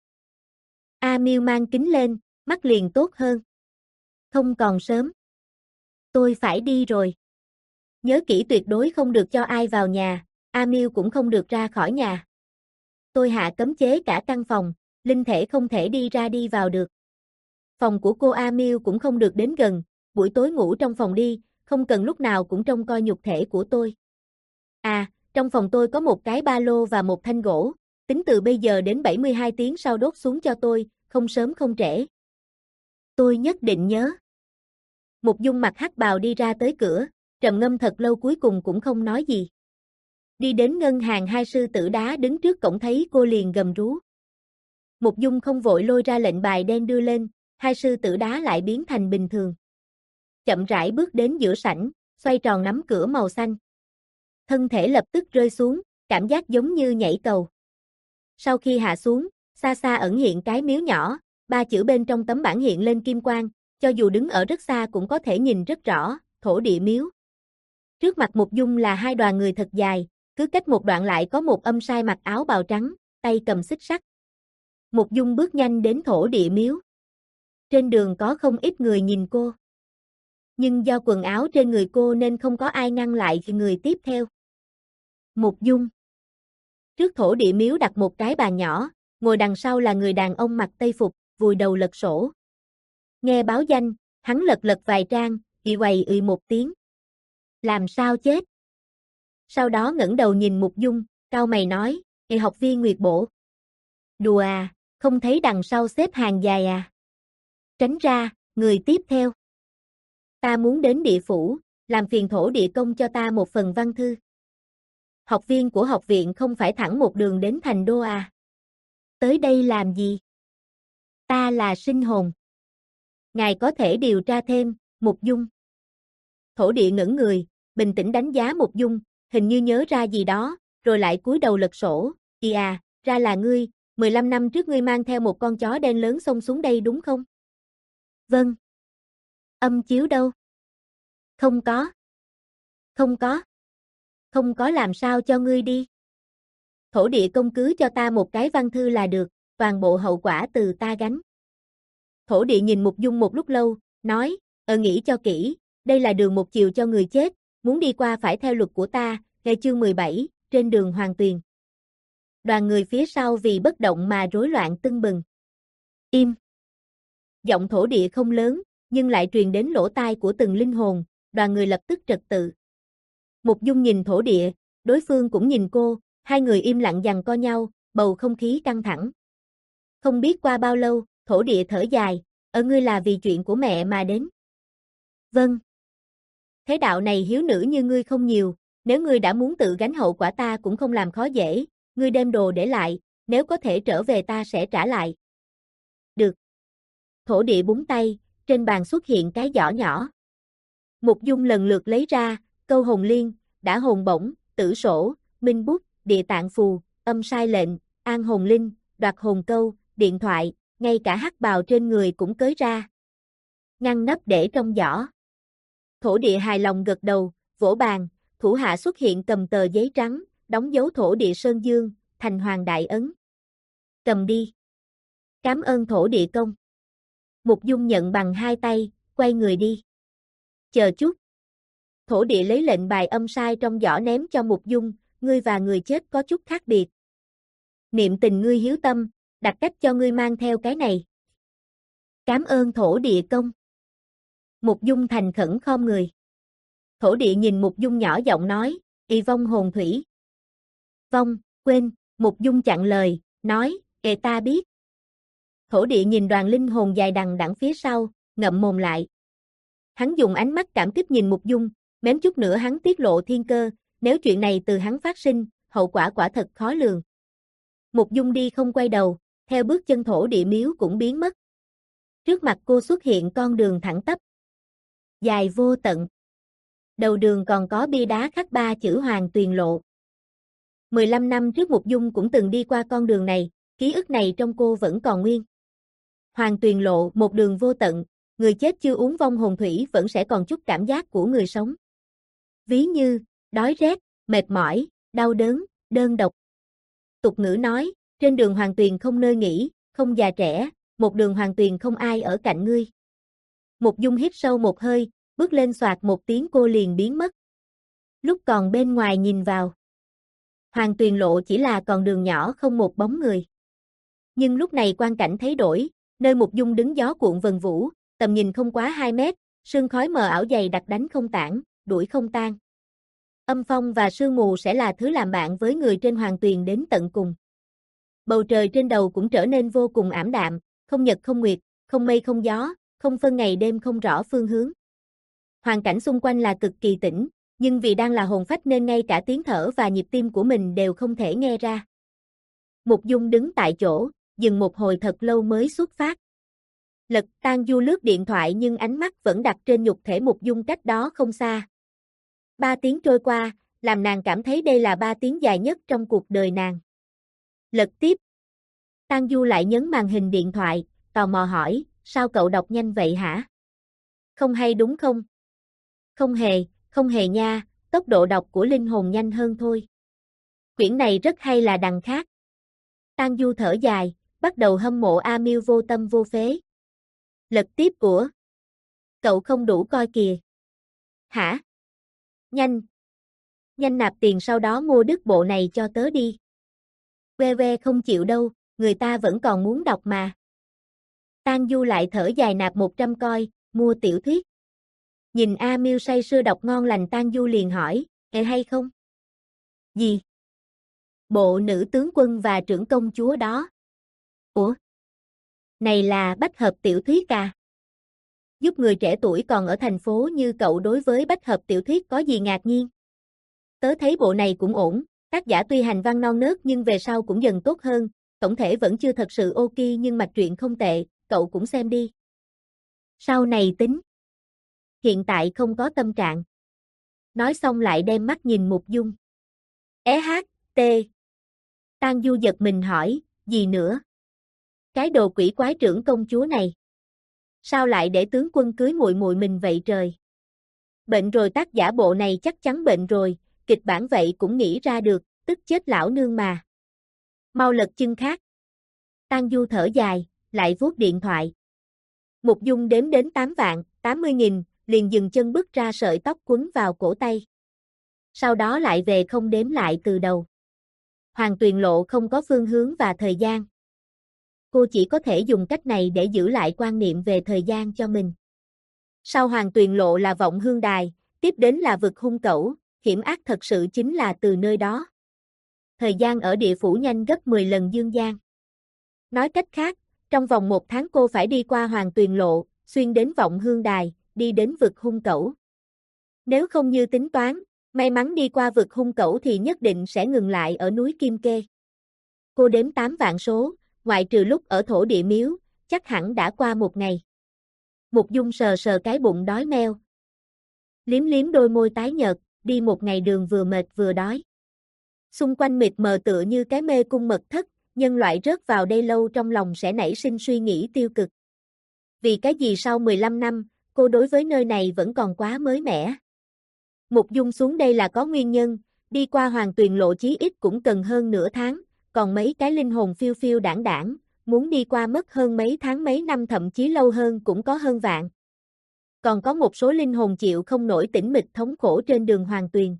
A Miêu mang kính lên, mắt liền tốt hơn. "Không còn sớm. Tôi phải đi rồi. Nhớ kỹ tuyệt đối không được cho ai vào nhà, A Miêu cũng không được ra khỏi nhà. Tôi hạ cấm chế cả căn phòng, linh thể không thể đi ra đi vào được. Phòng của cô A Miêu cũng không được đến gần, buổi tối ngủ trong phòng đi, không cần lúc nào cũng trông coi nhục thể của tôi. À, trong phòng tôi có một cái ba lô và một thanh gỗ, tính từ bây giờ đến bảy mươi hai tiếng sau đốt xuống cho tôi, không sớm không trễ." "Tôi nhất định nhớ." Mục Dung mặc hắc bào đi ra tới cửa, trầm ngâm thật lâu cuối cùng cũng không nói gì. Đi đến ngân hàng hai sư tử đá đứng trước cổng thấy cô liền gầm rú. Mục Dung không vội lôi ra lệnh bài đen đưa lên, hai sư tử đá lại biến thành bình thường. Chậm rãi bước đến giữa sảnh, xoay tròn nắm cửa màu xanh. Thân thể lập tức rơi xuống, cảm giác giống như nhảy cầu. Sau khi hạ xuống, xa xa ẩn hiện cái miếu nhỏ, ba chữ bên trong tấm bảng hiện lên kim quang, cho dù đứng ở rất xa cũng có thể nhìn rất rõ, Thổ Địa Miếu. Trước mặt Mục Dung là hai đoàn người thật dài, cứ cách một đoạn lại có một âm sai mặc áo bào trắng, tay cầm xích sắt. Mục Dung bước nhanh đến Thổ Địa Miếu. Trên đường có không ít người nhìn cô. Nhưng do quần áo trên người cô nên không có ai ngăn lại người tiếp theo. Mục Dung. Trước Thổ Địa Miếu đặt một cái bàn nhỏ, ngồi đằng sau là người đàn ông mặc tây phục, vùi đầu lật sổ. Nghe báo danh, hắn lật lật vài trang, ì quầy ì một tiếng. Làm sao chết? Sau đó ngẩng đầu nhìn Mục Dung, cau mày nói, "Ê học viên Nguyệt Bổ. Đùa à, không thấy đằng sau xếp hàng dài à? Tránh ra, người tiếp theo. Ta muốn đến địa phủ, làm phiền Thổ Địa Công cho ta một phần văn thư. Học viên của học viện không phải thẳng một đường đến thành đô à? Tới đây làm gì? Ta là sinh hồn. Ngài có thể điều tra thêm." Mục Dung. Thổ Địa ngẩn người, bình tĩnh đánh giá Mục Dung, hình như nhớ ra gì đó, rồi lại cúi đầu lật sổ. "Ì à, ra là ngươi, mười lăm năm trước ngươi mang theo một con chó đen lớn xông xuống đây đúng không?" "Vâng." "Âm chiếu đâu?" "Không có." "Không có." "Không có làm sao cho ngươi đi. Thổ Địa Công cứ cho ta một cái văn thư là được, toàn bộ hậu quả từ ta gánh." Thổ Địa nhìn Mục Dung một lúc lâu, nói, "Ờ nghĩ cho kỹ, đây là đường một chiều cho người chết, muốn đi qua phải theo luật của ta." Nghe chương mười bảy, trên đường Hoàng Tuyền. Đoàn người phía sau vì bất động mà rối loạn tưng bừng. Im. Giọng Thổ Địa không lớn, nhưng lại truyền đến lỗ tai của từng linh hồn, đoàn người lập tức trật tự. Mục Dung nhìn Thổ Địa, đối phương cũng nhìn cô, hai người im lặng giằng co nhau, bầu không khí căng thẳng. Không biết qua bao lâu, Thổ Địa thở dài, "Ở ngươi là vì chuyện của mẹ mà đến." "Vâng." "Thế đạo này hiếu nữ như ngươi không nhiều, nếu ngươi đã muốn tự gánh hậu quả ta cũng không làm khó dễ, ngươi đem đồ để lại, nếu có thể trở về ta sẽ trả lại." "Được." Thổ Địa búng tay, trên bàn xuất hiện cái giỏ nhỏ. Mục Dung lần lượt lấy ra, câu hồn liên, đã hồn bổng, tử sổ, minh bút, địa tạng phù, âm sai lệnh, an hồn linh, đoạt hồn câu, điện thoại, ngay cả hắc bào trên người cũng cởi ra. Ngăn nắp để trong giỏ. Thổ địa hài lòng gật đầu, vỗ bàn, thủ hạ xuất hiện cầm tờ giấy trắng, đóng dấu thổ địa Sơn Dương, thành hoàng đại ấn. Cầm đi. Cảm ơn thổ địa công. Mục Dung nhận bằng hai tay, quay người đi. Chờ chút. Thổ địa lấy lệnh bài âm sai trong giỏ ném cho Mục Dung, ngươi và người chết có chút khác biệt. Niệm tình ngươi hiếu tâm, đặt cách cho ngươi mang theo cái này. Cảm ơn thổ địa công. Mục Dung thành khẩn khom người. Thổ địa nhìn Mục Dung nhỏ giọng nói, y vong hồn thủy. Vong, quên, Mục Dung chặn lời, nói, ê ta biết. Thổ địa nhìn đoàn linh hồn dài đằng đẵng phía sau, ngậm mồm lại. Hắn dùng ánh mắt cảm kích nhìn Mục Dung, mém chút nữa hắn tiết lộ thiên cơ, nếu chuyện này từ hắn phát sinh, hậu quả quả thật khó lường. Mục Dung đi không quay đầu, theo bước chân thổ địa miếu cũng biến mất. Trước mặt cô xuất hiện con đường thẳng tắp. Dài vô tận. Đầu đường còn có bia đá khắc ba chữ Hoàng Tuyền Lộ. mười lăm năm trước Mục Dung cũng từng đi qua con đường này, ký ức này trong cô vẫn còn nguyên. Hoàng Tuyền Lộ, một đường vô tận, người chết chưa uống vong hồn thủy vẫn sẽ còn chút cảm giác của người sống. Ví như, đói rét, mệt mỏi, đau đớn, đơn độc. Tục ngữ nói, trên đường Hoàng Tuyền không nơi nghỉ, không già trẻ, một đường Hoàng Tuyền không ai ở cạnh ngươi. Mục Dung hít sâu một hơi, bước lên xoạt một tiếng cô liền biến mất. Lúc còn bên ngoài nhìn vào, Hoàng Tuyền Lộ chỉ là con đường nhỏ không một bóng người. Nhưng lúc này quang cảnh thấy đổi, nơi Mục Dung đứng gió cuộn vần vũ, tầm nhìn không quá hai mét, sương khói mờ ảo dày đặc đánh không tản, đuổi không tan. Âm phong và sương mù sẽ là thứ làm bạn với người trên Hoàng Tuyền đến tận cùng. Bầu trời trên đầu cũng trở nên vô cùng ảm đạm, không nhật không nguyệt, không mây không gió, không phân ngày đêm không rõ phương hướng. Hoàn cảnh xung quanh là cực kỳ tĩnh, nhưng vì đang là hồn phách nên ngay cả tiếng thở và nhịp tim của mình đều không thể nghe ra. Mục Dung đứng tại chỗ, dừng một hồi thật lâu mới xuất phát. Lật Tang Du lướt điện thoại nhưng ánh mắt vẫn đặt trên nhục thể Mục Dung cách đó không xa. Ba tiếng trôi qua, làm nàng cảm thấy đây là ba tiếng dài nhất trong cuộc đời nàng. Lật tiếp. Tang Du lại nhấn màn hình điện thoại, tò mò hỏi, sao cậu đọc nhanh vậy hả? Không hay đúng không? Không hề, không hề nha, tốc độ đọc của linh hồn nhanh hơn thôi. Quyển này rất hay là đằng khác. Tang Du thở dài, bắt đầu hâm mộ A Miêu vô tâm vô phế. Lật tiếp của. Cậu không đủ coi kìa. Hả? Nhanh. Nhanh nạp tiền sau đó mua đứt bộ này cho tớ đi. Ve ve không chịu đâu, người ta vẫn còn muốn đọc mà. Tang Du lại thở dài nạp một trăm coi, mua tiểu thuyết. Nhìn A Miêu say sưa đọc ngon lành Tang Du liền hỏi, "Ê hay không?" "Gì?" "Bộ nữ tướng quân và trưởng công chúa đó." "Ủa? Này là bách hợp tiểu thuyết à?" Giúp người trẻ tuổi còn ở thành phố như cậu đối với bách hợp tiểu thuyết có gì ngạc nhiên? Tớ thấy bộ này cũng ổn, tác giả tuy hành văn non nớt nhưng về sau cũng dần tốt hơn, tổng thể vẫn chưa thật sự ok nhưng mạch truyện không tệ, cậu cũng xem đi. Sau này tính. Hiện tại không có tâm trạng. Nói xong lại đem mắt nhìn Mục Dung. É hát, tê. Tang Du giật mình hỏi, gì nữa? Cái đồ quỷ quái trưởng công chúa này. Sao lại để tướng quân cưới muội muội mình vậy trời? Bệnh rồi, tác giả bộ này chắc chắn bệnh rồi, kịch bản vậy cũng nghĩ ra được, tức chết lão nương mà. Mau lật chân khác. Tang Du thở dài, lại vuốt điện thoại. Mục Dung đếm đến tám vạn, tám mươi nghìn, liền dừng chân bước ra sợi tóc quấn vào cổ tay. Sau đó lại về không đếm lại từ đầu. Hoàng Tuyền Lộ không có phương hướng và thời gian. Cô chỉ có thể dùng cách này để giữ lại quan niệm về thời gian cho mình. Sau Hoàng Tuyền Lộ là Vọng Hương Đài, tiếp đến là vực hung cẩu, hiểm ác thật sự chính là từ nơi đó. Thời gian ở địa phủ nhanh gấp mười lần dương gian. Nói cách khác, trong vòng một tháng cô phải đi qua Hoàng Tuyền Lộ, xuyên đến Vọng Hương Đài, đi đến vực hung cẩu. Nếu không như tính toán, may mắn đi qua vực hung cẩu thì nhất định sẽ ngừng lại ở núi Kim Kê. Cô đếm tám vạn số, ngoại trừ lúc ở thổ địa miếu, chắc hẳn đã qua một ngày. Mục Dung sờ sờ cái bụng đói meo. Liếm liếm đôi môi tái nhợt, đi một ngày đường vừa mệt vừa đói. Xung quanh mịt mờ tựa như cái mê cung mật thất, nhân loại rớt vào đây lâu trong lòng sẽ nảy sinh suy nghĩ tiêu cực. Vì cái gì sau mười lăm năm, cô đối với nơi này vẫn còn quá mới mẻ. Mục Dung xuống đây là có nguyên nhân, đi qua Hoàng Tuyền Lộ chí ít cũng cần hơn nửa tháng, còn mấy cái linh hồn phiêu phiêu đảng đảng, muốn đi qua mất hơn mấy tháng mấy năm thậm chí lâu hơn cũng có hơn vạn. Còn có một số linh hồn chịu không nổi tĩnh mịch thống khổ trên đường Hoàng Tuyền.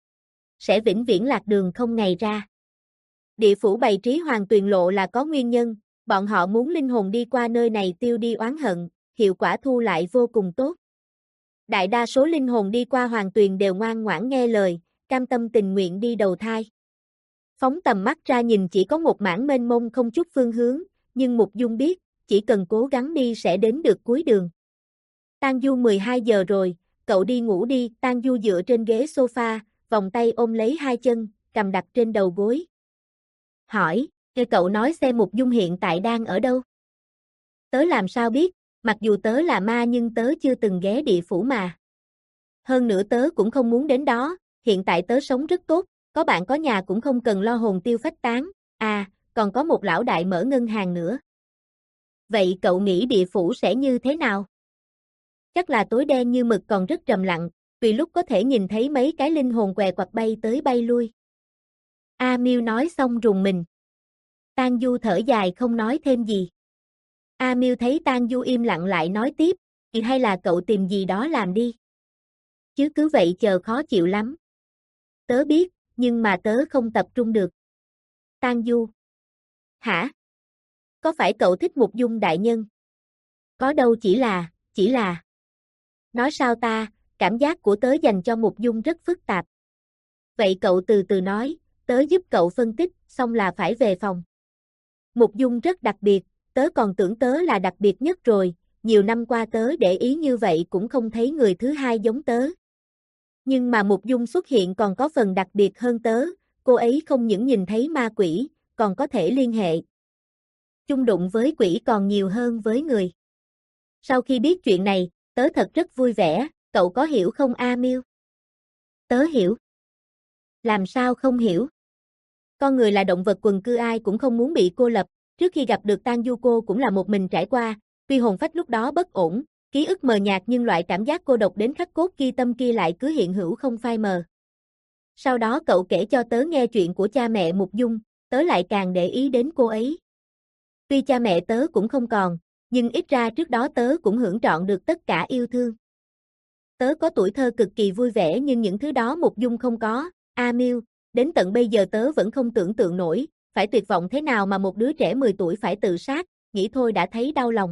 Sẽ vĩnh viễn lạc đường không ngày ra. Địa phủ bày trí Hoàng Tuyền Lộ là có nguyên nhân, bọn họ muốn linh hồn đi qua nơi này tiêu đi oán hận, hiệu quả thu lại vô cùng tốt. Đại đa số linh hồn đi qua Hoàng Tuyền đều ngoan ngoãn nghe lời, cam tâm tình nguyện đi đầu thai. Phóng tầm mắt ra nhìn chỉ có một mảng mênh mông không chút phương hướng, nhưng Mục Dung biết, chỉ cần cố gắng đi sẽ đến được cuối đường. Tang Du mười hai giờ rồi, cậu đi ngủ đi, Tang Du dựa trên ghế sofa, vòng tay ôm lấy hai chân, cầm đặt trên đầu gối. Hỏi, cho cậu nói xem Mục Dung hiện tại đang ở đâu? Tớ làm sao biết, mặc dù tớ là ma nhưng tớ chưa từng ghé địa phủ mà. Hơn nữa tớ cũng không muốn đến đó, hiện tại tớ sống rất tốt, có bạn có nhà cũng không cần lo hồn tiêu phách tán, à, còn có một lão đại mở ngân hàng nữa. Vậy cậu nghĩ địa phủ sẽ như thế nào? Chắc là tối đen như mực còn rất trầm lặng, vì lúc có thể nhìn thấy mấy cái linh hồn què quặt bay tới bay lui. A Miêu nói xong rùng mình. Tang Du thở dài không nói thêm gì. A Miêu thấy Tang Du im lặng lại nói tiếp, thì hay là cậu tìm gì đó làm đi. Chứ cứ vậy chờ khó chịu lắm. Tớ biết, nhưng mà tớ không tập trung được. Tang Du. Hả? Có phải cậu thích Mục Dung đại nhân? Có đâu chỉ là, chỉ là. Nói sao ta, cảm giác của tớ dành cho Mục Dung rất phức tạp. Vậy cậu từ từ nói, tớ giúp cậu phân tích, xong là phải về phòng. Mục Dung rất đặc biệt, tớ còn tưởng tớ là đặc biệt nhất rồi, nhiều năm qua tớ để ý như vậy cũng không thấy người thứ hai giống tớ. Nhưng mà Mục Dung xuất hiện còn có phần đặc biệt hơn tớ, cô ấy không những nhìn thấy ma quỷ, còn có thể liên hệ. Chung đụng với quỷ còn nhiều hơn với người. Sau khi biết chuyện này, tớ thật rất vui vẻ, cậu có hiểu không A Miêu? Tớ hiểu. Làm sao không hiểu? Con người là động vật quần cư ai cũng không muốn bị cô lập, trước khi gặp được Tang Du cô cũng là một mình trải qua, tuy hồn phách lúc đó bất ổn, ký ức mờ nhạt nhưng loại cảm giác cô độc đến khắc cốt ghi tâm kia lại cứ hiện hữu không phai mờ. Sau đó cậu kể cho tớ nghe chuyện của cha mẹ Mục Dung, tớ lại càng để ý đến cô ấy. Tuy cha mẹ tớ cũng không còn, nhưng ít ra trước đó tớ cũng hưởng trọn được tất cả yêu thương. Tớ có tuổi thơ cực kỳ vui vẻ nhưng những thứ đó Mục Dung không có, A Miêu, đến tận bây giờ tớ vẫn không tưởng tượng nổi, phải tuyệt vọng thế nào mà một đứa trẻ mười tuổi phải tự sát, nghĩ thôi đã thấy đau lòng.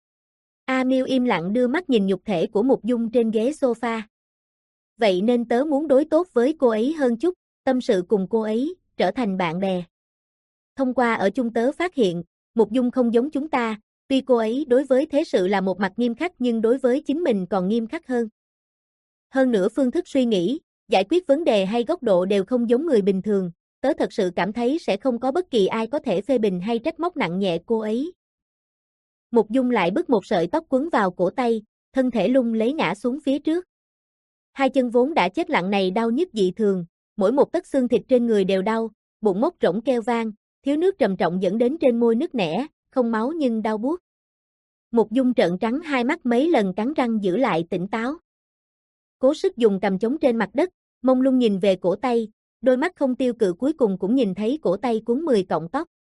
A Miêu im lặng đưa mắt nhìn nhục thể của Mục Dung trên ghế sofa. Vậy nên tớ muốn đối tốt với cô ấy hơn chút, tâm sự cùng cô ấy, trở thành bạn bè. Thông qua ở chung tớ phát hiện, Mục Dung không giống chúng ta, tuy cô ấy đối với thế sự là một mặt nghiêm khắc nhưng đối với chính mình còn nghiêm khắc hơn. Hơn nữa phương thức suy nghĩ, giải quyết vấn đề hay góc độ đều không giống người bình thường, tớ thật sự cảm thấy sẽ không có bất kỳ ai có thể phê bình hay trách móc nặng nhẹ cô ấy. Mục Dung lại bứt một sợi tóc quấn vào cổ tay, thân thể lung lấy ngã xuống phía trước. Hai chân vốn đã chết lặng này đau nhức dị thường, mỗi một tấc xương thịt trên người đều đau, bụng mốc rỗng kêu vang, thiếu nước trầm trọng dẫn đến trên môi nứt nẻ, không máu nhưng đau buốt. Mục Dung trợn trắng hai mắt mấy lần cắn răng giữ lại tỉnh táo. Cố sức dùng cầm chống trên mặt đất, mông lung nhìn về cổ tay, đôi mắt không tiêu cự cuối cùng cũng nhìn thấy cổ tay cuốn mười cọng tóc.